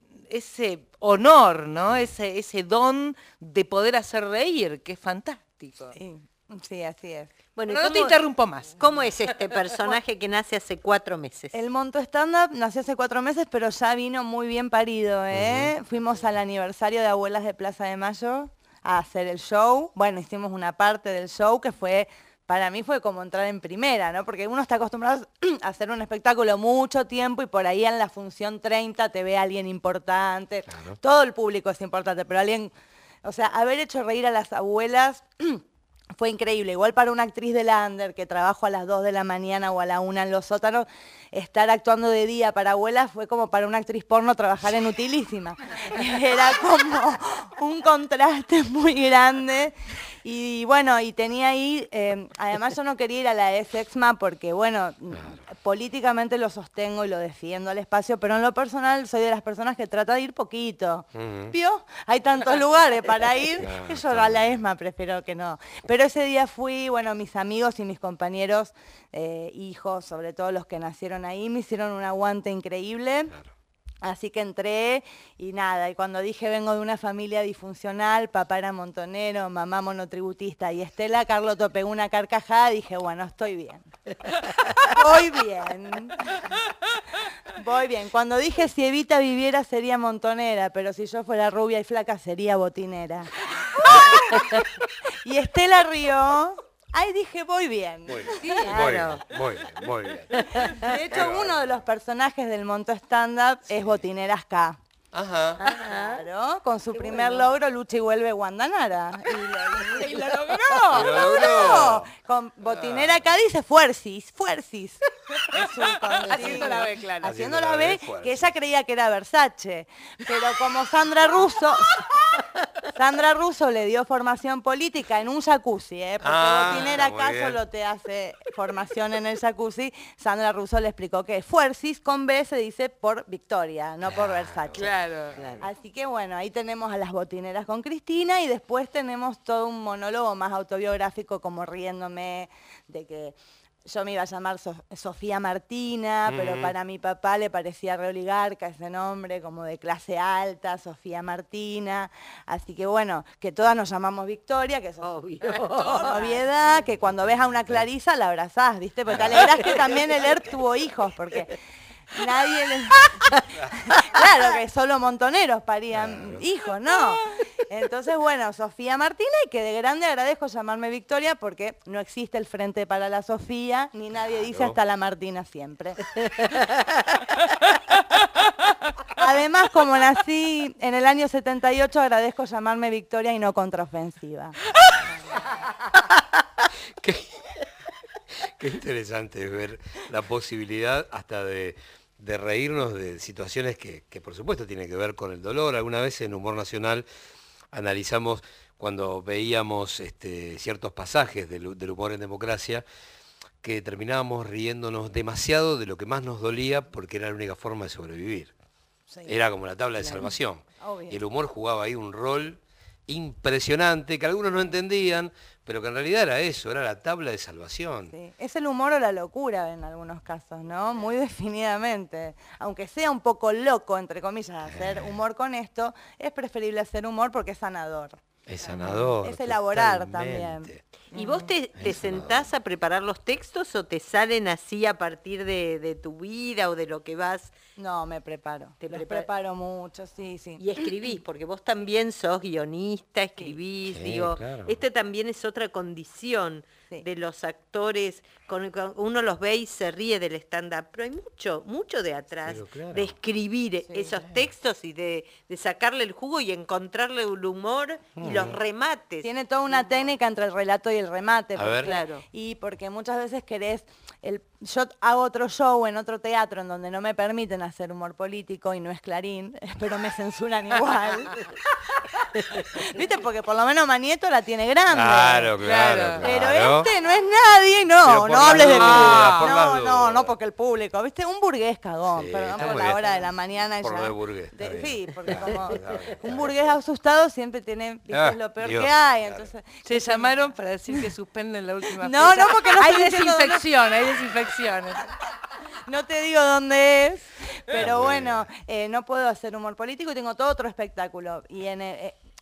ese honor, ¿no? Ese, ese don de poder hacer reír, que es fantástico. Sí, sí, así es. Bueno, no te interrumpo más. ¿Cómo es este personaje que nace hace cuatro meses? El Monto Stand-Up nació hace cuatro meses, pero ya vino muy bien parido, ¿eh? Uh-huh. Fuimos al aniversario de Abuelas de Plaza de Mayo a hacer el show. Bueno, hicimos una parte del show que fue para mí fue como entrar en primera, ¿no? Porque uno está acostumbrado a hacer un espectáculo mucho tiempo y por ahí en la función treinta te ve alguien importante. Claro. Todo el público es importante, pero alguien... O sea, haber hecho reír a las abuelas fue increíble. Igual para una actriz de Lander que trabajo a las dos de la mañana o a la una en los sótanos, estar actuando de día para abuelas fue como para una actriz porno trabajar en Utilísima. Era como un contraste muy grande. Y bueno, y tenía ahí, eh, además yo no quería ir a la de Sexma porque, bueno, claro. políticamente lo sostengo y lo defiendo al espacio, pero en lo personal soy de las personas que trata de ir poquito. Uh-huh. ¿Vio? Hay tantos lugares para ir, claro, que yo a la ESMA prefiero que no. Pero ese día fui, bueno, mis amigos y mis compañeros, eh, hijos, sobre todo los que nacieron ahí, me hicieron un aguante increíble. Claro. Así que entré y nada, y cuando dije vengo de una familia disfuncional, papá era montonero, mamá monotributista y Estela Carlotto pegó una carcajada, dije, bueno, estoy bien. Voy bien. Voy bien. Cuando dije si Evita viviera sería montonera, pero si yo fuera rubia y flaca sería botinera. Y Estela rió. Ahí dije, voy bien. Muy bien, sí, claro. muy bien, muy bien. De hecho, uno de los personajes del Monto Stand-Up sí. es Botineras K. Ajá. Claro, con su Qué primer bueno. logro, lucha y vuelve Guandanara. Y lo, y lo logró. Y lo logró. Con Botinera K dice Fuercis, Fuercis. Haciendo la B, claro. Haciendo la B, que ella creía que era Versace. Pero como Sandra Russo... Sandra Russo le dio formación política en un jacuzzi, ¿eh? Porque ah, Botinera acá solo te hace formación en el jacuzzi. Sandra Russo le explicó que Fuercis con B se dice por Victoria, no claro, por Versace. Claro, claro. Así que bueno, ahí tenemos a las botineras con Cristina y después tenemos todo un monólogo más autobiográfico como riéndome de que... Yo me iba a llamar so Sofía Martina, mm. pero para mi papá le parecía re oligarca ese nombre, como de clase alta, Sofía Martina. Así que bueno, que todas nos llamamos Victoria, que es obviedad, que cuando ves a una Clarisa la abrazás, ¿viste? Porque te alegrás que también el E R P tuvo hijos, porque nadie le... Claro, que solo montoneros parían claro. hijos, ¿no? Entonces, bueno, Sofía Martina, y que de grande agradezco llamarme Victoria porque no existe el Frente para la Sofía, ni nadie dice hasta la Martina siempre. Además, como nací en el año setenta y ocho, agradezco llamarme Victoria y no contraofensiva. Qué, qué interesante ver la posibilidad hasta de... de reírnos de situaciones que, que por supuesto tienen que ver con el dolor. Alguna vez en Humor Nacional analizamos cuando veíamos este, ciertos pasajes del, del humor en democracia que terminábamos riéndonos demasiado de lo que más nos dolía porque era la única forma de sobrevivir. Sí. Era como la tabla de claro. salvación. Obvio. Y el humor jugaba ahí un rol impresionante que algunos no entendían, pero que en realidad era eso, era la tabla de salvación. Sí. Es el humor o la locura en algunos casos, ¿no? Muy definidamente. Aunque sea un poco loco, entre comillas, hacer humor con esto, es preferible hacer humor porque es sanador. Es sanador. Es elaborar también. ¿Y vos te, te sentás a preparar los textos o te salen así a partir de, de tu vida o de lo que vas? No, me preparo. Te los preparo mucho, sí, sí. Y escribís, porque vos también sos guionista, escribís, sí, digo, claro. Este también es otra condición sí. de los actores, con, con, uno los ve y se ríe del stand-up, pero hay mucho, mucho de atrás, pero claro. de escribir sí, esos sí. textos y de, de sacarle el jugo y encontrarle el humor mm. y los remates. Tiene toda una mm. técnica entre el relato y el remate. A ver. Claro. Y porque muchas veces querés, el, yo hago otro show en otro teatro en donde no me permiten hacer humor político y no es Clarín, pero me censuran igual. ¿Viste? Porque por lo menos Manieto la tiene grande. Claro, claro. claro. Pero claro. este no es nadie, no, no hables de mí. No, no, no, no, porque el público, ¿viste? Un burgués cagón, sí, perdón por la bien. hora de la mañana. Por ya. de burgués. De, sí, porque como un burgués asustado siempre tiene, ¿viste? Ah, es lo peor Dios, que hay. Claro. Entonces, se llamaron para decir que suspenden la última No, fecha. no, porque no hay desinfección, hay desinfecciones. No te digo dónde es, pero bueno, eh, no puedo hacer humor político y tengo todo otro espectáculo. Y en el, eh,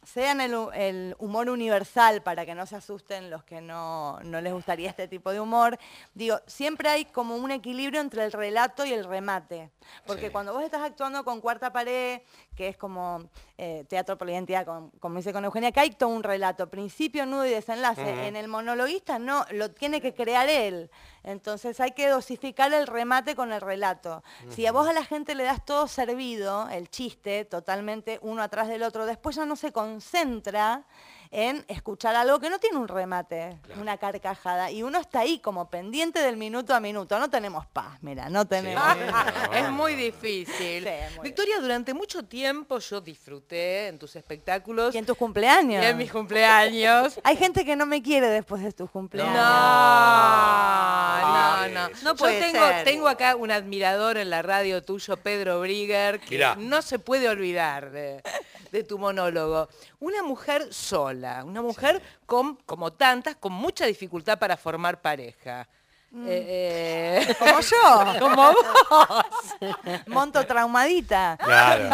sean el, el humor universal, para que no se asusten los que no, no les gustaría este tipo de humor, digo, siempre hay como un equilibrio entre el relato y el remate. Porque sí. cuando vos estás actuando con Cuarta Pared, que es como eh, teatro por la identidad, como, como dice con Eugenia, que hay todo un relato, principio, nudo y desenlace. Uh-huh. En el monologuista no, lo tiene que crear él. Entonces hay que dosificar el remate con el relato. Uh-huh. Si a vos a la gente le das todo servido, el chiste, totalmente uno atrás del otro, después ya no se concentra en escuchar algo que no tiene un remate, claro. una carcajada. Y uno está ahí como pendiente del minuto a minuto. No tenemos paz, mira, no tenemos. Sí, no. Es muy difícil. Sí, muy Victoria, bien. Durante mucho tiempo yo disfruté en tus espectáculos. Y en tus cumpleaños. Y en mis cumpleaños. Hay gente que no me quiere después de tus cumpleaños. No, no, no. No, no puede yo tengo, ser. tengo acá un admirador en la radio tuyo, Pedro Brigger, que Mirá. no se puede olvidar de, de tu monólogo. Una mujer sola, una mujer sí. con, como tantas, con mucha dificultad para formar pareja. Mm. Eh, eh, como yo. Como vos. Monto traumadita. Claro.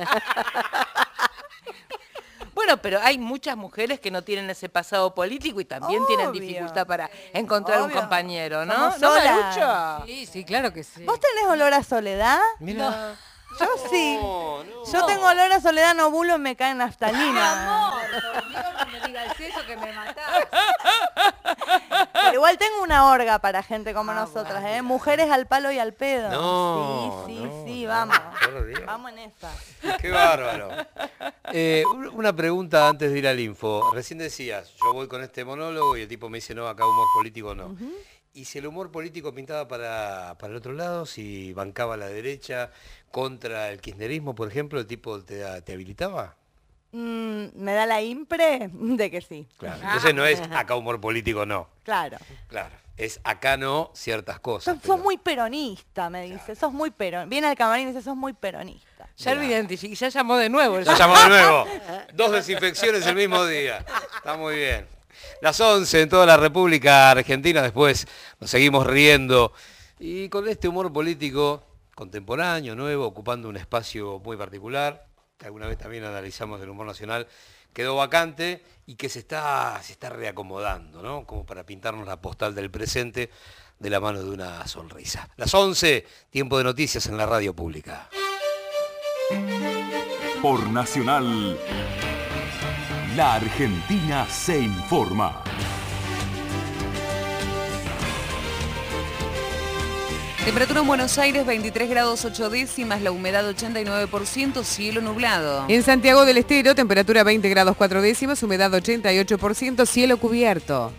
Bueno, pero hay muchas mujeres que no tienen ese pasado político y también Obvio. tienen dificultad para encontrar Obvio. un compañero, ¿no? Somos ¿No, solas. Marucho? Sí, sí, claro que sí. ¿Vos tenés olor a soledad? Mira. No. Yo sí. No, no. Yo tengo olor a soledad, no bulo, me cae naftalina. Amor, por Dios, no me digas eso que me matás. Pero igual tengo una orga para gente como Ah, nosotras, bueno. ¿eh? Mujeres al palo y al pedo. No, sí, sí, no, sí, no, vamos. por Dios. Vamos en esa. Qué bárbaro. Eh, una pregunta antes de ir al info. Recién decías, yo voy con este monólogo y el tipo me dice, no, acá humor político no. Uh-huh. Y si el humor político pintaba para, para el otro lado, si bancaba a la derecha contra el kirchnerismo, por ejemplo, ¿el tipo te, te habilitaba? Mm, me da la impre de que sí. Claro. Entonces no es acá humor político no. Claro. Claro. Es acá no ciertas cosas. Sos, pero... sos muy peronista, me dice. Claro. Sos muy peronista. Viene al camarín y dice, sos muy peronista. Ya lo identifiqué, ya llamó de nuevo. Ya llamó de nuevo. Dos desinfecciones el mismo día. Está muy bien. Las once en toda la República Argentina, después nos seguimos riendo. Y con este humor político contemporáneo, nuevo, ocupando un espacio muy particular, que alguna vez también analizamos del humor nacional, quedó vacante y que se está, se está reacomodando, ¿no? Como para pintarnos la postal del presente de la mano de una sonrisa. Las once, tiempo de noticias en la radio pública. Por Nacional, la Argentina se informa. Temperatura en Buenos Aires veintitrés grados ocho décimas, la humedad ochenta y nueve por ciento, cielo nublado. En Santiago del Estero, temperatura veinte grados cuatro décimas, humedad ochenta y ocho por ciento, cielo cubierto.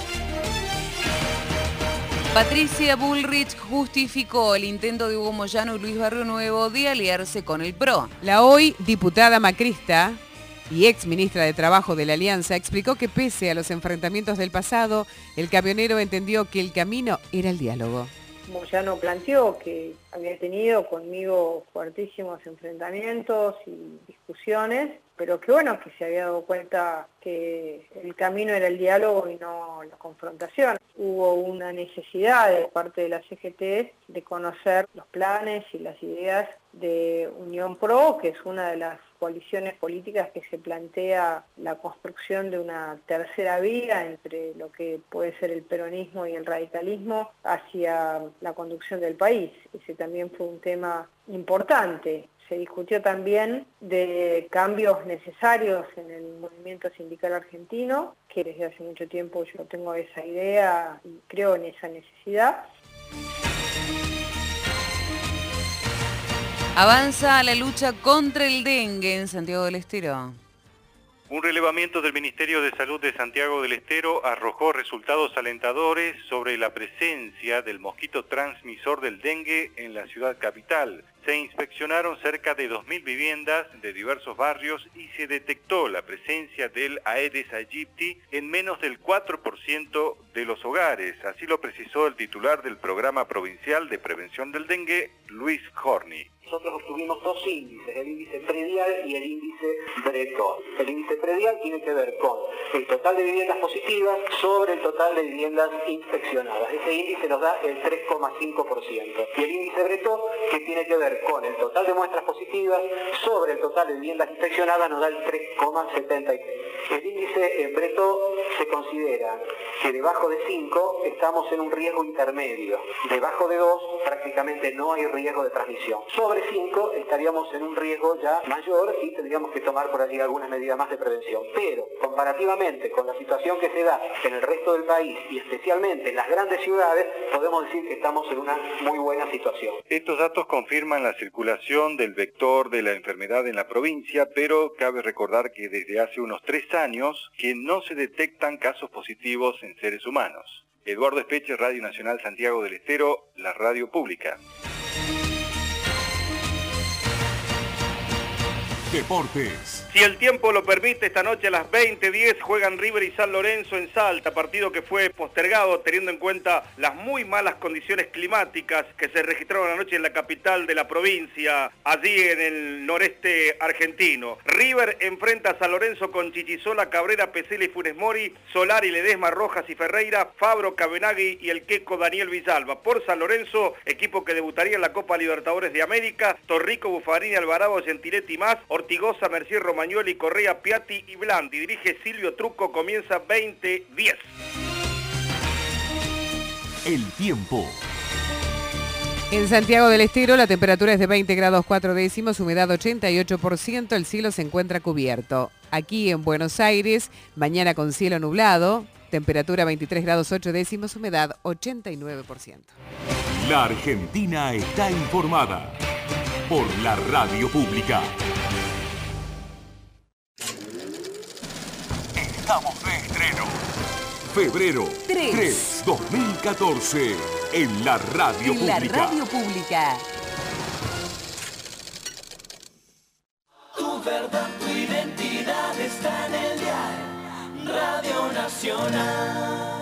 Patricia Bullrich justificó el intento de Hugo Moyano y Luis Barrio Nuevo de aliarse con el P R O. La hoy diputada macrista y ex ministra de Trabajo de la Alianza explicó que pese a los enfrentamientos del pasado, el camionero entendió que el camino era el diálogo. Moyano planteó que había tenido conmigo fuertísimos enfrentamientos y discusiones, pero que bueno, que se había dado cuenta que el camino era el diálogo y no la confrontación. Hubo una necesidad de parte de la C G T de conocer los planes y las ideas de Unión P R O, que es una de las coaliciones políticas que se plantea la construcción de una tercera vía entre lo que puede ser el peronismo y el radicalismo hacia la conducción del país. Ese también fue un tema importante. Se discutió también de cambios necesarios en el movimiento sindical argentino, que desde hace mucho tiempo yo tengo esa idea y creo en esa necesidad. Avanza la lucha contra el dengue en Santiago del Estero. Un relevamiento del Ministerio de Salud de Santiago del Estero arrojó resultados alentadores sobre la presencia del mosquito transmisor del dengue en la ciudad capital. Se inspeccionaron cerca de dos mil viviendas de diversos barrios y se detectó la presencia del Aedes aegypti en menos del cuatro por ciento de los hogares. Así lo precisó el titular del Programa Provincial de Prevención del Dengue, Luis Horny. nosotros obtuvimos dos índices, el índice predial y el índice Bretón. El índice predial tiene que ver con el total de viviendas positivas sobre el total de viviendas inspeccionadas. Ese índice nos da el tres coma cinco por ciento. Y el índice Bretón, que tiene que ver con el total de muestras positivas sobre el total de viviendas inspeccionadas, nos da el tres coma setenta y tres. El índice eh, Bretón se considera que debajo de cinco estamos en un riesgo intermedio. Debajo de dos prácticamente no hay riesgo de transmisión. Sobre cinco estaríamos en un riesgo ya mayor y tendríamos que tomar por allí algunas medidas más de prevención. Pero comparativamente con la situación que se da en el resto del país y especialmente en las grandes ciudades, podemos decir que estamos en una muy buena situación. Estos datos confirman la circulación del vector de la enfermedad en la provincia, pero cabe recordar que desde hace unos tres años que no se detectan casos positivos en seres humanos. Eduardo Espeche, Radio Nacional Santiago del Estero, la radio pública. Deportes. Si el tiempo lo permite, esta noche a las veinte diez juegan River y San Lorenzo en Salta, partido que fue postergado teniendo en cuenta las muy malas condiciones climáticas que se registraron anoche en la capital de la provincia, allí en el noreste argentino. River enfrenta a San Lorenzo con Chichisola, Cabrera, Pesela y Funes Mori, Solari, Ledesma, Rojas y Ferreira, Fabro, Cabenagui y el queco Daniel Villalba. Por San Lorenzo, equipo que debutaría en la Copa Libertadores de América, Torrico, Buffarini, Alvarado, Gentiletti más, Ortigosa, Mercier, Romagnoli, Correa, Piatti y Blandi. Dirige Silvio Trucco, comienza veinte diez. El tiempo. En Santiago del Estero la temperatura es de veinte grados cuatro décimos, humedad ochenta y ocho por ciento, el cielo se encuentra cubierto. Aquí en Buenos Aires, mañana con cielo nublado, temperatura veintitrés grados ocho décimos, humedad ochenta y nueve por ciento. La Argentina está informada por la radio pública. Estamos de estreno. Febrero tres, dos mil catorce en la radio en pública. En la radio pública. Tu verdad, tu identidad está en el dial Radio Nacional.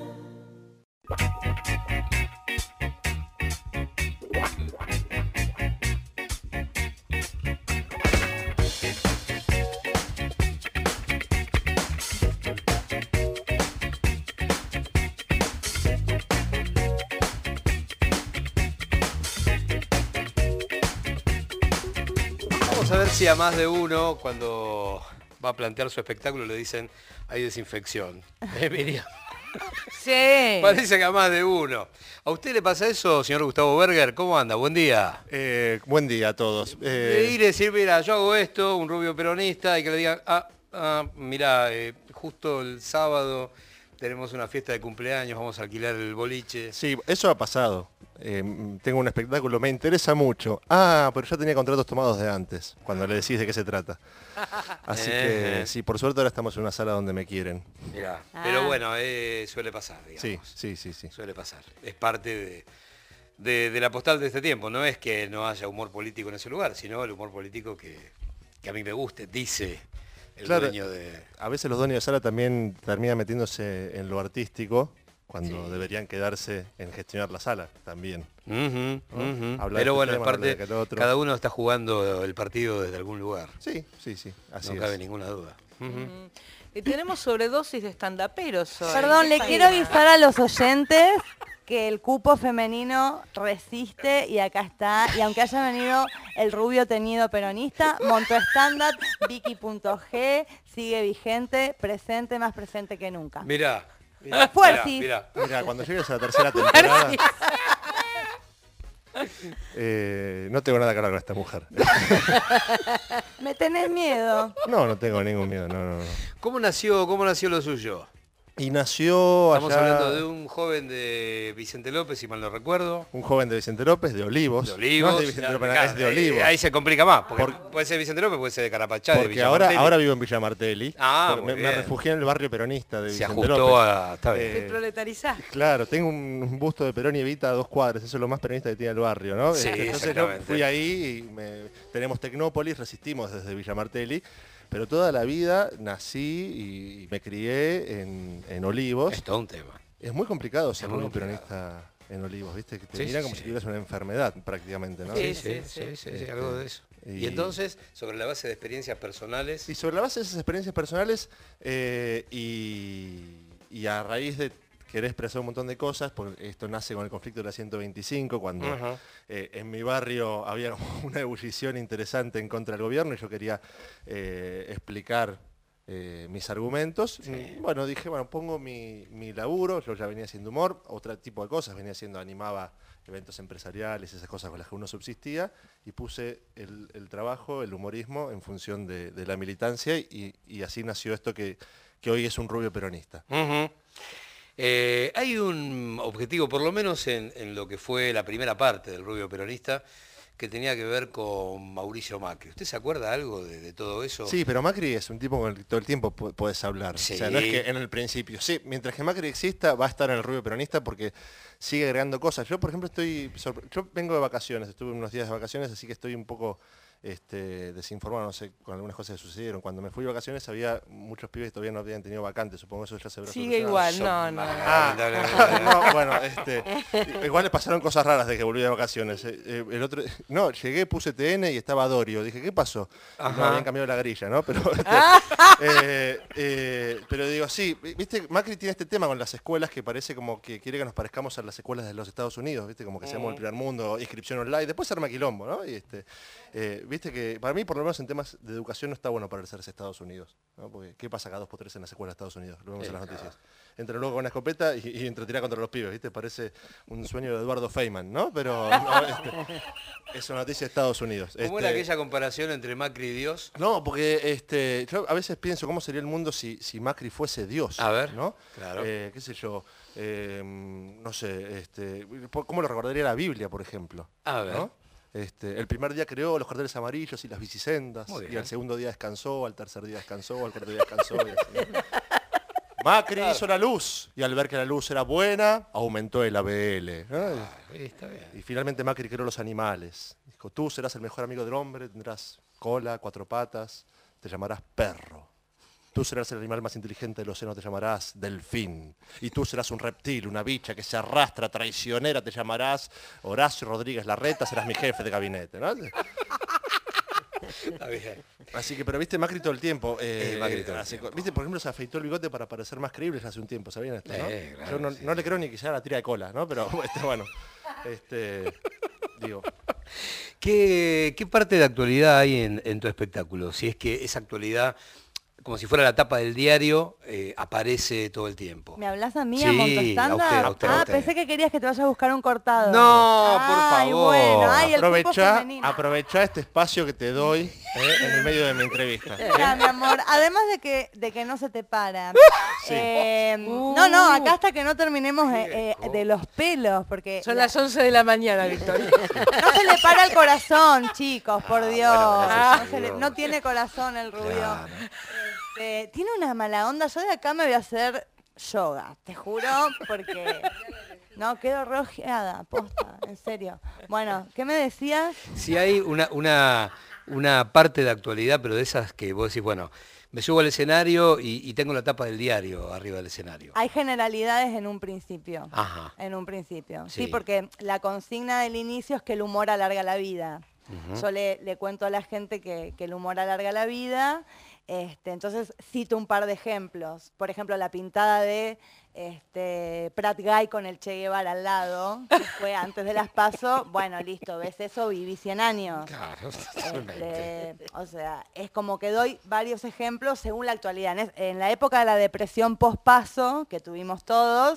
Vamos a ver si a más de uno, cuando va a plantear su espectáculo, le dicen hay desinfección. ¿Eh, Miriam? Sí. Parece que a más de uno. ¿A usted le pasa eso, señor Gustavo Berger? ¿Cómo anda? Buen día. Eh, buen día a todos. Eh... Eh... Ir y decir, mira, yo hago esto, un rubio peronista, y que le digan, ah, ah mira, eh, justo el sábado tenemos una fiesta de cumpleaños, vamos a alquilar el boliche. Sí, eso ha pasado. Eh, tengo un espectáculo, me interesa mucho. Ah, pero ya tenía contratos tomados de antes, cuando le decís de qué se trata. Así eh, que sí, por suerte ahora estamos en una sala donde me quieren. Mirá, ah. Pero bueno, eh, suele pasar, digamos. Sí, sí, sí, sí. Suele pasar. Es parte de, de, de la postal de este tiempo. No es que no haya humor político en ese lugar, sino el humor político que, que a mí me guste, dice el claro, dueño de... A veces los dueños de sala también terminan metiéndose en lo artístico, cuando sí. deberían quedarse en gestionar la sala también. Uh -huh, ¿no? uh -huh. Pero este bueno, tema, en parte, cada uno está jugando el partido desde algún lugar. Sí, sí, sí, así no es. cabe ninguna duda. Uh -huh. Mm. Y tenemos sobredosis de estandaperos hoy. Perdón, le quiero avisar a los oyentes que el cupo femenino resiste y acá está. Y aunque haya venido el rubio teñido peronista, montó estándar, Vicky punto G, sigue vigente, presente, más presente que nunca. Mirá. Mirá, Fuertis. Mirá, mirá. Mirá, cuando llegues a la tercera temporada... eh, no tengo nada que hablar con esta mujer. ¿Me tenés miedo? No, no tengo ningún miedo, no, no, no. ¿Cómo nació, cómo nació lo suyo? Y nació Estamos allá... hablando de un joven de Vicente López, si mal no recuerdo. Un joven de Vicente López, de Olivos. De Olivos. No es de Vicente López, claro, es de Olivos. Eh, ahí se complica más, porque Por... puede ser Vicente López, puede ser de Carapachá, de Porque Villa ahora, Martelli. ahora vivo en Villa Martelli. Ah, me, me refugié en el barrio peronista de se Vicente ajustó López. A... Está bien. Eh, ¿Te proletarizás? Claro, tengo un, un busto de Perón y Evita a dos cuadras, eso es lo más peronista que tiene el barrio, ¿no? Sí, entonces yo fui ahí y me, tenemos Tecnópolis, resistimos desde Villa Martelli. Pero toda la vida nací y me crié en, en Olivos. Es todo un tema. Es muy complicado ser un peronista en Olivos, ¿viste? Que te Sí, miran sí, como sí. si tuvieras una enfermedad prácticamente, ¿no? Sí, sí, sí, sí, sí, Este, algo de eso. Y, entonces, sobre la base de experiencias personales... Y sobre la base de esas experiencias personales eh, y, y a raíz de querer expresar un montón de cosas, porque esto nace con el conflicto de la ciento veinticinco, cuando Ajá. eh, en mi barrio había una ebullición interesante en contra del gobierno y yo quería eh, explicar eh, mis argumentos. Sí. Y, bueno, dije, bueno, pongo mi, mi laburo, yo ya venía haciendo humor, otro tipo de cosas, venía haciendo, animaba eventos empresariales, esas cosas con las que uno subsistía, y puse el, el trabajo, el humorismo, en función de, de la militancia, y, y así nació esto que, que hoy es un rubio peronista. Uh-huh. Eh, hay un objetivo, por lo menos en, en lo que fue la primera parte del rubio peronista, que tenía que ver con Mauricio Macri. ¿Usted se acuerda algo de, de todo eso? Sí, pero Macri es un tipo con el que todo el tiempo pu- puedes hablar. Sí. O sea, no es que en el principio. Sí, mientras que Macri exista, va a estar en el rubio peronista porque sigue agregando cosas. Yo, por ejemplo, estoy sorpre- yo vengo de vacaciones, estuve unos días de vacaciones, así que estoy un poco este, desinformado, no sé, con algunas cosas que sucedieron. Cuando me fui de vacaciones había muchos pibes que todavía no habían tenido vacantes, supongo que eso ya se habrá Sigue solucionado. igual, no, no. Ah, no, bueno, este, igual le pasaron cosas raras desde que volví de vacaciones. Eh, eh, el otro, no, llegué, puse T N y estaba Dorio. Dije, ¿qué pasó? No, Ajá. habían cambiado la grilla, ¿no? Pero, este, eh, eh, pero digo, sí, viste, Macri tiene este tema con las escuelas que parece como que quiere que nos parezcamos a las escuelas de los Estados Unidos, viste, como que seamos el primer mundo, inscripción online, después se arma quilombo, ¿no? Y este, eh, viste que para mí, por lo menos en temas de educación, no está bueno parecerse a Estados Unidos, ¿no? Porque ¿qué pasa cada dos por tres en las escuelas de Estados Unidos? Lo vemos Sí, en las claro. noticias. Entra luego con una escopeta y, y entra a tirar contra los pibes, ¿viste? Parece un sueño de Eduardo Feynman, ¿no? Pero no, este, es una noticia de Estados Unidos. ¿Cómo Este, era aquella comparación entre Macri y Dios? no, porque este, yo a veces pienso cómo sería el mundo si, si Macri fuese Dios. A ver, ¿no? claro. Eh, qué sé yo, eh, no sé, este, ¿cómo lo recordaría la Biblia, por ejemplo? A ver. ¿no? Este, el primer día creó los cordeles amarillos y las bicisendas, Muy y bien. al segundo día descansó, al tercer día descansó, al cuarto día descansó. Y así. Macri hizo la luz, y al ver que la luz era buena, aumentó el A B L. ¿no? Ah, está bien. Y finalmente Macri creó los animales. Dijo, tú serás el mejor amigo del hombre, tendrás cola, cuatro patas, te llamarás perro. Tú serás el animal más inteligente del océano, te llamarás delfín. Y tú serás un reptil, una bicha que se arrastra, traicionera, te llamarás Horacio Rodríguez Larreta, serás mi jefe de gabinete, ¿no? Está bien. Así que, pero viste, Macri todo el tiempo. eh, Eh, Macri todo el hace- tiempo. Viste, por ejemplo, se afeitó el bigote para parecer más creíble hace un tiempo, ¿sabían esto? ¿no? Eh, claro, Yo no, sí. no le creo ni que sea la tira de cola, ¿no? Pero este, bueno, este, digo. ¿Qué, qué parte de actualidad hay en, en tu espectáculo? Si es que esa actualidad, como si fuera la tapa del diario, eh, aparece todo el tiempo. ¿Me hablas a mí, Sí, a Montostanda? a usted, a usted, a ah, usted. pensé que querías que te vaya a buscar un cortado. No, por Ay, favor. bueno, ay, el cuerpo Aprovechá, femenino. aprovechá este espacio que te doy eh, en el medio de mi entrevista. ¿eh? Ya, mi amor, además de que, de que no se te para. Sí. eh, no, no, acá hasta que no terminemos eh, eh, de los pelos, porque Son las once de la mañana, Victoria. no se le para el corazón, chicos, por Dios. bueno, gracias no, a se le- Dios. no tiene corazón el rubio. Claro. Este, tiene una mala onda. Yo de acá me voy a hacer yoga, te juro, porque no quedo rojeada, posta, en serio. Bueno, ¿qué me decías? Si hay una, una, una parte de actualidad, pero de esas que vos decís, bueno, me subo al escenario y, y tengo la tapa del diario arriba del escenario. Hay generalidades en un principio. Ajá. En un principio. Sí, Sí. porque la consigna del inicio es que el humor alarga la vida. Ujú. Yo le, le cuento a la gente que, que el humor alarga la vida. Este, entonces cito un par de ejemplos. Por ejemplo, la pintada de este, Prat Guy con el Che Guevara al lado, que fue antes de las PASO. Bueno, listo, ves eso, viví cien años. Claro, totalmente. Este, o sea, es como que doy varios ejemplos según la actualidad. En, es- en la época de la depresión post-paso, que tuvimos todos,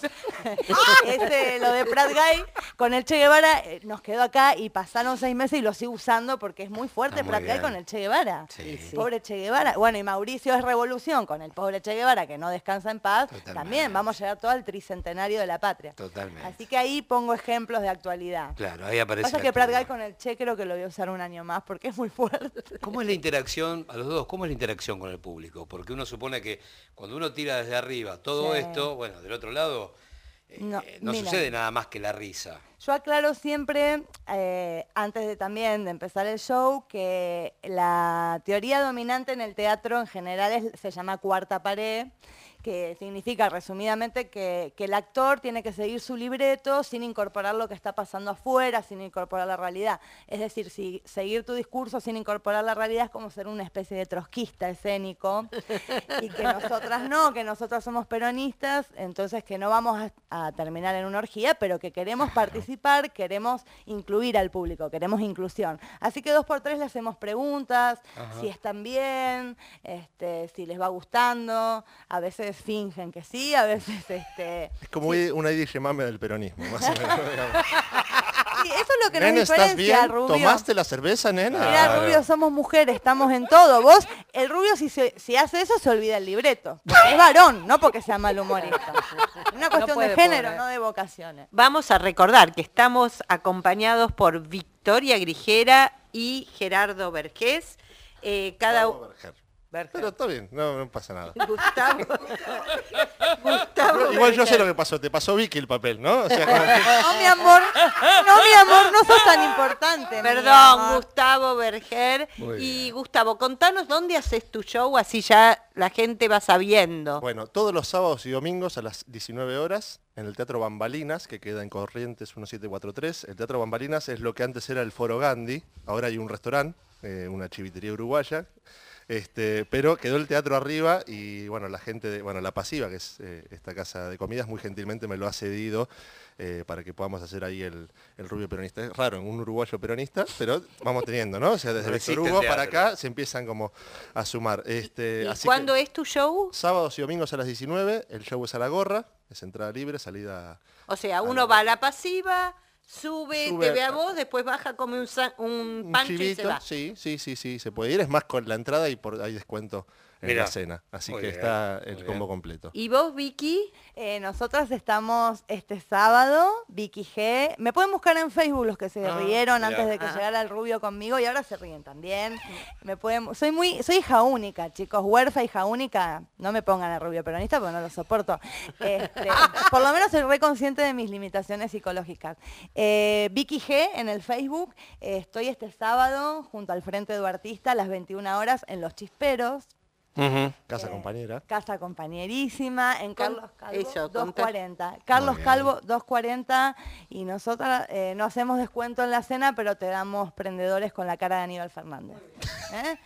ese, lo de Prat Guy con el Che Guevara eh, nos quedó acá y pasaron seis meses y lo sigo usando porque es muy fuerte Ah, muy Prat Guy bien. con el Che Guevara. Sí. Sí. Pobre Che Guevara. Bueno, y Mauricio es revolución con el pobre Che Guevara que no descansa en paz. Totalmente. También vamos a llegar todo al tricentenario de la patria. Totalmente. Así que ahí pongo ejemplos de actualidad. Claro, ahí aparece. Pasa la que Prat Guy actualidad. con el Che creo que lo voy a usar un año más porque es muy fuerte. ¿Cómo es la interacción, a los dos, cómo es la interacción con el público? Porque uno supone que cuando uno tira desde arriba todo Sí. esto, bueno, del otro lado eh, No, eh, no mira. sucede nada más que la risa. Yo aclaro siempre, eh, antes de también de empezar el show, que la teoría dominante en el teatro en general es- se llama cuarta pared, que significa resumidamente que, que el actor tiene que seguir su libreto sin incorporar lo que está pasando afuera, sin incorporar la realidad. Es decir, si seguir tu discurso sin incorporar la realidad es como ser una especie de trotskista escénico, y que nosotras no, que nosotras somos peronistas, entonces que no vamos a, a terminar en una orgía, pero que queremos participar, queremos incluir al público, queremos inclusión. Así que dos por tres le hacemos preguntas, Ajá. si están bien, este, si les va gustando, a veces fingen que sí, a veces... Este, es como sí. una I D Yemame del peronismo, más o menos. Sí, eso es lo que Nene, nos diferencia, ¿estás bien? Rubio. ¿Tomaste la cerveza, nena? Mira, Ah, Rubio, somos mujeres, estamos en todo. Vos, el Rubio, si, se, si hace eso, se olvida el libreto. Porque es varón, no porque sea mal humorista. Es una cuestión No de género, poder. no de vocaciones. Vamos a recordar que estamos acompañados por Victoria Grigera y Gerardo Vergés. Eh, cada Gustavo Berger. Pero está bien, no, no pasa nada. Gustavo. Gustavo Igual yo Berger. sé lo que pasó, te pasó Vicky el papel, ¿no? O sea, como que- No, mi amor, no, mi amor, no sos tan importante. mi Perdón, amor. Gustavo Berger. Muy Y Gustavo, contanos dónde haces tu show, así ya la gente va sabiendo. Bueno, todos los sábados y domingos a las diecinueve horas en el Teatro Bambalinas, que queda en Corrientes mil setecientos cuarenta y tres. El Teatro Bambalinas es lo que antes era el Foro Gandhi, ahora hay un restaurante, eh, una chivitería uruguaya. Este, pero quedó el teatro arriba y bueno, la gente, de, bueno, La Pasiva, que es eh, esta casa de comidas, muy gentilmente me lo ha cedido eh, para que podamos hacer ahí el, el Rubio peronista. Es raro en un uruguayo peronista, pero vamos teniendo, ¿no? O sea, desde No Víctor existe Hugo el para teatro. acá se empiezan como a sumar. Este, ¿Y así cuándo que, es tu show? sábados y domingos a las diecinueve, el show es a la gorra, es entrada libre, salida... O sea, uno va a La Pasiva, sube, Sube te ve a a- vos, después baja, come un, sa- un Un pancho y se chivito, va. sí, sí, sí, sí, se puede ir. Es más con la entrada y por hay descuento en Mirá. la cena. Así Muy que bien, está muy el bien. combo completo. ¿Y vos, Vicky? Eh, nosotras estamos este sábado, Vicky G. Me pueden buscar en Facebook los que se Ah, rieron mirá. antes de que Ah. llegara el Rubio conmigo y ahora se ríen también. Me pueden, soy muy, soy hija única, chicos, huérfana, hija única. No me pongan a Rubio peronista porque no lo soporto. Este, por lo menos soy re consciente de mis limitaciones psicológicas. Eh, Vicky G en el Facebook. Eh, estoy este sábado junto al Frente Duartista a las veintiuna horas en Los Chisperos. Casa compañera. Casa compañerísima en Con- Carlos Calvo eso, doscientos contá. cuarenta. Carlos Muy bien. Calvo doscientos cuarenta y nosotras eh, no hacemos descuento en la cena, pero te damos prendedores con la cara de Aníbal Fernández. ¿Eh?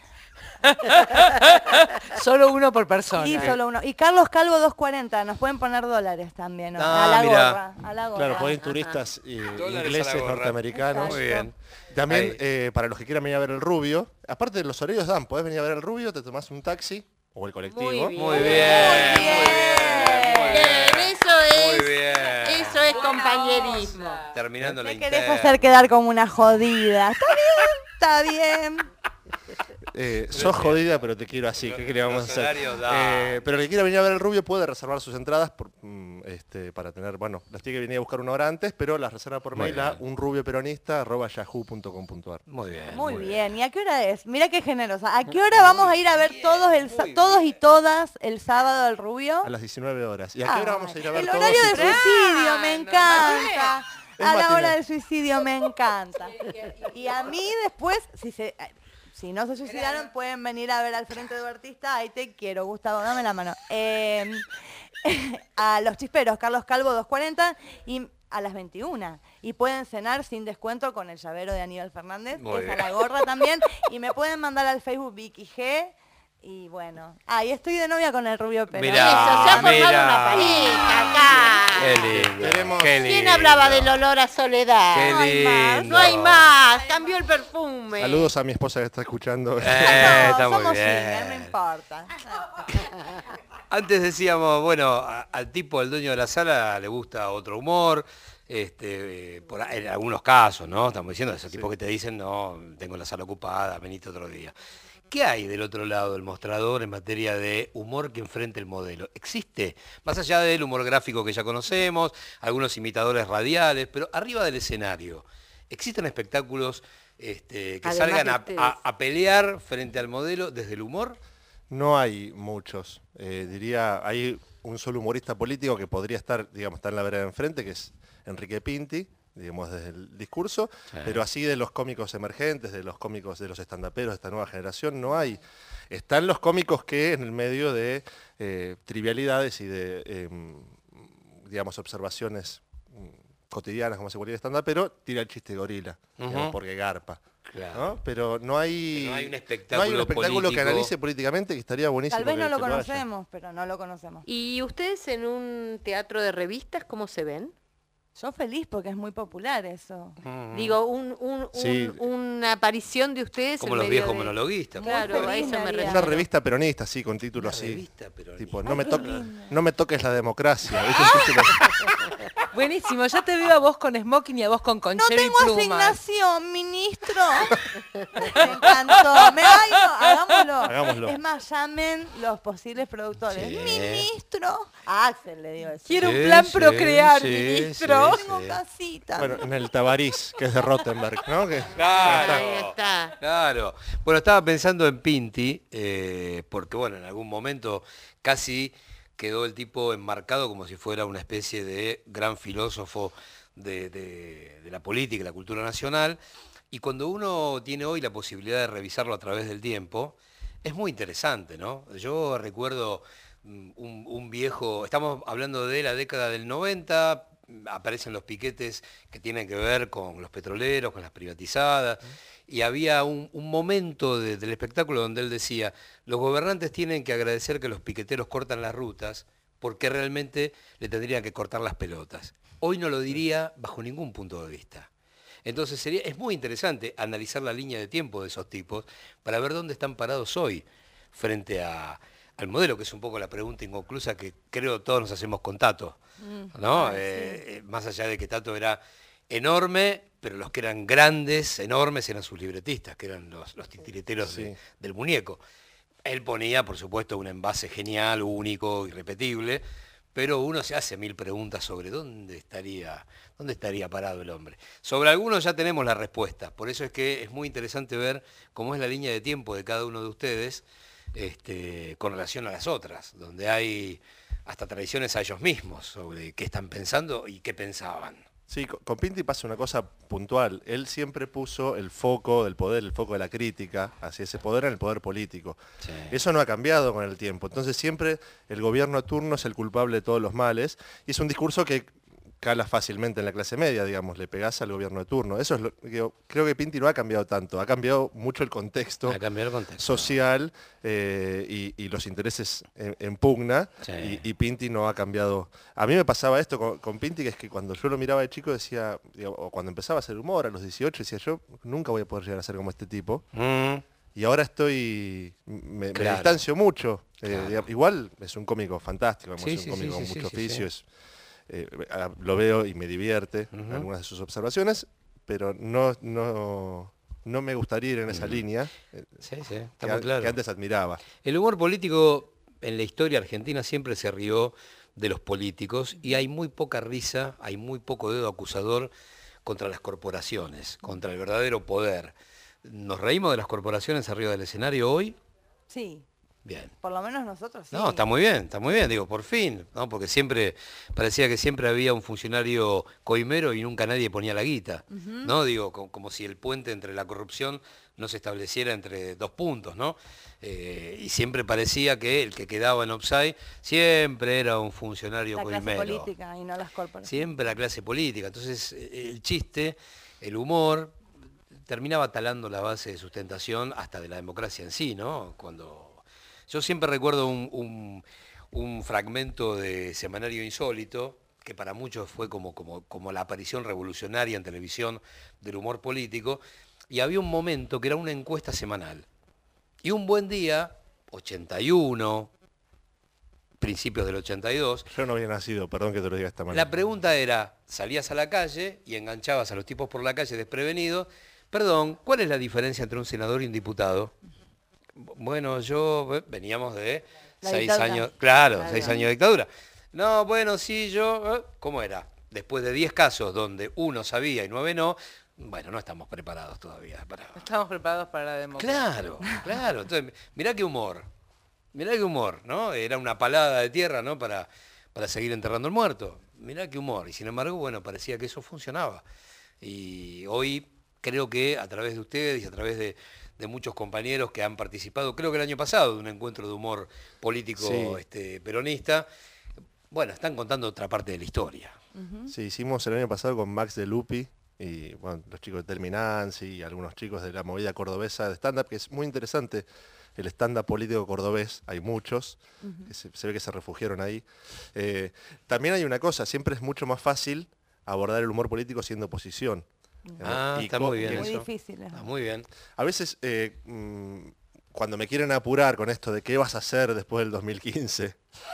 Solo uno por persona. Y solo uno. Y Carlos Calvo doscientos cuarenta, nos pueden poner dólares también, ¿no? Ah, a la mirá. gorra, a la gorra. Claro, pueden ir turistas eh, Dólares a la ingleses, gorra. norteamericanos. Muy bien. También Ahí. eh, para los que quieran venir a ver el Rubio, aparte de los horarios dan, podés venir a ver el Rubio, te tomás un taxi o el colectivo. Muy bien. Muy bien. Muy bien. Bien, eso es, Muy bien. eso es compañerismo. Terminando la Me querés interna. hacer quedar como una jodida. Está bien, está bien. Eh, sos jodida, pero te quiero así. ¿Qué le vamos a los hacer? horarios dan. Eh, pero el que quiera venir a ver el Rubio puede reservar sus entradas por, mm, este, para tener, bueno, las tiene que venir a buscar una hora antes, pero las reserva por Muy mail a bien. unrubioperonista arroba yahoo punto com punto ar. Muy bien. Muy bien. ¿Y a qué hora es? Mira qué generosa. ¿A qué hora vamos a ir a ver todos el sa- todos y todas el sábado al Rubio? A las diecinueve horas. ¿Y a qué hora vamos a ir a ver El todos? horario y de todas? suicidio, me encanta. Es A la matiné. hora del suicidio me encanta. Y a mí después, si se si no se suicidaron, pueden venir a ver al Frente Duartista. Ahí te quiero, Gustavo, dame la mano. Eh, a Los Chisperos, Carlos Calvo doscientos cuarenta y a las veintiuna. Y pueden cenar sin descuento con el llavero de Aníbal Fernández, Muy que es bien. a la gorra también. Y me pueden mandar al Facebook Vicky G. Y bueno, ahí estoy de novia con el Rubio Perón. Mirá, Eso, se ha formado mirá. una pareja acá. Qué lindo. Tenemos- Qué ¿Quién lindo. hablaba del olor a soledad? Qué no hay más, lindo. no hay más, cambió el perfume. Saludos a mi esposa que está escuchando. Eh, No, está muy somos bien. singles, no importa. Antes decíamos, bueno, a- al tipo, al dueño de la sala, le gusta otro humor, este, eh, por, a- en algunos casos, ¿no? Estamos diciendo, esos tipos que te dicen, no, tengo la sala ocupada, venite otro día. ¿Qué hay del otro lado del mostrador en materia de humor que enfrente el modelo? ¿Existe? Más allá del humor gráfico que ya conocemos, algunos imitadores radiales, pero arriba del escenario, ¿existen espectáculos este, que Además salgan de a, ustedes. a- a pelear frente al modelo desde el humor? No hay muchos. Eh, diría, hay un solo humorista político que podría estar, digamos, estar en la vereda de enfrente, que es Enrique Pinti, digamos, desde el discurso, sí. Pero así de los cómicos emergentes, de los cómicos, de los estandaperos de esta nueva generación, no hay. Están los cómicos que en el medio de eh, trivialidades y de, eh, digamos, observaciones cotidianas, como se cualquier estándar, pero tira el chiste gorila, uh-huh. digamos, porque garpa. Claro. ¿No? Pero no hay, pero no hay un espectáculo, no hay un espectáculo político que analice políticamente, que estaría buenísimo. Tal vez no que, lo que conocemos, lo pero no lo conocemos. ¿Y ustedes en un teatro de revistas cómo se ven? Yo feliz porque es muy popular eso. Mm. Digo, un, un, sí. un, una aparición de ustedes como en los medio viejos de... monologuistas. Claro, a eso me refiero. Una revista peronista, sí, con título una así. Peronista. Tipo, no me, to no me toques la democracia. Buenísimo, ya te veo a vos con smoking y a vos con conchero No y tengo plumas. asignación, ministro. Me encantó. Me ay, no, hagámoslo. Hagámoslo. Es más, llamen los posibles productores. Sí. Ministro. A Axel le digo eso. Quiero Sí, un plan sí, procrear, sí, ministro. sí, Tengo sí. casita. Bueno, en el Tabarís, que es de Rottenberg, ¿no? Que, Claro, Ahí está. claro. Bueno, estaba pensando en Pinti, eh, porque bueno, en algún momento casi quedó el tipo enmarcado como si fuera una especie de gran filósofo de, de, de la política y la cultura nacional. Y cuando uno tiene hoy la posibilidad de revisarlo a través del tiempo, es muy interesante, ¿no? Yo recuerdo un, un viejo, estamos hablando de la década del noventa, aparecen los piquetes que tienen que ver con los petroleros, con las privatizadas, y había un, un momento de, del espectáculo donde él decía, los gobernantes tienen que agradecer que los piqueteros cortan las rutas, porque realmente le tendrían que cortar las pelotas. Hoy no lo diría bajo ningún punto de vista. Entonces sería, es muy interesante analizar la línea de tiempo de esos tipos para ver dónde están parados hoy frente a, al modelo, que es un poco la pregunta inconclusa que creo todos nos hacemos con Tato, ¿no? Ah, eh, sí. eh, más allá de que Tato era enorme, pero los que eran grandes, enormes, eran sus libretistas, que eran los, los titiriteros sí. de, del muñeco. Él ponía, por supuesto, un envase genial, único, irrepetible, pero uno se hace mil preguntas sobre dónde estaría, dónde estaría parado el hombre. Sobre algunos ya tenemos la respuesta, por eso es que es muy interesante ver cómo es la línea de tiempo de cada uno de ustedes este, con relación a las otras, donde hay hasta tradiciones a ellos mismos sobre qué están pensando y qué pensaban. Sí, con Pinti pasa una cosa puntual. Él siempre puso el foco del poder, el foco de la crítica hacia ese poder en el poder político. Sí. Eso no ha cambiado con el tiempo. Entonces siempre el gobierno a turno es el culpable de todos los males. Y es un discurso que cala fácilmente en la clase media, digamos, le pegás al gobierno de turno. Eso es lo que creo que Pinti no ha cambiado tanto. Ha cambiado mucho el contexto, ha cambiado el contexto. social eh, y, y los intereses en, en pugna. Sí. Y, y Pinti no ha cambiado. A mí me pasaba esto con, con Pinti, que es que cuando yo lo miraba de chico decía, digo, o cuando empezaba a hacer humor a los dieciocho, decía yo, nunca voy a poder llegar a ser como este tipo. Mm. Y ahora estoy, me, claro. me distancio mucho. Eh, claro. digamos, igual es un cómico fantástico, sí, es un sí, cómico sí, con sí, mucho sí, oficio. Sí. Es, Eh, lo veo y me divierte uh-huh. algunas de sus observaciones, pero no, no, no me gustaría ir en esa uh-huh. línea sí, sí, que, muy claro. que antes admiraba. El humor político en la historia argentina siempre se rió de los políticos y hay muy poca risa, hay muy poco dedo acusador contra las corporaciones, contra el verdadero poder. ¿Nos reímos de las corporaciones arriba del escenario hoy? Sí. Bien. Por lo menos nosotros sí. No, está muy bien, está muy bien, digo, por fin, ¿no? Porque siempre, parecía que siempre había un funcionario coimero y nunca nadie ponía la guita, uh-huh. ¿no? Digo, como, como si el puente entre la corrupción no se estableciera entre dos puntos, ¿no? Eh, y siempre parecía que el que quedaba en offside siempre era un funcionario la coimero. La clase política y no las corporaciones. Siempre la clase política, entonces el chiste, el humor, terminaba talando la base de sustentación hasta de la democracia en sí, ¿no? Cuando... Yo siempre recuerdo un, un, un fragmento de Semanario Insólito, que para muchos fue como, como, como la aparición revolucionaria en televisión del humor político, y había un momento que era una encuesta semanal. Y un buen día, ochenta y uno, principios del ochenta y dos... Yo no había nacido, perdón que te lo diga esta manera. La pregunta era, salías a la calle y enganchabas a los tipos por la calle desprevenidos, perdón, ¿cuál es la diferencia entre un senador y un diputado? Bueno, yo, veníamos de la seis dictadura. años, claro, claro, seis años de dictadura. No, bueno, sí, yo, ¿cómo era? Después de diez casos donde uno sabía y nueve no, bueno, no estamos preparados todavía. Para... Estamos preparados para la democracia. Claro, claro. Entonces, mirá qué humor, mirá qué humor, ¿no? Era una palada de tierra, ¿no? Para, para seguir enterrando el muerto. Mirá qué humor. Y sin embargo, bueno, parecía que eso funcionaba. Y hoy creo que a través de ustedes y a través de, de muchos compañeros que han participado, creo que el año pasado, de un encuentro de humor político Sí. este, peronista, bueno, están contando otra parte de la historia. Uh-huh. Sí, hicimos el año pasado con Max de Lupi y bueno, los chicos de Terminancy y algunos chicos de la movida cordobesa de stand-up, que es muy interesante. El stand-up político cordobés, hay muchos, uh-huh. que se, se ve que se refugiaron ahí. Eh, también hay una cosa, siempre es mucho más fácil abordar el humor político siendo oposición. Ah, y está muy bien muy eso. difícil. Está muy bien. A veces, eh, mmm, cuando me quieren apurar con esto de qué vas a hacer después del dos mil quince,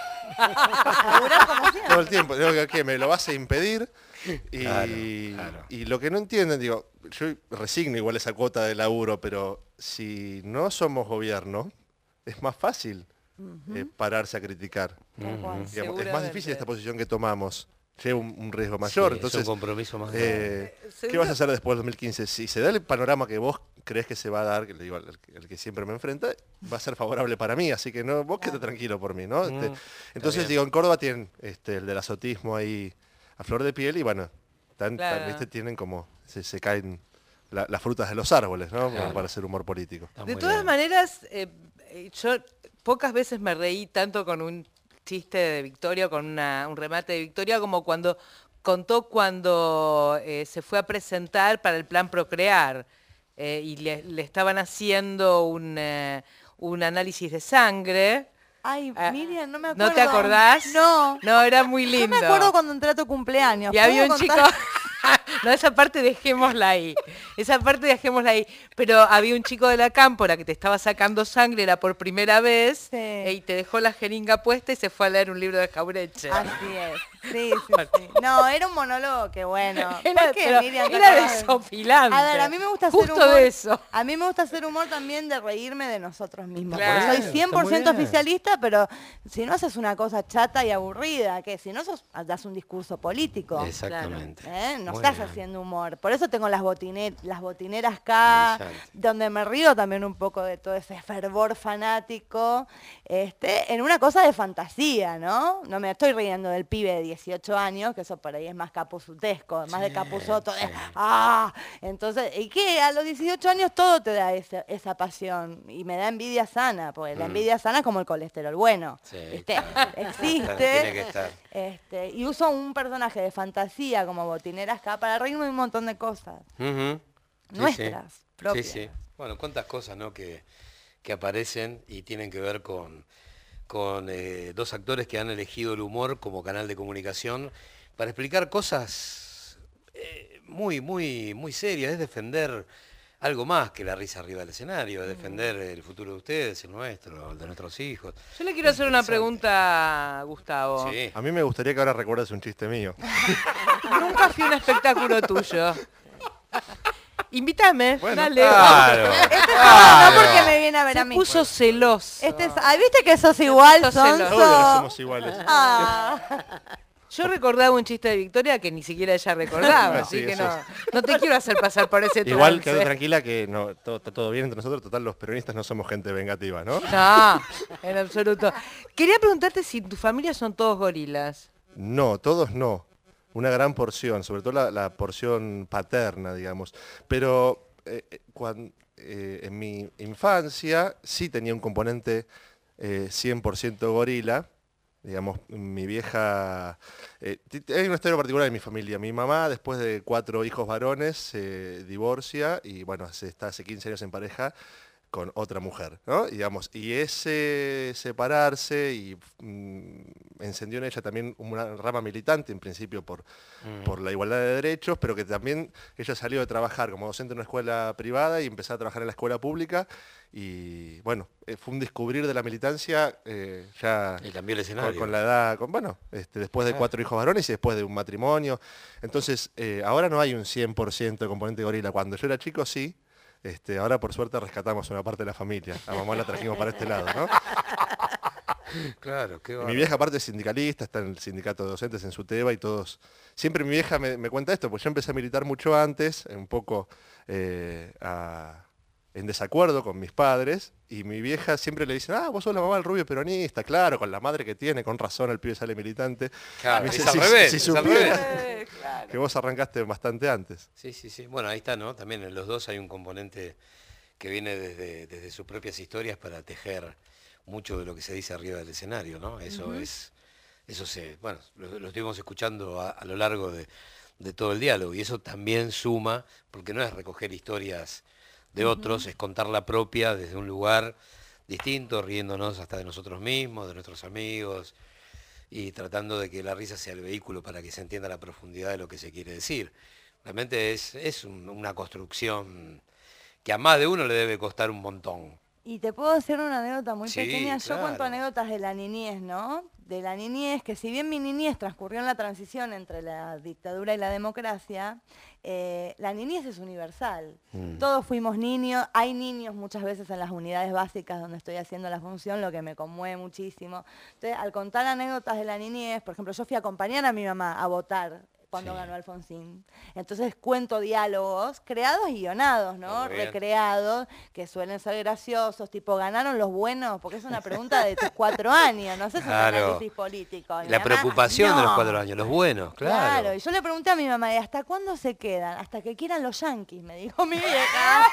todo el tiempo, digo, ¿qué? ¿Me lo vas a impedir? Y, claro, claro. y lo que no entienden, digo, yo resigno igual esa cuota de laburo, pero si no somos gobierno, es más fácil uh-huh. eh, pararse a criticar. Uh-huh. Digamos, es más difícil esta posición que tomamos. Lleva un, un riesgo mayor. Sí, entonces, es un compromiso más eh, grande. ¿Qué vas a hacer después del dos mil quince? Si se da el panorama que vos crees que se va a dar, que le digo, el, el que siempre me enfrenta, va a ser favorable para mí, así que no, vos quedate tranquilo por mí, ¿no? Mm, este, entonces digo, en Córdoba tienen este, el del azotismo ahí a flor de piel y bueno, tan, claro. tan, ¿viste? Tienen como, se, se caen la, las frutas de los árboles, ¿no? Claro. Para hacer humor político. Está de todas bien. maneras, eh, yo pocas veces me reí tanto con un chiste de Victoria, con una, un remate de Victoria, como cuando contó cuando eh, se fue a presentar para el plan Procrear eh, y le, le estaban haciendo un, eh, un análisis de sangre. Ay, Miriam, no me acuerdo. ¿No te acordás? No. No, era muy lindo. No me acuerdo cuando entré a tu cumpleaños. Y había un contar? chico... No, esa parte dejémosla ahí. Esa parte dejémosla ahí. Pero había un chico de la cámpora que te estaba sacando sangre, era por primera vez, sí. eh, y te dejó la jeringa puesta y se fue a leer un libro de Jaureche. Así es. Sí, sí, sí. No, era un monólogo que bueno. Era, qué, Miriam, era desopilante. A ver, a mí me gusta hacer Justo humor. de eso. A mí me gusta hacer humor también de reírme de nosotros mismos. Claro, porque soy cien por ciento oficialista, pero si no haces una cosa chata y aburrida, que si no sos, das un discurso político. Exactamente. ¿Eh? No Muy estás bien. haciendo humor. Por eso tengo las, botiner las botineras acá, donde me río también un poco de todo ese fervor fanático, este, en una cosa de fantasía, ¿no? No me estoy riendo del pibe de dieciocho años, que eso por ahí es más capuzutesco, más sí, de Capusotto, de, sí. ¡ah! Entonces, y que a los dieciocho años todo te da ese, esa pasión, y me da envidia sana, porque mm. la envidia sana es como el colesterol bueno, sí, ¿viste? Existe, tiene que estar. Este, y uso un personaje de fantasía como botineras acá para reírme un montón de cosas. Uh-huh. Nuestras, sí, sí. propias. Sí, sí. Bueno, cuántas cosas, ¿no? que, que aparecen y tienen que ver con, con eh, dos actores que han elegido el humor como canal de comunicación para explicar cosas eh, muy, muy, muy serias. Es defender algo más que la risa arriba del escenario, es defender el futuro de ustedes, el nuestro, el de nuestros hijos. Yo le quiero hacer una pregunta a Gustavo. Sí. A mí me gustaría que ahora recuerdes un chiste mío. Nunca fui a un espectáculo tuyo. Invítame, bueno, dale. Claro, este es claro. No porque me viene a ver Se a mí. puso celoso. Este es, ah, ¿viste que sos igual, Sos Sonso? celoso. Todos somos iguales. Ah. Yo recordaba un chiste de Victoria que ni siquiera ella recordaba, así sí, que no, es. no te quiero hacer pasar por ese Igual trance. quédate tranquila que no, todo, está todo bien entre nosotros, total los peronistas no somos gente vengativa, ¿no? No, en absoluto. Quería preguntarte si en tu familia son todos gorilas. No, todos no. Una gran porción, sobre todo la, la porción paterna, digamos. Pero eh, cuando, eh, en mi infancia sí tenía un componente eh, cien por ciento gorila. Digamos, mi vieja... Eh, hay una historia particular en mi familia. Mi mamá, después de cuatro hijos varones, se divorcia y, bueno, se está hace quince años en pareja con otra mujer, ¿no? Y, digamos, y ese separarse y mm, encendió en ella también una rama militante, en principio por, mm. por la igualdad de derechos, pero que también ella salió de trabajar como docente en una escuela privada y empezó a trabajar en la escuela pública. Y bueno, eh, fue un descubrir de la militancia eh, ya y cambió el escenario. Con, con la edad, con, bueno, este, después de ah. cuatro hijos varones y después de un matrimonio. Entonces, eh, ahora no hay un cien por ciento de componente gorila. Cuando yo era chico, sí. Este, ahora, por suerte, rescatamos una parte de la familia. A mamá la trajimos para este lado, ¿no? Claro, qué Mi vieja, aparte, es sindicalista, está en el sindicato de docentes en SUTEBA y todos... Siempre mi vieja me, me cuenta esto, pues yo empecé a militar mucho antes, un poco eh, a... en desacuerdo con mis padres, y mi vieja siempre le dice, ah, vos sos la mamá del rubio peronista, claro, con la madre que tiene, con razón el pibe sale militante. Claro, dice, es al si, revés, si es al supiera revés. que vos arrancaste bastante antes. Sí, sí, sí. Bueno, ahí está, ¿no? También en los dos hay un componente que viene desde, desde sus propias historias para tejer mucho de lo que se dice arriba del escenario, ¿no? Eso uh-huh. es, eso se, bueno, lo, lo estuvimos escuchando a, a lo largo de, de todo el diálogo, y eso también suma, porque no es recoger historias de otros, uh-huh. es contar la propia desde un lugar distinto, riéndonos hasta de nosotros mismos, de nuestros amigos, y tratando de que la risa sea el vehículo para que se entienda la profundidad de lo que se quiere decir. Realmente es, es un, una construcción que a más de uno le debe costar un montón. Y te puedo hacer una anécdota muy Sí, pequeña. Yo claro. cuento anécdotas de la niñez, ¿no? De la niñez, que si bien mi niñez transcurrió en la transición entre la dictadura y la democracia, eh, la niñez es universal. Mm. Todos fuimos niños, hay niños muchas veces en las unidades básicas donde estoy haciendo la función, lo que me conmueve muchísimo. Entonces, al contar anécdotas de la niñez, por ejemplo, yo fui a acompañar a mi mamá a votar cuando sí. ganó Alfonsín. Entonces cuento diálogos creados y guionados, ¿no? Recreados, que suelen ser graciosos, tipo, ¿ganaron los buenos? Porque es una pregunta de tus cuatro años, no sé si claro. es un análisis político. La mamá, preocupación no. de los cuatro años, los buenos, claro. Claro, y yo le pregunté a mi mamá, ¿y hasta cuándo se quedan? Hasta que quieran los yanquis, me dijo mi vieja.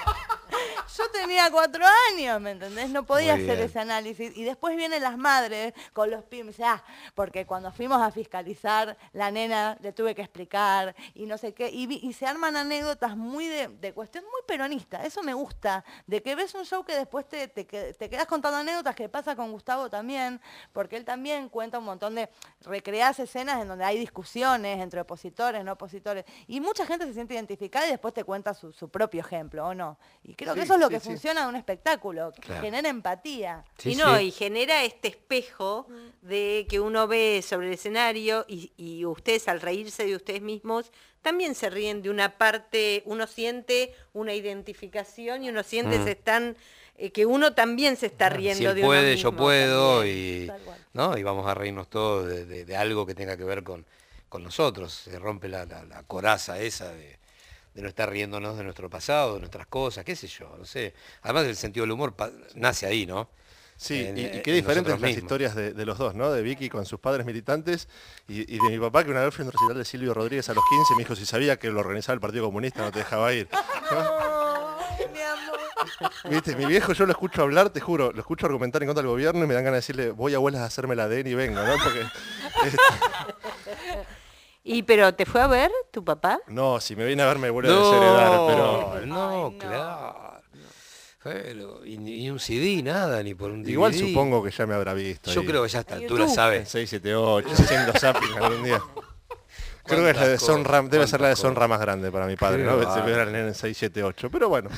Yo tenía cuatro años, ¿me entendés? No podía Muy hacer bien. ese análisis. Y después vienen las madres con los pibes, ah, porque cuando fuimos a fiscalizar, la nena le tuve que explicar y no sé qué, y, vi, y se arman anécdotas muy de, de cuestión muy peronista. Eso me gusta, de que ves un show que después te, te, te quedas contando anécdotas, que pasa con Gustavo también, porque él también cuenta un montón de, recreas escenas en donde hay discusiones entre opositores, no opositores, y mucha gente se siente identificada y después te cuenta su, su propio ejemplo, ¿o no? Y creo Sí, que eso es lo sí, que sí. funciona de un espectáculo, que Claro. genera empatía. Sí, y no, sí. y genera este espejo de que uno ve sobre el escenario y, y ustedes al reírse de ustedes mismos también se ríen de una parte, uno siente una identificación y uno siente Mm. se están eh, que uno también se está riendo Si él de puede, uno yo mismo puedo, también. y, ¿no? y vamos a reírnos todos de, de, de algo que tenga que ver con, con nosotros. Se rompe la, la, la coraza esa de, de no estar riéndonos de nuestro pasado, de nuestras cosas, qué sé yo, no sé. Además el sentido del humor pa- nace ahí, ¿no? Sí, En- y, y en qué diferentes nosotros las mismos. historias de, de los dos, ¿no? De Vicky con sus padres militantes y, y de mi papá, que una vez fue a un recital de Silvio Rodríguez a los quince, me dijo, si sabía que lo organizaba el Partido Comunista no te dejaba ir. ¿No? Mi amor. Viste, mi viejo yo lo escucho hablar, te juro, lo escucho argumentar en contra del gobierno y me dan ganas de decirle, voy abuelas a hacerme la A D N y vengo, ¿no? Porque, este, ¿Y pero te fue a ver tu papá? no, si me viene a ver me vuelve No, a desheredar, pero... no, claro. Pero, y, ni y un C D, nada, ni por un D V D. Igual supongo que ya me habrá visto. Yo ahí. creo que ya a esta altura sabe. seis siete ocho, haciendo zapping algún día. Creo que es la de Sonra, debe ser la de Sonra más grande para mi padre, ¿no? Se ve al nene en seis siete ocho, pero bueno.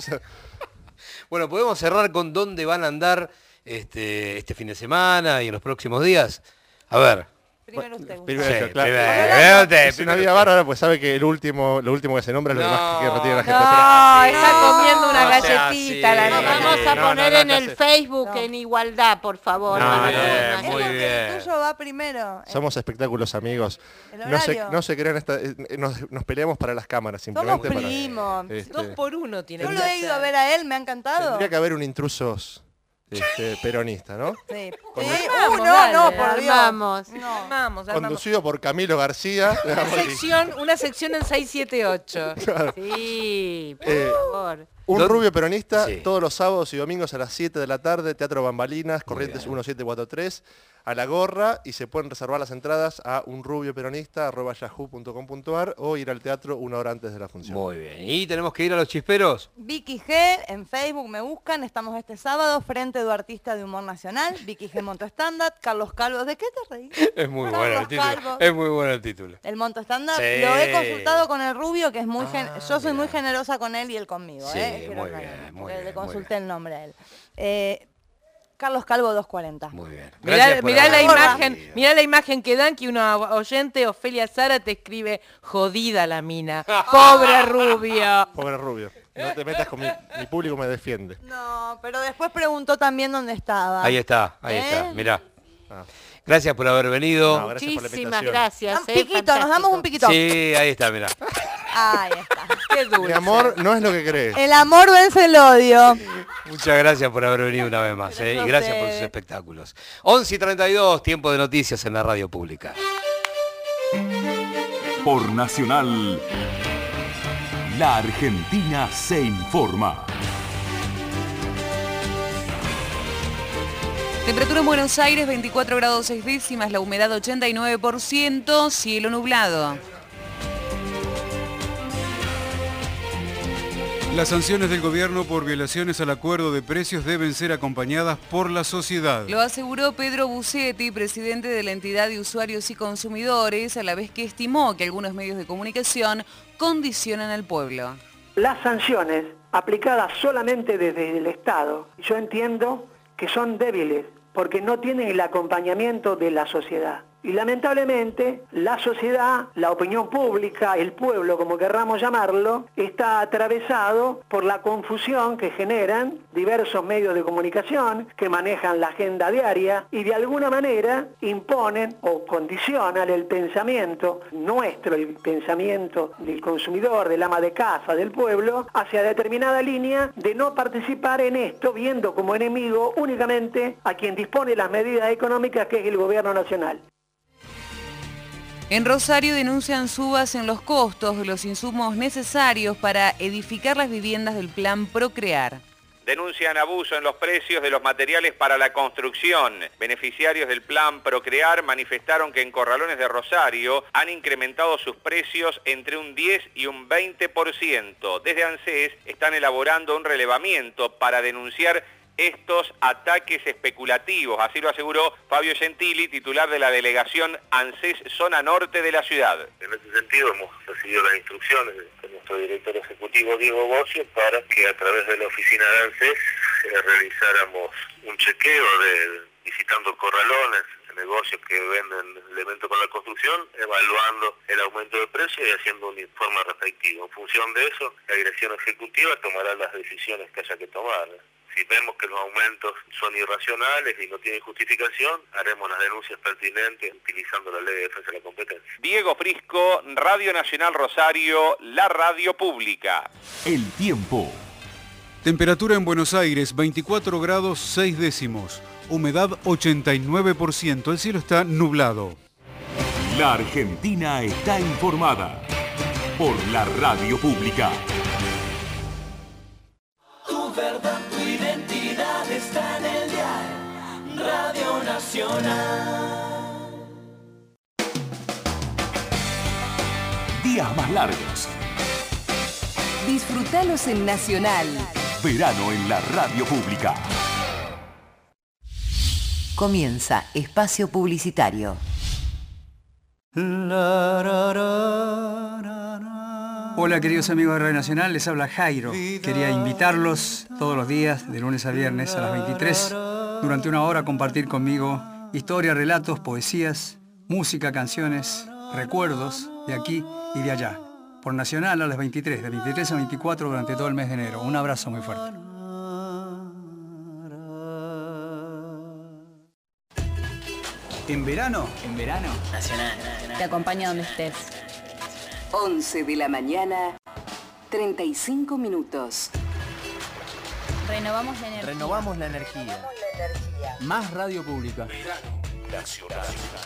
Bueno, podemos cerrar con dónde van a andar este, este fin de semana y en los próximos días. A ver. Primero usted. Primero Sí, yo, claro. primero- primero usted, Es una primero vida usted. bárbara, pues sabe que el último, lo último que se nombra es lo que más que retiene la gente. No, pero- está comiendo una No sea galletita. así. la No, nena. no, Vamos a no, no, poner no, en no, el no. Facebook en igualdad, por favor. No, para bien, todos. muy El bien. tuyo va primero. Somos espectáculos amigos. El No se, horario. no se crean, esta, eh, nos, nos peleamos para las cámaras, Somos simplemente para... primos. este, Dos por uno tiene Yo que lo he ido ser. a ver a él, me ha encantado. Tendría que haber un intrusos este, peronista, ¿no? Sí. Con- Sí, Armamos, uh, no, dale, no, por Dios. Armamos. No. Armamos, armamos. Conducido por Camilo García. Una sección, una sección en seis siete ocho. Claro. Sí, por Eh, favor. Un ¿Dónde? rubio peronista, Sí. todos los sábados y domingos a las siete de la tarde, Teatro Bambalinas, Corrientes bien. diecisiete cuarenta y tres, a la gorra, y se pueden reservar las entradas a unrubioperonista arroba yahoo punto com punto ar o ir al teatro una hora antes de la función. Muy bien. Y tenemos que ir a los chisperos. Vicky G, en Facebook me buscan, estamos este sábado, Frente Duartista de Humor Nacional, Vicky G Monto Stand-Up, Carlos Calvo, ¿de qué te reís? Es muy Carlos bueno el título. Calvo. Es muy bueno el título. El Monto Stand-Up, Sí. lo he consultado con el Rubio, que es muy gen- Ah, yo soy muy mirá. generosa con él y él conmigo, Sí, ¿eh? Quiero muy aclarar, bien, muy porque bien, le muy consulté bien. el nombre a él. Eh, Carlos Calvo doscientos cuarenta. Muy bien. Mirá, Gracias por mirá la haber imagen, venido. mirá la imagen que dan, que una oyente, Ofelia Sara, te escribe, jodida la mina, pobre rubio. Pobre rubio, no te metas con mi, mi público me defiende. No, pero después preguntó también dónde estaba. Ahí está, ahí ¿Eh? está. Mirá. Ah. Gracias por haber venido. No, gracias por la Muchísimas invitación. gracias. Un eh, piquito, nos damos un fantástico. piquito. Sí, ahí está, mirá. Ahí está. Qué dulce. Mi amor no es lo que crees. El amor vence el odio. Muchas gracias por haber venido una vez más, ¿eh? Y gracias por sus espectáculos. once y treinta y dos, tiempo de noticias en la radio pública. Por Nacional, la Argentina se informa. Temperatura en Buenos Aires, veinticuatro grados seis décimas, la humedad ochenta y nueve por ciento, cielo nublado. Las sanciones del gobierno por violaciones al acuerdo de precios deben ser acompañadas por la sociedad. Lo aseguró Pedro Bucetti, presidente de la entidad de usuarios y consumidores, a la vez que estimó que algunos medios de comunicación condicionan al pueblo. Las sanciones aplicadas solamente desde el Estado, yo entiendo que son débiles, porque no tienen el acompañamiento de la sociedad. Y lamentablemente la sociedad, la opinión pública, el pueblo, como querramos llamarlo, está atravesado por la confusión que generan diversos medios de comunicación que manejan la agenda diaria y de alguna manera imponen o condicionan el pensamiento nuestro, el pensamiento del consumidor, del ama de casa, del pueblo, hacia determinada línea de no participar en esto, viendo como enemigo únicamente a quien dispone las medidas económicas, que es el gobierno nacional. En Rosario denuncian subas en los costos de los insumos necesarios para edificar las viviendas del plan Procrear. Denuncian abuso en los precios de los materiales para la construcción. Beneficiarios del plan Procrear manifestaron que en Corralones de Rosario han incrementado sus precios entre un diez y un veinte por ciento. Desde ANSES están elaborando un relevamiento para denunciar estos ataques especulativos, así lo aseguró Fabio Gentili, titular de la delegación ANSES Zona Norte de la ciudad. En ese sentido hemos recibido las instrucciones de nuestro director ejecutivo Diego Bocio para que a través de la oficina de ANSES eh, realizáramos un chequeo de visitando corralones, negocios que venden elementos para la construcción, evaluando el aumento de precio y haciendo un informe respectivo. En función de eso, la dirección ejecutiva tomará las decisiones que haya que tomar. Si vemos que los aumentos son irracionales y no tienen justificación, haremos las denuncias pertinentes utilizando la ley de defensa de la competencia. Diego Frisco, Radio Nacional Rosario, la radio pública. El tiempo. Temperatura en Buenos Aires, veinticuatro grados seis décimos. Humedad ochenta y nueve por ciento. El cielo está nublado. La Argentina está informada por la radio pública. Tu verdad, tu identidad está en el dial Radio Nacional. Días más largos. Disfrutalos en Nacional. Verano en la radio pública. Comienza Espacio Publicitario. Hola queridos amigos de Radio Nacional, les habla Jairo. Quería invitarlos todos los días, de lunes a viernes a las veintitrés, durante una hora a compartir conmigo historias, relatos, poesías, música, canciones, recuerdos de aquí y de allá. Por Nacional a las veintitrés, de veintitrés a veinticuatro durante todo el mes de enero. Un abrazo muy fuerte. En verano, en verano, Nacional. Te acompaña donde estés. once de la mañana, treinta y cinco minutos. Renovamos la energía. Renovamos la energía. Más radio pública. Nacional.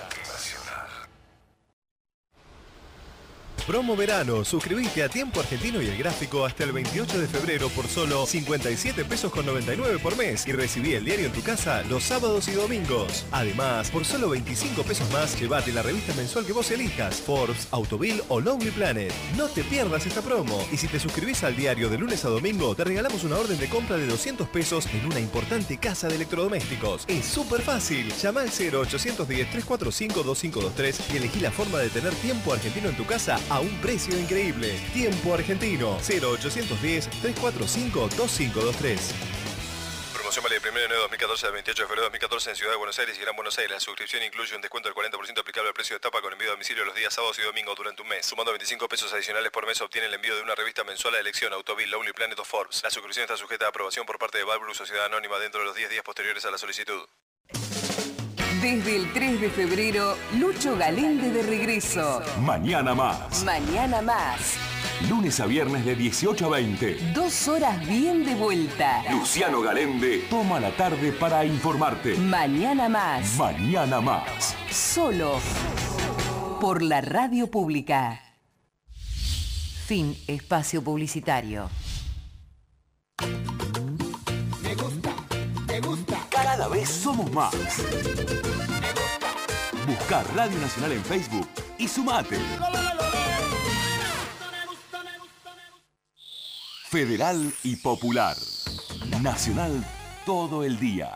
Promo verano, suscribiste a Tiempo Argentino y El Gráfico hasta el veintiocho de febrero por solo cincuenta y siete pesos con noventa y nueve por mes y recibí el diario en tu casa los sábados y domingos. Además, por solo veinticinco pesos más, llévate la revista mensual que vos elijas, Forbes, Autoville o Lonely Planet. No te pierdas esta promo. Y si te suscribís al diario de lunes a domingo, te regalamos una orden de compra de doscientos pesos en una importante casa de electrodomésticos. Es súper fácil. Llama al cero ochocientos diez, trescientos cuarenta y cinco, veinticinco veintitrés y elegí la forma de tener Tiempo Argentino en tu casa a un precio increíble. Tiempo Argentino, cero ochocientos diez, trescientos cuarenta y cinco, veinticinco veintitrés. Promoción vale del primero de enero de dos mil catorce al veintiocho de febrero de dos mil catorce en Ciudad de Buenos Aires y Gran Buenos Aires. La suscripción incluye un descuento del cuarenta por ciento aplicable al precio de tapa con envío a domicilio los días sábados y domingos durante un mes. Sumando veinticinco pesos adicionales por mes obtiene el envío de una revista mensual a elección, Autoville, Lonely Planet o Forbes. La suscripción está sujeta a aprobación por parte de Valbrus Sociedad Anónima dentro de los diez días posteriores a la solicitud. Desde el tres de febrero, Lucho Galende de regreso. Mañana más. Mañana más. Lunes a viernes de dieciocho a veinte. Dos horas bien de vuelta. Luciano Galende toma la tarde para informarte. Mañana más. Mañana más. Solo por la radio pública. Fin espacio publicitario. Me gusta, me gusta. Cada vez somos más. Busca Radio Nacional en Facebook y sumate. Federal y Popular. Nacional todo el día.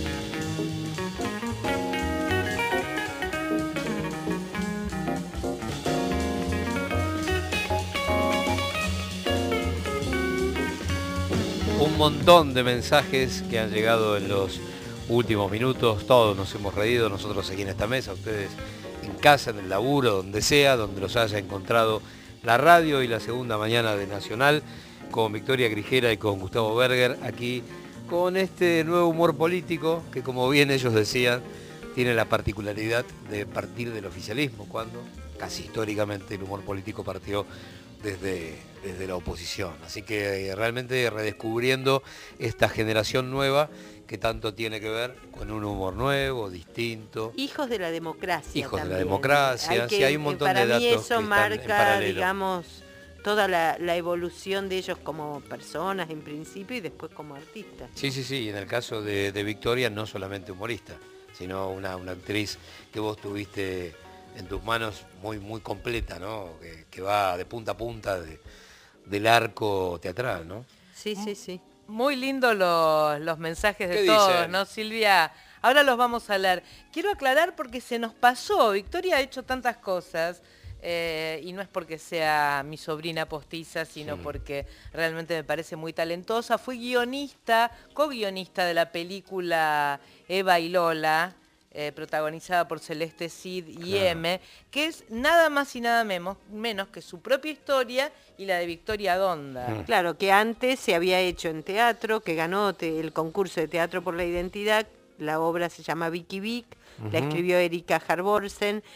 Un montón de mensajes que han llegado en los últimos minutos. Todos nos hemos reído, nosotros aquí en esta mesa, ustedes en casa, en el laburo, donde sea, donde los haya encontrado la radio y la segunda mañana de Nacional, con Victoria Grijera y con Gustavo Berger, aquí con este nuevo humor político que, como bien ellos decían, tiene la particularidad de partir del oficialismo, cuando casi históricamente el humor político partió desde, desde la oposición. Así que eh, realmente redescubriendo esta generación nueva que tanto tiene que ver con un humor nuevo, distinto. Hijos de la democracia. Hijos también. de la democracia, hay que, sí, hay un montón de datos. Para mí eso que están marca, en paralelo. digamos, toda la, la evolución de ellos como personas en principio y después como artistas. Sí, sí, sí, y en el caso de, de Victoria no solamente humorista, sino una, una actriz que vos tuviste en tus manos muy, muy completa, ¿no? Que, que va de punta a punta de, del arco teatral, ¿no? Sí, sí, sí. Muy lindos los, los mensajes de ¿Qué todos, dicen? ¿no, Silvia? Ahora los vamos a leer. Quiero aclarar porque se nos pasó. Victoria ha hecho tantas cosas. Eh, y no es porque sea mi sobrina postiza, sino sí. porque realmente me parece muy talentosa. Fue guionista, co-guionista de la película Eva y Lola, eh, protagonizada por Celeste Cid y claro. M, que es nada más y nada menos, menos que su propia historia y la de Victoria Donda. Mm. Claro, que antes se había hecho en teatro, que ganó te, el concurso de Teatro por la Identidad. La obra se llama Vicky Vic. Uh-huh. La escribió Erika Harborsen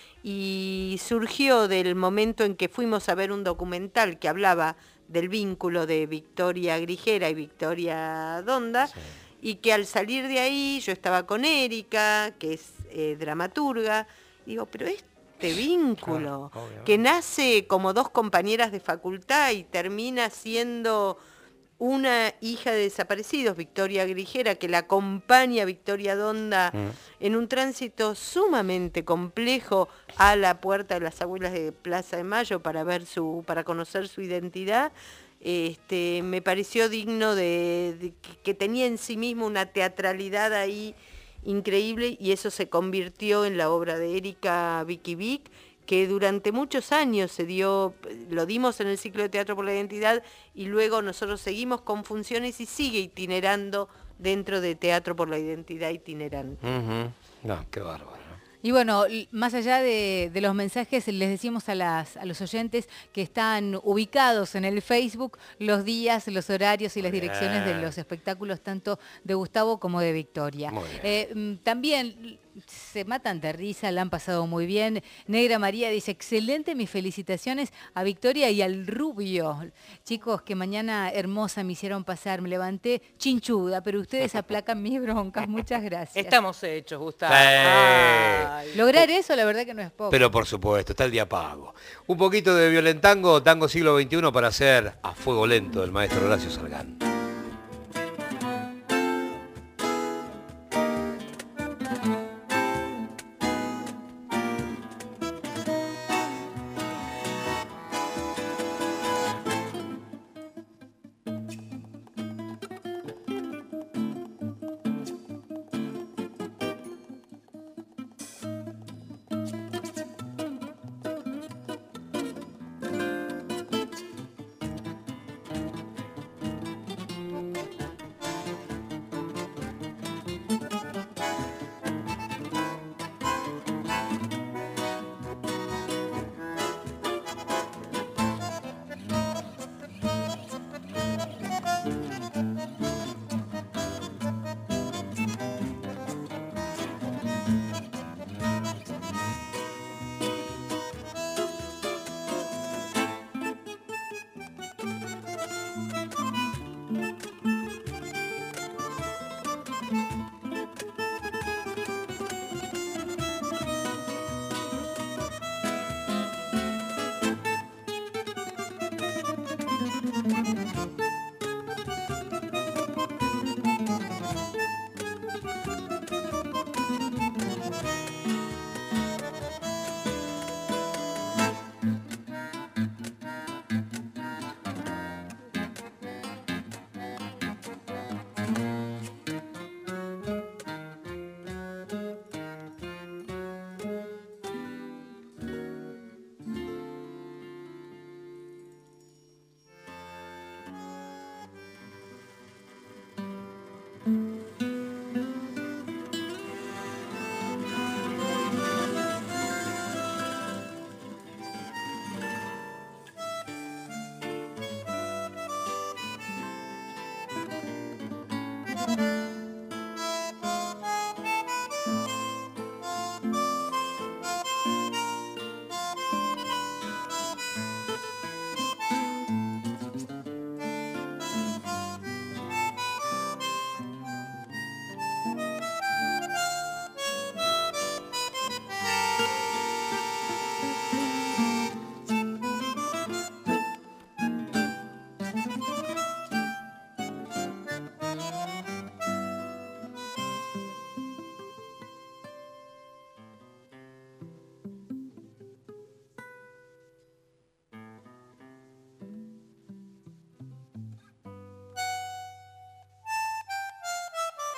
y surgió del momento en que fuimos a ver un documental que hablaba del vínculo de Victoria Grijera y Victoria Donda, sí. y que al salir de ahí yo estaba con Erika, que es eh, dramaturga, y digo, pero este vínculo claro, que nace como dos compañeras de facultad y termina siendo una hija de desaparecidos, Victoria Grijera, que la acompaña a Victoria Donda mm. en un tránsito sumamente complejo a la puerta de las abuelas de Plaza de Mayo para ver su, para conocer su identidad, este, me pareció digno de, de que tenía en sí mismo una teatralidad ahí increíble, y eso se convirtió en la obra de Erika Vicky Vic, que durante muchos años se dio, lo dimos en el ciclo de Teatro por la Identidad, y luego nosotros seguimos con funciones y sigue itinerando dentro de Teatro por la Identidad itinerante. Uh-huh. No, qué bárbaro. Y bueno, más allá de, de los mensajes, les decimos a, las, a los oyentes que están ubicados en el Facebook los días, los horarios y las Muy direcciones bien. de los espectáculos tanto de Gustavo como de Victoria. Muy bien. Eh, también se matan de risa, la han pasado muy bien. Negra María dice, excelente, mis felicitaciones a Victoria y al Rubio. Chicos, que mañana hermosa me hicieron pasar, me levanté chinchuda, pero ustedes aplacan mis broncas, muchas gracias. Estamos hechos, Gustavo. Eh. Ay. Lograr eso, la verdad que no es poco. Pero por supuesto, está el día pago. Un poquito de violentango, tango siglo veintiuno para hacer A Fuego Lento del maestro Horacio Sargán.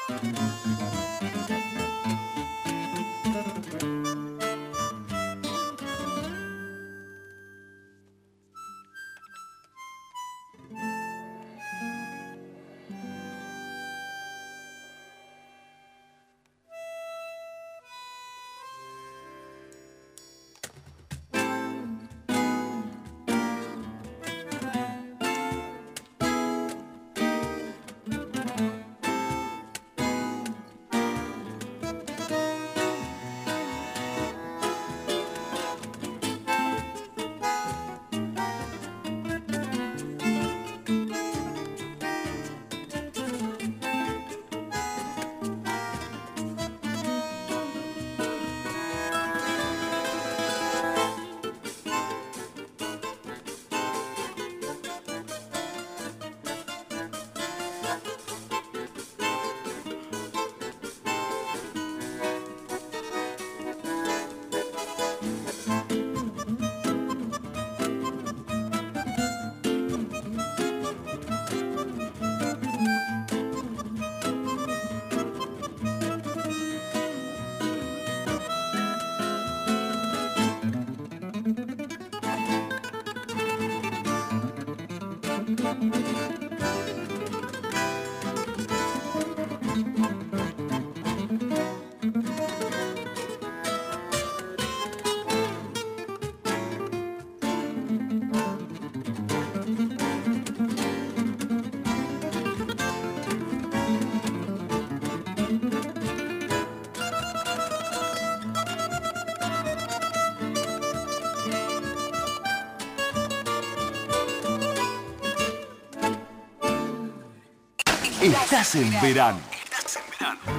Estás en verano. Estás en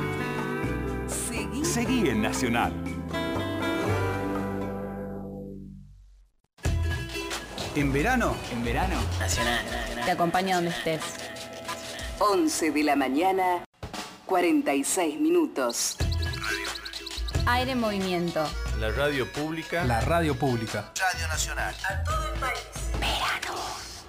verano. Seguí, Seguí en Nacional. ¿En verano? En verano. Nacional. Te acompaña donde estés. once de la mañana, cuarenta y seis minutos. Aire en movimiento. La radio pública. La radio pública. Radio Nacional. A todo el país. Verano.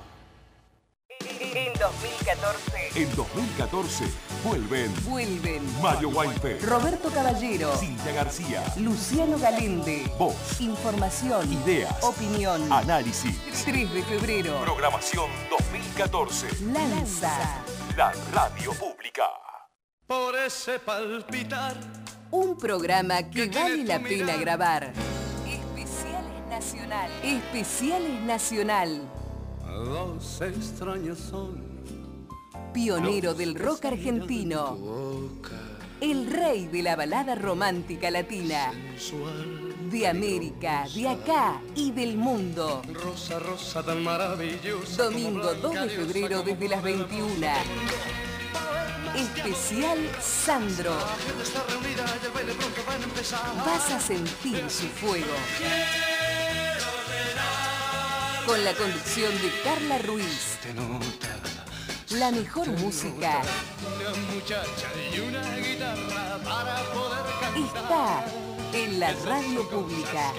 En dos mil catorce. En dos mil catorce vuelven. Vuelven. Mario Weinfeld. Roberto Caballero. Cintia García. Luciano Galende. Voz. Información. Ideas. Opinión. Análisis. tres de febrero. Programación dos mil catorce. Lanza. La radio pública. Por ese palpitar. Un programa que vale la pena grabar. Especiales Nacional. Especiales Nacional. Dos extraños son. Pionero del rock argentino. El rey de la balada romántica latina. De América, de acá y del mundo. Rosa, rosa tan maravillosa. Domingo dos de febrero desde las veintiuna. Especial Sandro. Vas a sentir su fuego. Con la conducción de Carla Ruiz. La mejor música está en la radio pública.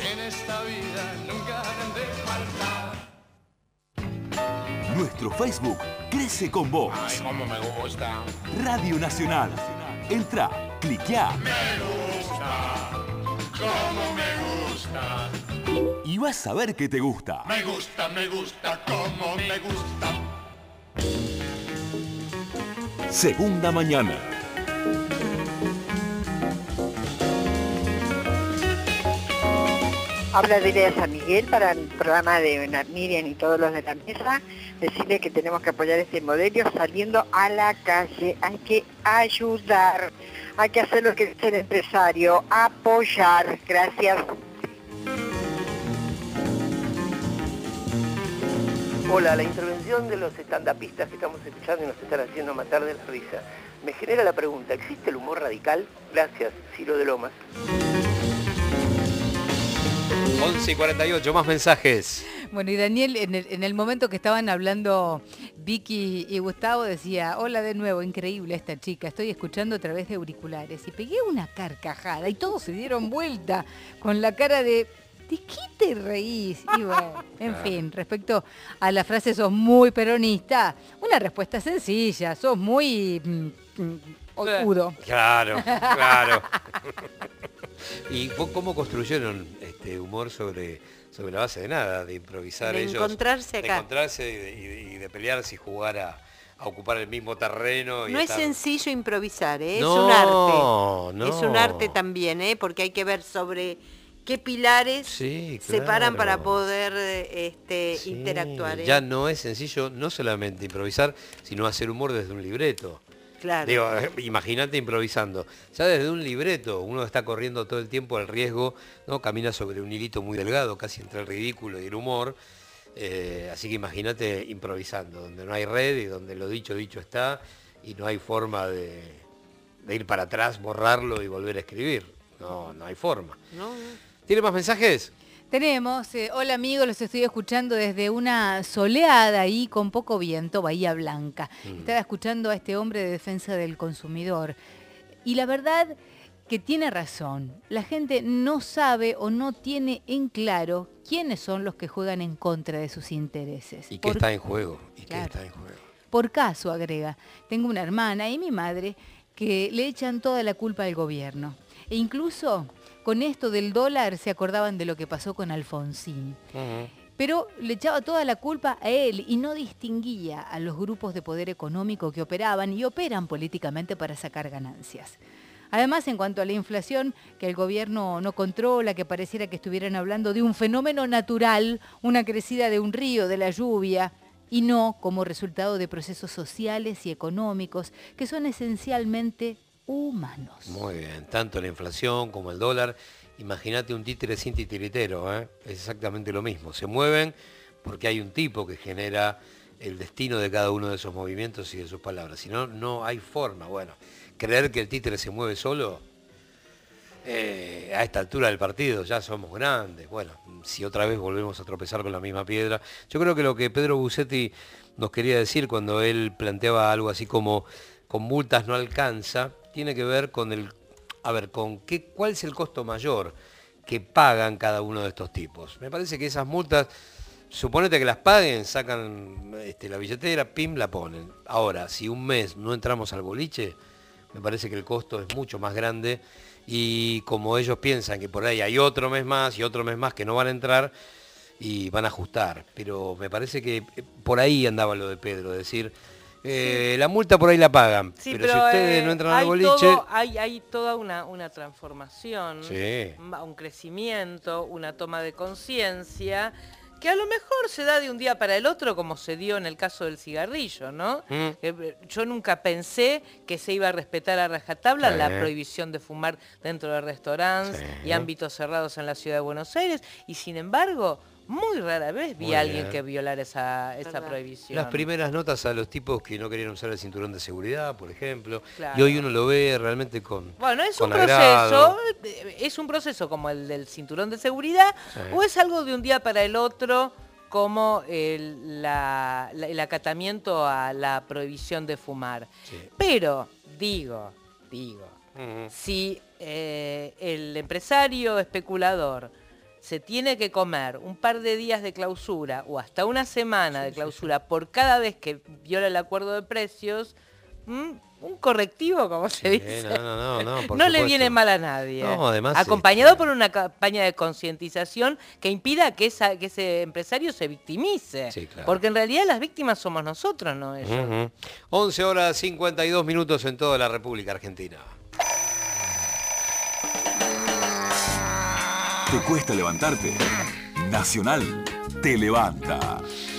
Nuestro Facebook crece con vos. Ay, cómo me gusta. Radio Nacional. Entra, cliquea. Me gusta. Cómo me gusta. Y vas a ver que te gusta. Me gusta, me gusta, cómo me gusta. Segunda mañana. Habla de San Miguel para el programa de Miriam y todos los de la mesa. Decirle que tenemos que apoyar este modelo saliendo a la calle. Hay que ayudar. Hay que hacer lo que dice el empresario. Apoyar. Gracias. Hola, la intervención de los estandapistas que estamos escuchando y nos están haciendo matar de la risa. Me genera la pregunta, ¿existe el humor radical? Gracias, Ciro de Lomas. once y cuarenta y ocho, más mensajes. Bueno, y Daniel, en el, en el momento que estaban hablando Vicky y Gustavo, decía, hola de nuevo, increíble esta chica, estoy escuchando a través de auriculares. Y pegué una carcajada y todos se dieron vuelta con la cara de... ¿De qué te reís? Y bueno, en fin, respecto a la frase sos muy peronista, una respuesta sencilla, sos muy mm, O Udo. Claro, claro. ¿Y vos cómo construyeron este humor sobre, sobre la base de nada? De improvisar de ellos. encontrarse acá. De encontrarse y de, y de, y de pelearse y jugar a, a ocupar el mismo terreno. Y no estar... es sencillo improvisar, ¿eh? No, es un arte. no. Es un arte también, ¿eh? Porque hay que ver sobre qué pilares sí, se claro. paran para poder este, sí, interactuar. ¿eh? Ya no es sencillo no solamente improvisar, sino hacer humor desde un libreto. Claro. Digo, imagínate improvisando. Ya desde un libreto uno está corriendo todo el tiempo el riesgo, ¿no? Camina sobre un hilito muy delgado, casi entre el ridículo y el humor. Eh, así que imagínate improvisando, donde no hay red y donde lo dicho, dicho está, y no hay forma de, de ir para atrás, borrarlo y volver a escribir. No, no hay forma. No, no. ¿Tiene más mensajes? Tenemos, eh, hola amigos, los estoy escuchando desde una soleada ahí con poco viento, Bahía Blanca. Mm. Estaba escuchando a este hombre de defensa del consumidor. Y la verdad que tiene razón. La gente no sabe o no tiene en claro quiénes son los que juegan en contra de sus intereses. ¿Y qué Por... está en juego? ¿Y claro. qué está en juego? Por caso, agrega, tengo una hermana y mi madre que le echan toda la culpa al gobierno. E incluso con esto del dólar se acordaban de lo que pasó con Alfonsín. Uh-huh. Pero le echaba toda la culpa a él y no distinguía a los grupos de poder económico que operaban y operan políticamente para sacar ganancias. Además, en cuanto a la inflación, que el gobierno no controla, que pareciera que estuvieran hablando de un fenómeno natural, una crecida de un río, de la lluvia, y no como resultado de procesos sociales y económicos que son esencialmente humanos. Muy bien, tanto la inflación como el dólar. Imagínate un títere sin titiritero, ¿eh? Es exactamente lo mismo. Se mueven porque hay un tipo que genera el destino de cada uno de esos movimientos y de sus palabras. Si no, no hay forma. Bueno, creer que el títere se mueve solo, eh, a esta altura del partido ya somos grandes. Bueno, si otra vez volvemos a tropezar con la misma piedra. Yo creo que lo que Pedro Busetti nos quería decir cuando él planteaba algo así como con multas no alcanza, tiene que ver con el, a ver, con qué, cuál es el costo mayor que pagan cada uno de estos tipos. Me parece que esas multas, suponete que las paguen, sacan este, la billetera, pim, la ponen. Ahora, si un mes no entramos al boliche, me parece que el costo es mucho más grande y como ellos piensan que por ahí hay otro mes más y otro mes más que no van a entrar y van a ajustar. Pero me parece que por ahí andaba lo de Pedro, decir... Eh, sí. La multa por ahí la pagan, sí, pero, pero si ustedes eh, no entran al boliche... Todo, hay, hay toda una, una transformación, sí. un crecimiento, una toma de conciencia, que a lo mejor se da de un día para el otro, como se dio en el caso del cigarrillo, ¿no? Mm. Eh, yo nunca pensé que se iba a respetar a rajatabla sí. la prohibición de fumar dentro de restaurantes sí. y ámbitos cerrados en la ciudad de Buenos Aires, y sin embargo... Muy rara vez vi Muy a alguien bien. que violara esa, esa prohibición. Las primeras notas a los tipos que no querían usar el cinturón de seguridad, por ejemplo, claro. y hoy uno lo ve realmente con Bueno, es con un agrado. proceso, es un proceso como el del cinturón de seguridad, sí. o es algo de un día para el otro, como el, la, la, el acatamiento a la prohibición de fumar. Sí. Pero, digo, digo, uh-huh. si eh, el empresario especulador se tiene que comer un par de días de clausura o hasta una semana sí, de clausura sí, sí. por cada vez que viola el acuerdo de precios, ¿m? un correctivo, como se sí, dice, no, no, no, no, no le viene mal a nadie. No, además, acompañado este... por una campaña de concientización que impida que, esa, que ese empresario se victimice. Sí, claro. Porque en realidad las víctimas somos nosotros, no ellos. Uh-huh. once horas cincuenta y dos minutos en toda la República Argentina. ¿Te cuesta levantarte? Nacional te levanta.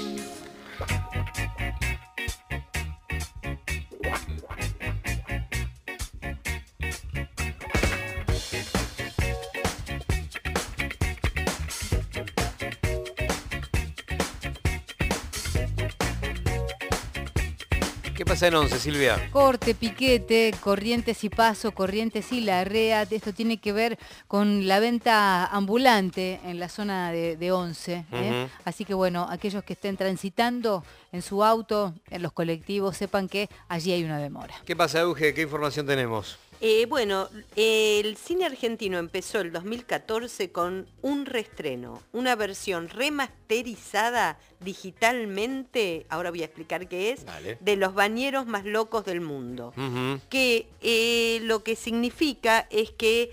¿Qué pasa en once, Silvia? Corte, piquete, Corrientes y Paso, Corrientes y Larrea. Esto tiene que ver con la venta ambulante en la zona de, de once. ¿eh? Uh-huh. Así que bueno, aquellos que estén transitando en su auto, en los colectivos, sepan que allí hay una demora. ¿Qué pasa, Euge? ¿Qué información tenemos? Eh, bueno, el cine argentino empezó el dos mil catorce con un reestreno, una versión remasterizada digitalmente, ahora voy a explicar qué es, Dale. de Los bañeros más locos del mundo. Uh-huh. Que eh, lo que significa es que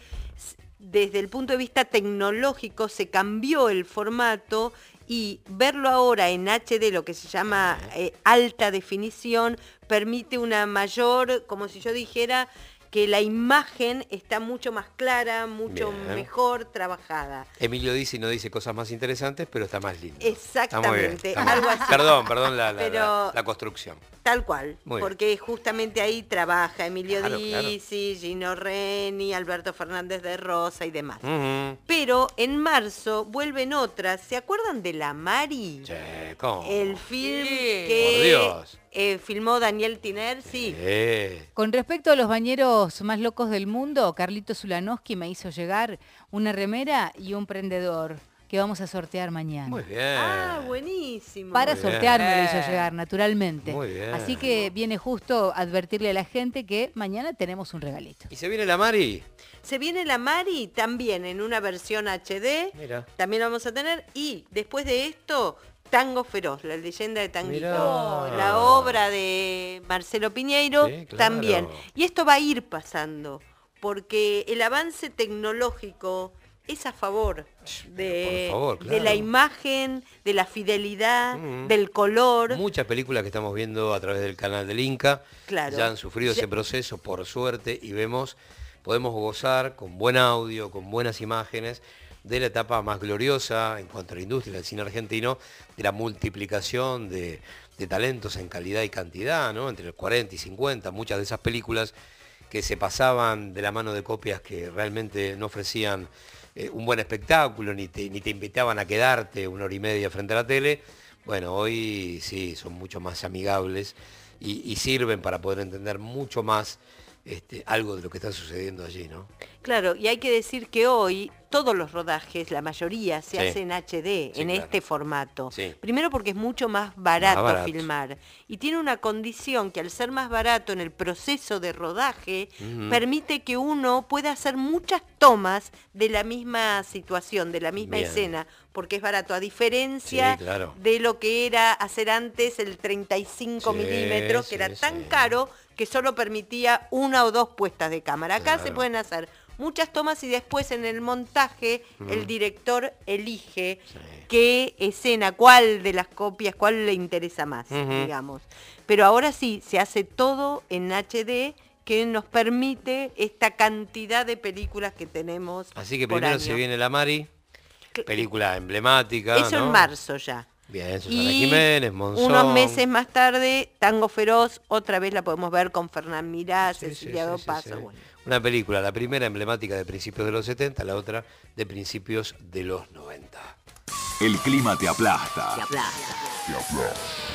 desde el punto de vista tecnológico se cambió el formato y verlo ahora en H D, lo que se llama eh, alta definición, permite una mayor, como si yo dijera, que la imagen está mucho más clara, mucho Bien. mejor trabajada. Emilio dice y no dice cosas más interesantes, pero está más lindo. Exactamente, Está muy bien, está muy algo bien. así. Perdón, perdón la, la, Pero- la- la construcción. Tal cual, Muy bien. porque justamente ahí trabaja Emilio Claro, claro. Dizzi, Gino Reni, Alberto Fernández de Rosa y demás. Uh-huh. Pero en marzo vuelven otras. ¿Se acuerdan de La Mari? Che, ¿cómo? El film Por que Dios. eh, filmó Daniel Tiner, sí. Eh, Con respecto a los bañeros más locos del mundo, Carlito Zulanowski me hizo llegar una remera y un prendedor que vamos a sortear mañana. Muy bien. Ah, buenísimo. Para Muy bien. sortear me lo hizo llegar, naturalmente. Muy bien. Así que viene justo advertirle a la gente que mañana tenemos un regalito. ¿Y se viene la Mari? Se viene La Mari también en una versión H D. Mira. También lo vamos a tener. Y después de esto, Tango Feroz, la leyenda de Tanguito. Mirá. La obra de Marcelo Piñeiro Sí, claro. también. Y esto va a ir pasando, porque el avance tecnológico es a favor de, Por favor, de claro. la imagen, de la fidelidad, Mm. del color. Muchas películas que estamos viendo a través del canal del Inca Claro. ya han sufrido Ya- ese proceso, por suerte, y vemos, podemos gozar con buen audio, con buenas imágenes, de la etapa más gloriosa en cuanto a la industria del cine argentino, de la multiplicación de, de talentos en calidad y cantidad, ¿no? Entre los cuarenta y cincuenta, muchas de esas películas que se pasaban de la mano de copias que realmente no ofrecían eh, un buen espectáculo, ni te, ni te invitaban a quedarte una hora y media frente a la tele. Bueno, hoy sí, son mucho más amigables y, y sirven para poder entender mucho más este, algo de lo que está sucediendo allí, ¿no? Claro, y hay que decir que hoy todos los rodajes, la mayoría, se Sí. hacen en H D, Sí, en claro. este formato. Sí. Primero porque es mucho más barato, Más barato. filmar. Y tiene una condición que al ser más barato en el proceso de rodaje, Ujú. permite que uno pueda hacer muchas tomas de la misma situación, de la misma Bien. escena, porque es barato, a diferencia Sí, claro. de lo que era hacer antes el treinta y cinco Sí, milímetros, que era sí, tan sí. caro que solo permitía una o dos puestas de cámara. Acá se Claro. pueden hacer muchas tomas y después en el montaje Mm. el director elige qué escena, cuál de las copias, cuál le interesa más, Ujú. digamos. Pero ahora sí, se hace todo en H D que nos permite esta cantidad de películas que tenemos. Así que por primero año. se viene La Mari, película emblemática, Eso ¿no? en marzo ya. Bien, Susana Y Jiménez, Monzón. unos meses más tarde, Tango Feroz, otra vez la podemos ver con Fernán Mirá, Sí, Cecilia sí, sí, Dopazo. sí, sí. Bueno. Una película, la primera emblemática de principios de los setenta, la otra de principios de los noventa. El clima te aplasta. Te aplasta. Te aplasta.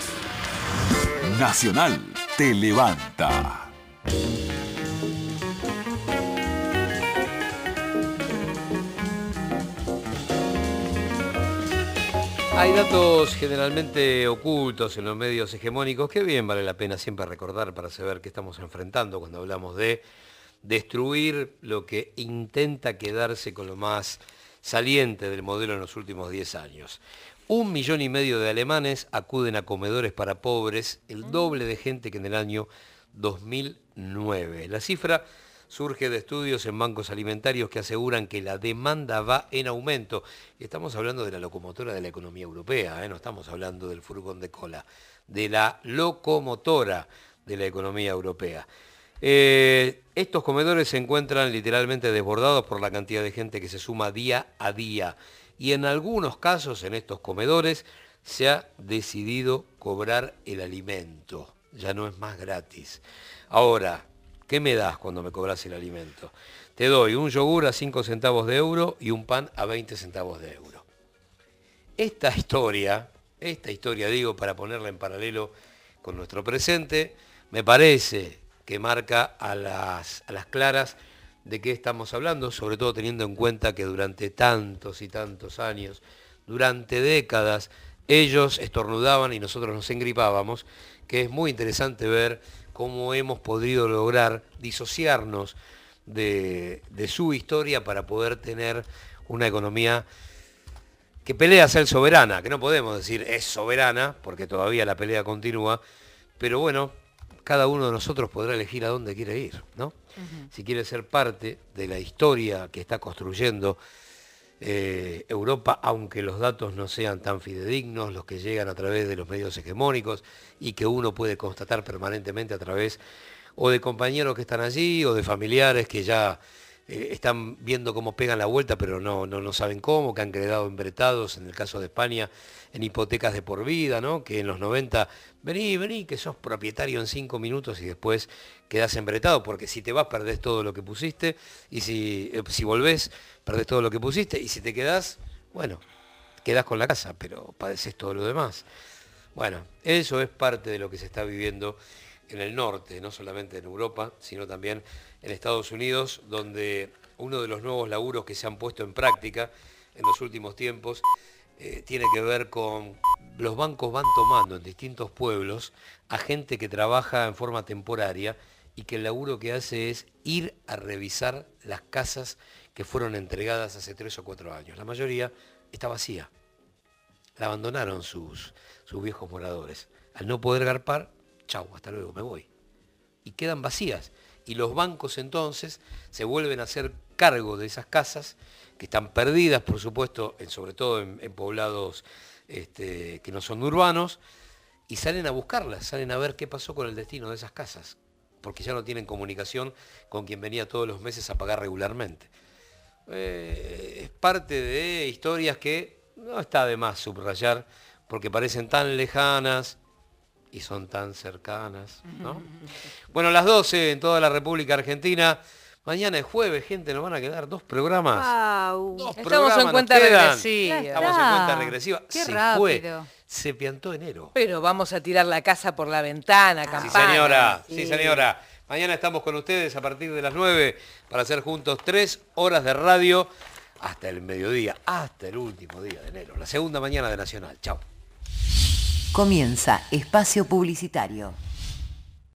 Nacional te levanta. Hay datos generalmente ocultos en los medios hegemónicos que bien vale la pena siempre recordar para saber qué estamos enfrentando cuando hablamos de destruir lo que intenta quedarse con lo más saliente del modelo en los últimos diez años. Un millón y medio de alemanes acuden a comedores para pobres, el doble de gente que en el año dos mil nueve. La cifra surge de estudios en bancos alimentarios que aseguran que la demanda va en aumento. Y estamos hablando de la locomotora de la economía europea, ¿eh? No estamos hablando del furgón de cola, de la locomotora de la economía europea. Eh, estos comedores se encuentran literalmente desbordados por la cantidad de gente que se suma día a día. Y en algunos casos, en estos comedores, se ha decidido cobrar el alimento. Ya no es más gratis. Ahora, ¿qué me das cuando me cobras el alimento? Te doy un yogur a cinco centavos de euro y un pan a veinte centavos de euro. Esta historia, esta historia digo para ponerla en paralelo con nuestro presente, me parece que marca a las, a las claras de qué estamos hablando, sobre todo teniendo en cuenta que durante tantos y tantos años, durante décadas, ellos estornudaban y nosotros nos engripábamos, que es muy interesante ver cómo hemos podido lograr disociarnos de, de su historia para poder tener una economía que pelea a ser soberana, que no podemos decir es soberana, porque todavía la pelea continúa, pero bueno, cada uno de nosotros podrá elegir a dónde quiere ir, ¿no? Uh-huh. Si quiere ser parte de la historia que está construyendo eh, Europa, aunque los datos no sean tan fidedignos, los que llegan a través de los medios hegemónicos y que uno puede constatar permanentemente a través o de compañeros que están allí o de familiares que ya eh, están viendo cómo pegan la vuelta, pero no, no, no saben cómo, que han quedado embretados, en el caso de España, en hipotecas de por vida, ¿no? Que en los noventa, vení, vení, que sos propietario en cinco minutos y después quedás embretado, porque si te vas perdés todo lo que pusiste, y si, eh, si volvés perdés todo lo que pusiste, y si te quedás, bueno, quedás con la casa, pero padeces todo lo demás. Bueno, eso es parte de lo que se está viviendo en el norte, no solamente en Europa, sino también en Estados Unidos, donde uno de los nuevos laburos que se han puesto en práctica en los últimos tiempos eh, tiene que ver con los bancos van tomando en distintos pueblos a gente que trabaja en forma temporaria y que el laburo que hace es ir a revisar las casas que fueron entregadas hace tres o cuatro años. La mayoría está vacía. La abandonaron sus, sus viejos moradores. Al no poder garpar, chau, hasta luego, me voy. Y quedan vacías. Y los bancos entonces se vuelven a hacer cargo de esas casas que están perdidas, por supuesto, en, sobre todo en, en poblados este, que no son urbanos, y salen a buscarlas, salen a ver qué pasó con el destino de esas casas, porque ya no tienen comunicación con quien venía todos los meses a pagar regularmente. Eh, es parte de historias que no está de más subrayar, porque parecen tan lejanas y son tan cercanas, ¿no? Bueno, las doce en toda la República Argentina. Mañana es jueves, gente, nos van a quedar dos programas. Wow. Dos Estamos programas en cuenta quedan. regresiva. Estamos en cuenta regresiva. Qué se rápido. fue. Se piantó enero. Pero vamos a tirar la casa por la ventana, Sí, campana. señora. Sí. Sí. sí, señora. Mañana estamos con ustedes a partir de las nueve para hacer juntos tres horas de radio hasta el mediodía, hasta el último día de enero, la segunda mañana de Nacional. Chau. Comienza Espacio Publicitario.